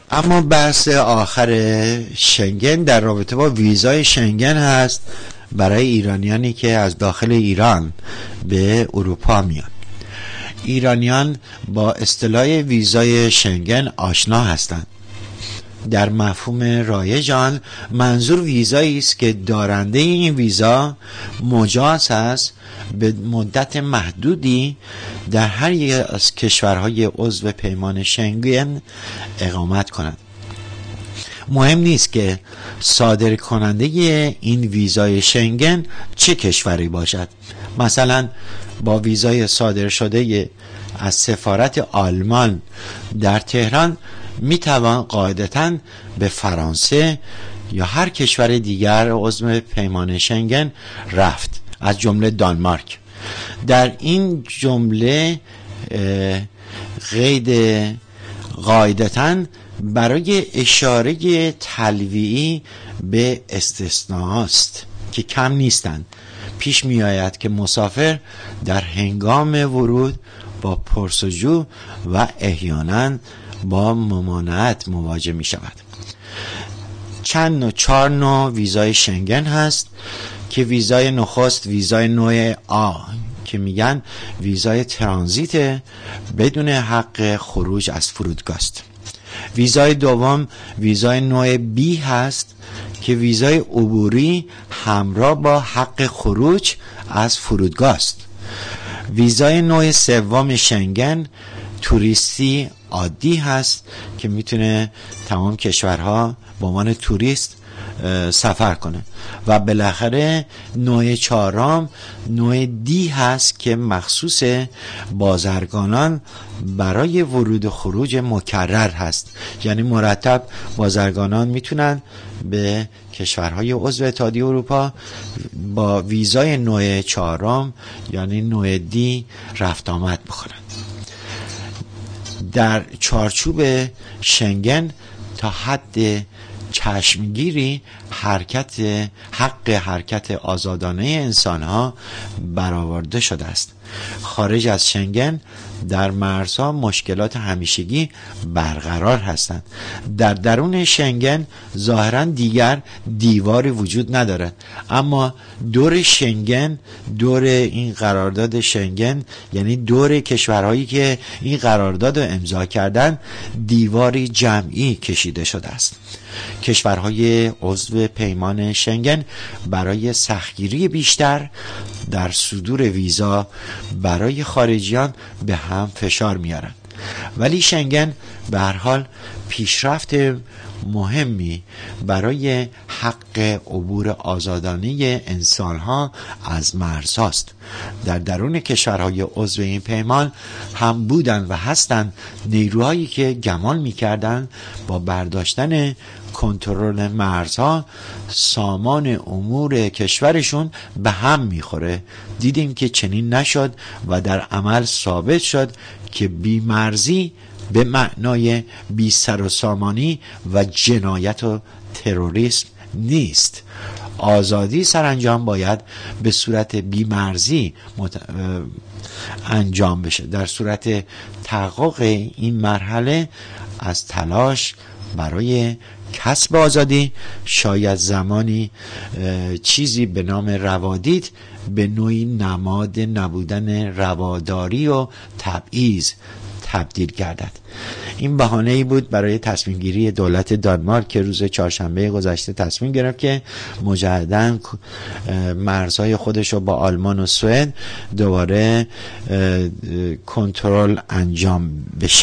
اما بحث آخر شنگن در رابطه با ویزای شنگن هست برای ایرانیانی که از داخل ایران به اروپا میان. ایرانیان با اصطلاح ویزای شنگن آشنا هستند. در مفهوم رایج آن منظور ویزایی است که دارنده این ویزا مجاز است به مدت محدودی در هر یک از کشورهای عضو پیمان شنگن اقامت کنند. مهم نیست که صادر کننده این ویزای شنگن چه کشوری باشد. مثلا با ویزای صادر شده از سفارت آلمان در تهران میتوان قاعدتاً به فرانسه یا هر کشور دیگر عضو پیمان شنگن رفت، از جمله دانمارک. در این جمله قید قاعدتاً برای اشاره تلویعی به استثناءات که کم نیستند. پیش می آید که مسافر در هنگام ورود با پرسجو و احیانا با ممانعت مواجه می شود. چهار نوع ویزای شنگن هست که ویزای نخست ویزای نوع آ که میگن ویزای ترانزیت بدون حق خروج از فرودگاه است. ویزای دوم ویزای نوع بی هست که ویزای عبوری همراه با حق خروج از فرودگاه است. ویزای نوع سوم شنگن توریستی عادی هست که میتونه تمام کشورها به عنوان توریست سفر کنه. و بالاخره نوع چهارم نوع دی هست که مخصوص بازرگانان برای ورود و خروج مکرر هست، یعنی مرتب بازرگانان میتونن به کشورهای عضو اتحادیه اروپا با ویزای نوع چهارم یعنی نوع دی رفت آمد بکنن. در چارچوب شنگن تا حد چشمگیری حق حرکت آزادانه انسانها برآورده شده است. خارج از شنگن در مرزها مشکلات همیشگی برقرار هستند. در درون شنگن ظاهرا دیگر دیواری وجود ندارد، اما دور شنگن، دور این قرارداد شنگن، یعنی دور کشورهایی که این قرارداد رو امضا کردن، دیواری جمعی کشیده شده است. کشورهای عضو پیمان شنگن برای سختگیری بیشتر در صدور ویزا برای خارجیان به هم فشار میارن، ولی شنگن به هر حال پیشرفت مهمی برای حق عبور آزادانه انسانها از مرزهاست. در درون کشورهای عضو این پیمان هم بودن و هستند نیروهایی که گمان میکردن با برداشتن کنترل مرزها سامان امور کشورشون به هم میخوره. دیدیم که چنین نشد و در عمل ثابت شد که بیمرزی به معنای بی سر و سامانی و جنایت و تروریسم نیست. آزادی سرانجام باید به صورت بیمرزی انجام بشه. در صورت تحقق این مرحله از تلاش برای کسب آزادی شاید زمانی چیزی به نام روادید به نوعی نماد نبودن رواداری و تبعیض تبدیل گردد. این بهانه‌ای بود برای تصمیم گیری دولت دانمارک که روز چهارشنبه گذشته تصمیم گرفت که مجدداً مرزهای خودش رو با آلمان و سوئد دوباره کنترل انجام بشه.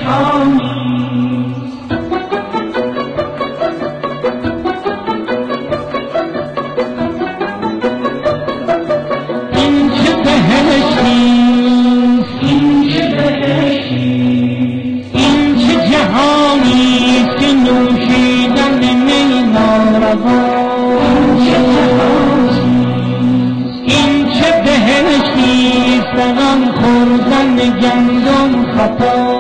جهانی این چه بهشتی این چه بهشتی این چه جهانی که نوشیدن می ناروا این چه بهشتی سران خوردن گندم خطا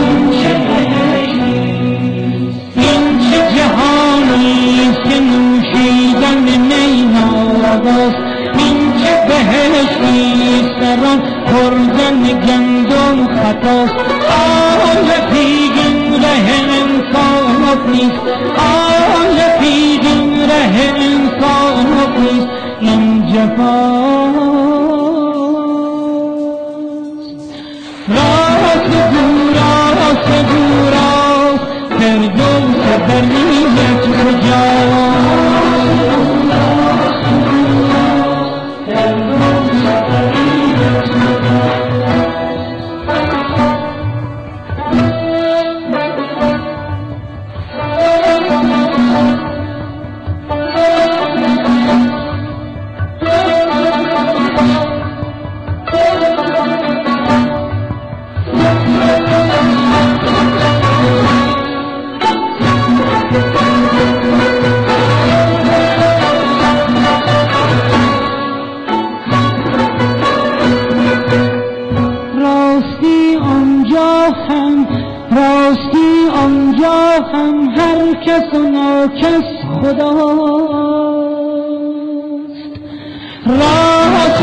این چه جهانی که نوشیدن می نارواست این چه بهشتی سران خوردن گندم خطاست آل پیگین ره انسانت نیست آل پیگین ره انسانت نیست این جفاست راست دوراست فردوس بریت کجاست هم هر کس و ناکس خداست راست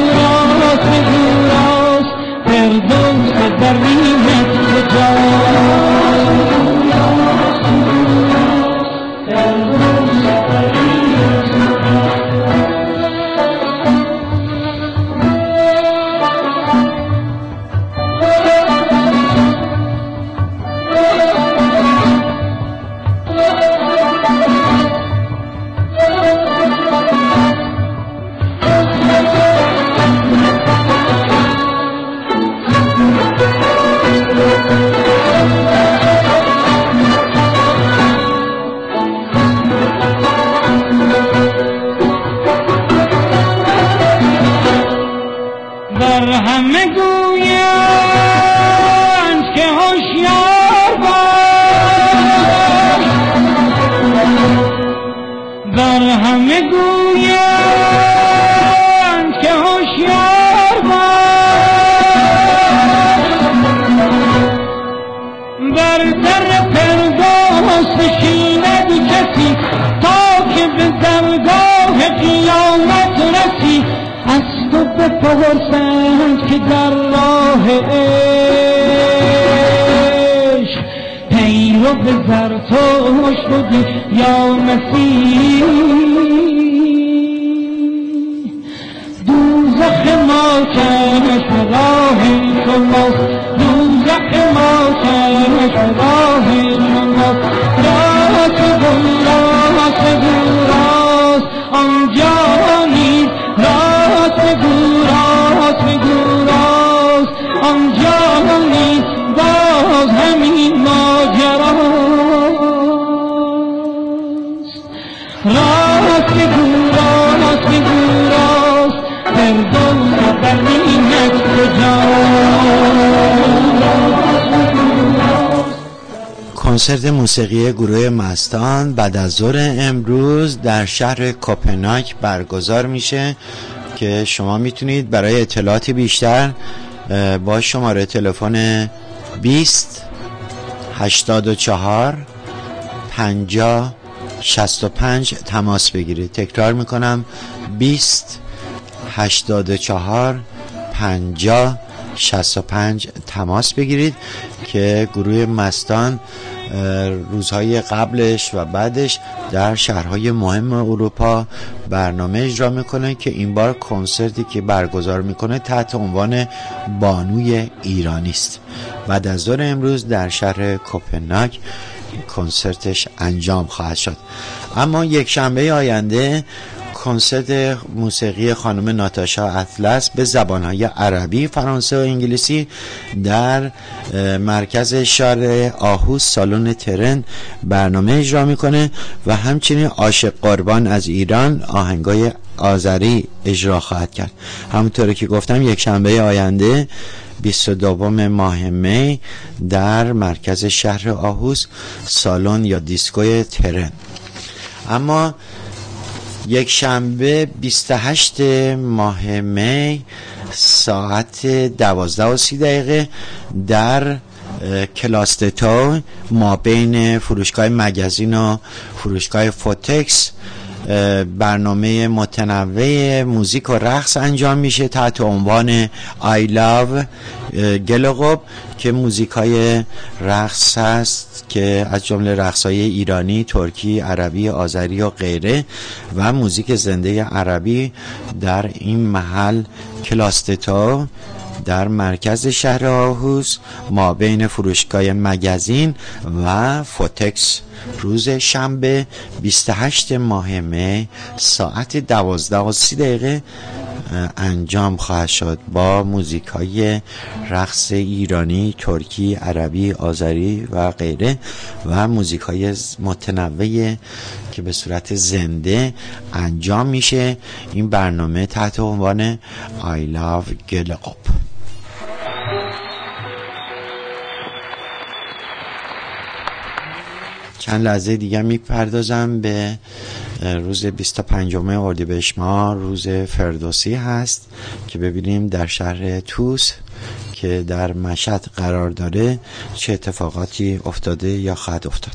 راست فردوس بریت کجاست بپرسند که در راه عشق پیرو به زرتشت بودی یا مسیح دوزخ ما کنش راه شماست دوزخ ما کنش راه شماست راست آنجا نیست راست آنجا نیست باز همین ماجراست راست فردوس بریت کجاست. کنسرت موسیقی گروه مستان بعد از ظهر امروز در شهر کوپنهاگ برگزار میشه که شما میتونید برای اطلاعاتی بیشتر با شماره تلفن 20 84 50 65 تماس بگیرید. تکرار میکنم 20 84 50 65 تماس بگیرید که گروه مستان روزهای قبلش و بعدش در شهرهای مهم اروپا برنامه اجرا میکنه که این بار کنسرتی که برگزار میکنه تحت عنوان بانوی ایرانی است. بعد از ظهر امروز در شهر کوپنهاگ کنسرتش انجام خواهد شد. اما یک شنبه آینده کنسرت موسیقی خانم ناتاشا اطلس به زبانهای عربی، فرانسه و انگلیسی در مرکز شهر آهوز سالن ترن برنامه اجرا میکنه و همچنین عاشق قربان از ایران آهنگای آذری اجرا خواهد کرد. همونطوری که گفتم یک شنبه آینده 22 ماه می در مرکز شهر آهوز سالن یا دیسکوی ترن. اما یک شنبه 28 ماه می ساعت 12:30 در کلاستتو ما بین فروشگاه مگزین و فروشگاه فوتکس برنامه متنوع موزیک و رقص انجام میشه تحت عنوان I Love گلقب که موزیکای رقص هست که از جمله رقصای ایرانی، ترکی، عربی، آذری و غیره و موزیک زنده عربی در این محل کلاستتو در مرکز شهر آهوز ما بین فروشگاه مگزین و فوتکس روز شنبه 28 ماه می ساعت 12:30 انجام خواهد شد با موزیکای رقص ایرانی، ترکی، عربی، آذری و غیره و موزیکای متنوع که به صورت زنده انجام میشه. این برنامه تحت عنوان I Love گلقب. چند لحظه دیگه میپردازم به روز 25 اردیبهشت ماه، روز فردوسی هست که ببینیم در شهر توس که در مشهد قرار داره چه اتفاقاتی افتاده یا خواهد افتاد.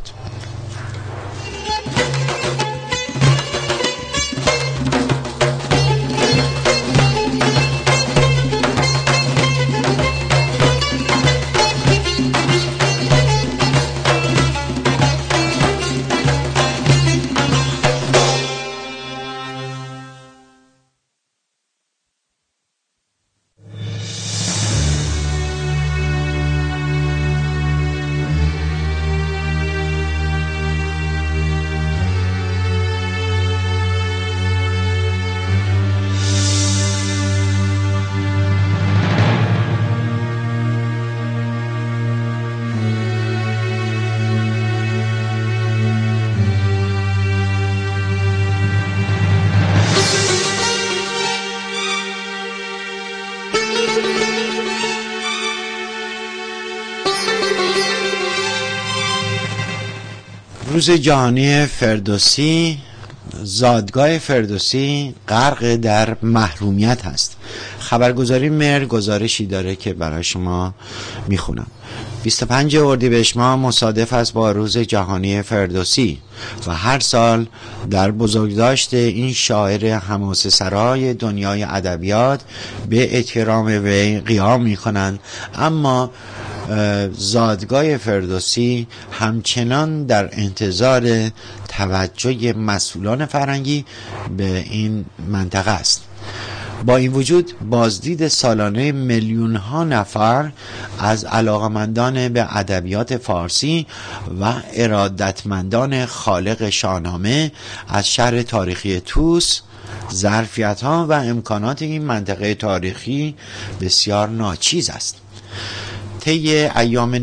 روز جهانی فردوسی، زادگاه فردوسی غرق در محرومیت هست. خبرگزاری مهر گزارشی داره که برای شما میخونم. 25 اردیبهشت ماه مصادف است با روز جهانی فردوسی و هر سال در بزرگداشت این شاعر حماسه سرای دنیای ادبیات به احترام وی قیام میکنند. اما زادگاه فردوسی همچنان در انتظار توجه مسئولان فرهنگی به این منطقه است. با این وجود بازدید سالانه میلیون ها نفر از علاقمندان به ادبیات فارسی و ارادتمندان خالق شاهنامه از شهر تاریخی توس، ظرفیت‌ها و امکانات این منطقه تاریخی بسیار ناچیز است. طی ایام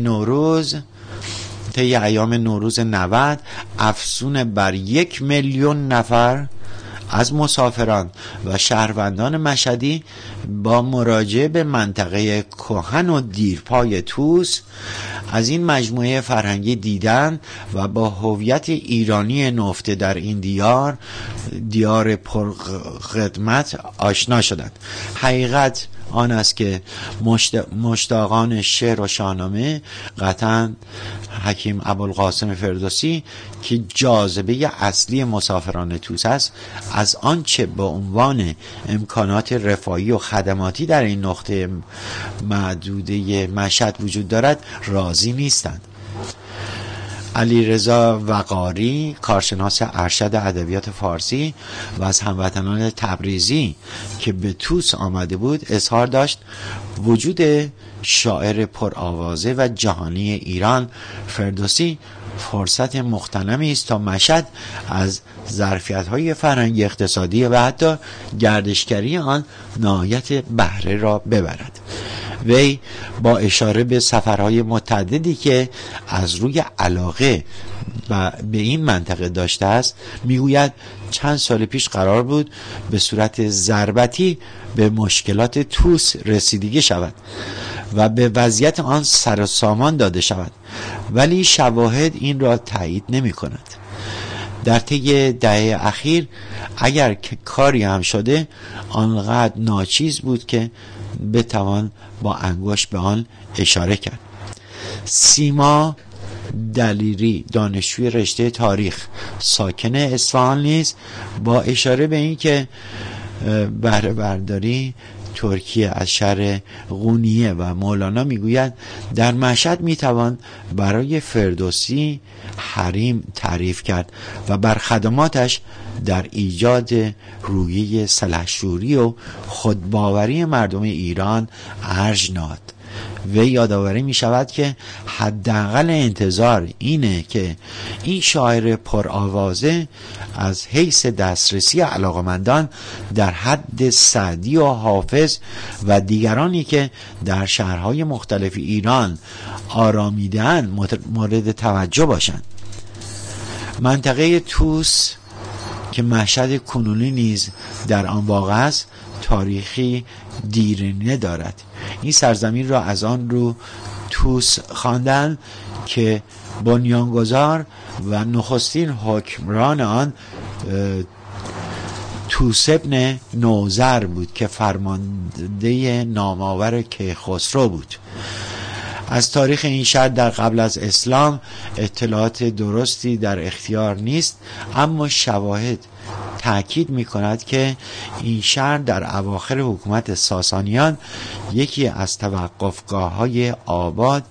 نوروز 90 افزون بر 1 میلیون نفر از مسافران و شهروندان مشهدی با مراجعه به منطقه کهن و دیرپای توس از این مجموعه فرهنگی دیدن و با هویت ایرانی نهفته در این دیار پرخدمت آشنا شدند. حقیقت آن است که مشتاقان شعر و شاهنامه قطعاً حکیم ابوالقاسم فردوسی که جاذبه اصلی مسافران توس است از آنچه به عنوان امکانات رفاهی و خدماتی در این نقطه معدوده مشهد وجود دارد راضی نیستند. علیرضا وقاری، کارشناس ارشد ادبیات فارسی و از هموطنان تبریزی که به طوس آمده بود، اظهار داشت وجود شاعر پرآوازه و جهانی ایران فردوسی فرصت مغتنمی است تا مشهد از ظرفیت‌های فرهنگی، اقتصادی و حتی گردشگری آن نهایت بهره را ببرد. وی با اشاره به سفرهای متعددی که از روی علاقه به این منطقه داشته است میگوید چند سال پیش قرار بود به صورت ضربتی به مشکلات طوس رسیدگی شود و به وضعیت آن سر و سامان داده شود، ولی شواهد این را تایید نمی کند. در طی دهه اخیر اگر کاری هم شده آنقدر ناچیز بود که بتوان با انگشت به آن اشاره کرد. سیما دلیری، دانشجوی رشته تاریخ ساکن اصفهان، نیز با اشاره به این که بهره برداری ترکیه از شهر قونیه و مولانا میگوید در مشهد میتوان برای فردوسی حریم تعریف کرد و بر خدماتش در ایجاد روحیه سلحشوری و خودباوری مردم ایران ارج نهاد. و یادآوری می شود که حداقل انتظار اینه که این شاعر پرآوازه از حیث دسترسی علاقمندان در حد سعدی و حافظ و دیگرانی که در شهرهای مختلف ایران آرامیده‌اند مورد توجه باشند. منطقه طوس که مشهد کنونی نیز در آن واقع است تاریخی دیرینه دارد. این سرزمین را از آن رو طوس خواندند که بنیانگذار و نخستین حکمران آن طوس ابن نوذر بود که فرمانده نامآور کیخسرو بود. از تاریخ این شهر در قبل از اسلام اطلاعات درستی در اختیار نیست، اما شواهد تأکید می کند که این شهر در اواخر حکومت ساسانیان یکی از توقفگاه های آباد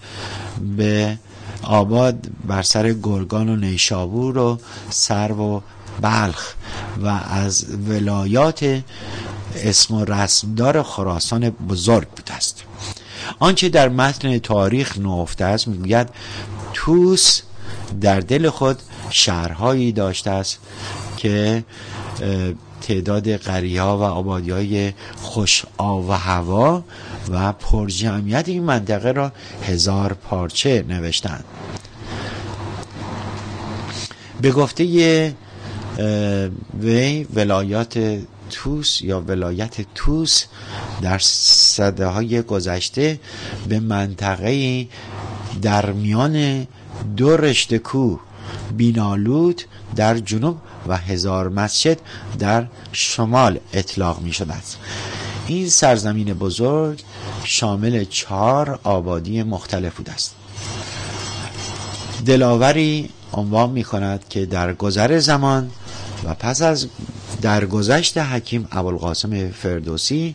بر سر گرگان و نیشابور و سرو و بلخ و از ولایات اسم و رسمدار خراسان بزرگ بوده است. آنچه در متن تاریخ نهفته است میگوید طوس در دل خود شهرهایی داشته است که تعداد قریه‌ها و آبادی‌های خوش آب و هوا و پرجمعیت این منطقه را 1000 پارچه نوشتند. به گفته وی ولایات طوس یا ولایت طوس در سده‌های گذشته به منطقه در میان دو رشته کوه بینالود در جنوب و 1000 مسجد در شمال اطلاق می شده است. این سرزمین بزرگ شامل 4 آبادی مختلف بوده است. دلاوری عنوان می کند که در گذر زمان و پس از درگذشت حکیم ابوالقاسم فردوسی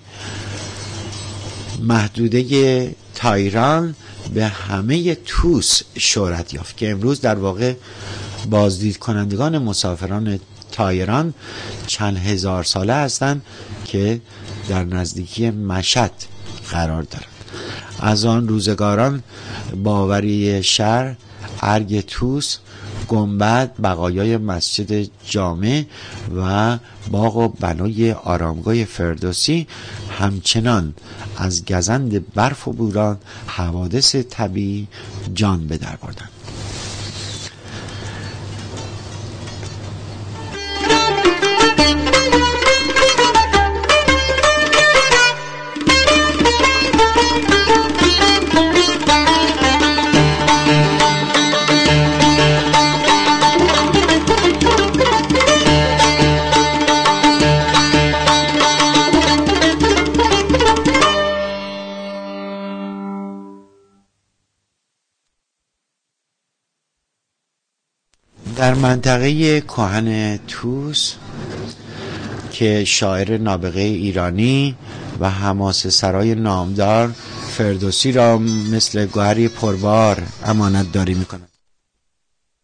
محدوده تایران به همه طوس شهرت یافت که امروز در واقع بازدید کنندگان مسافران تایران چند هزار ساله هستند که در نزدیکی مشهد قرار دارند. از آن روزگاران باوری شهر، ارگ طوس، گنبد، بقایای مسجد جامع و باغ و بنای آرامگاه فردوسی همچنان از گزند برف و بوران حوادث طبیعی جان به در بردند. در منطقه کهن طوس که شاعر نابغه ایرانی و حماسه سرای نامدار فردوسی را مثل گوهری پربار امانت داری می‌کند.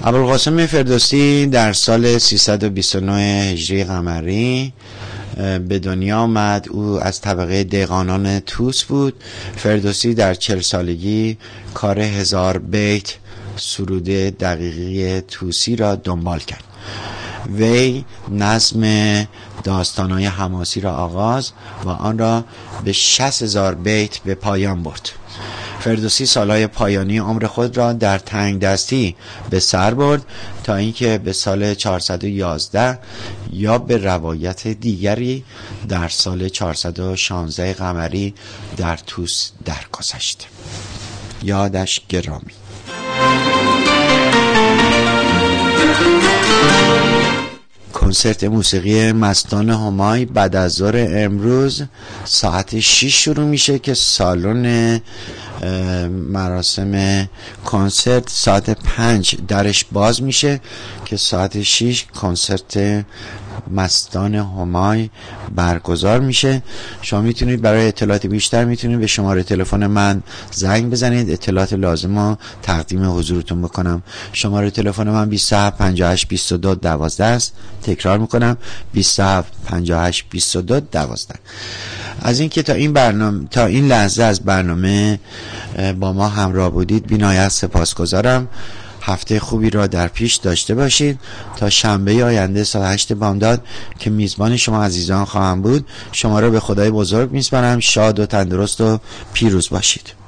ابوالقاسم فردوسی در سال 329 هجری قمری به دنیا آمد. او از طبقه دهقانان توس بود. فردوسی در 40 سالگی کار 1000 بیت سرود دقیقی توسی را دنبال کرد. وی نظم داستان‌های حماسی را آغاز و آن را به 60,000 بیت به پایان برد. فردوسی سالهای پایانی عمر خود را در تنگ دستی به سر برد تا اینکه به سال 411 یا به روایت دیگری در سال 416 قمری در توس درگذشت. یادش گرامی. کنسرت موسیقی مستان همای بعد از ظهر امروز ساعت 6 شروع میشه که سالن مراسم کنسرت ساعت 5 درش باز میشه که ساعت 6 کنسرت مستان همای برگزار میشه. شما میتونید برای اطلاعات بیشتر میتونید به شماره تلفن من زنگ بزنید، اطلاعات لازم رو تقدیم حضورتون بکنم. شماره تلفن من 27 58 22 12 است. تکرار میکنم 27 58 22 12. از اینکه تا این لحظه از برنامه با ما همراه بودید بی‌نهایت سپاسگزارم. هفته خوبی را در پیش داشته باشید. تا شنبه آینده ساعت 8 بامداد که میزبان شما عزیزان خواهم بود، شما را به خدای بزرگ میسپارم. شاد و تندرست و پیروز باشید.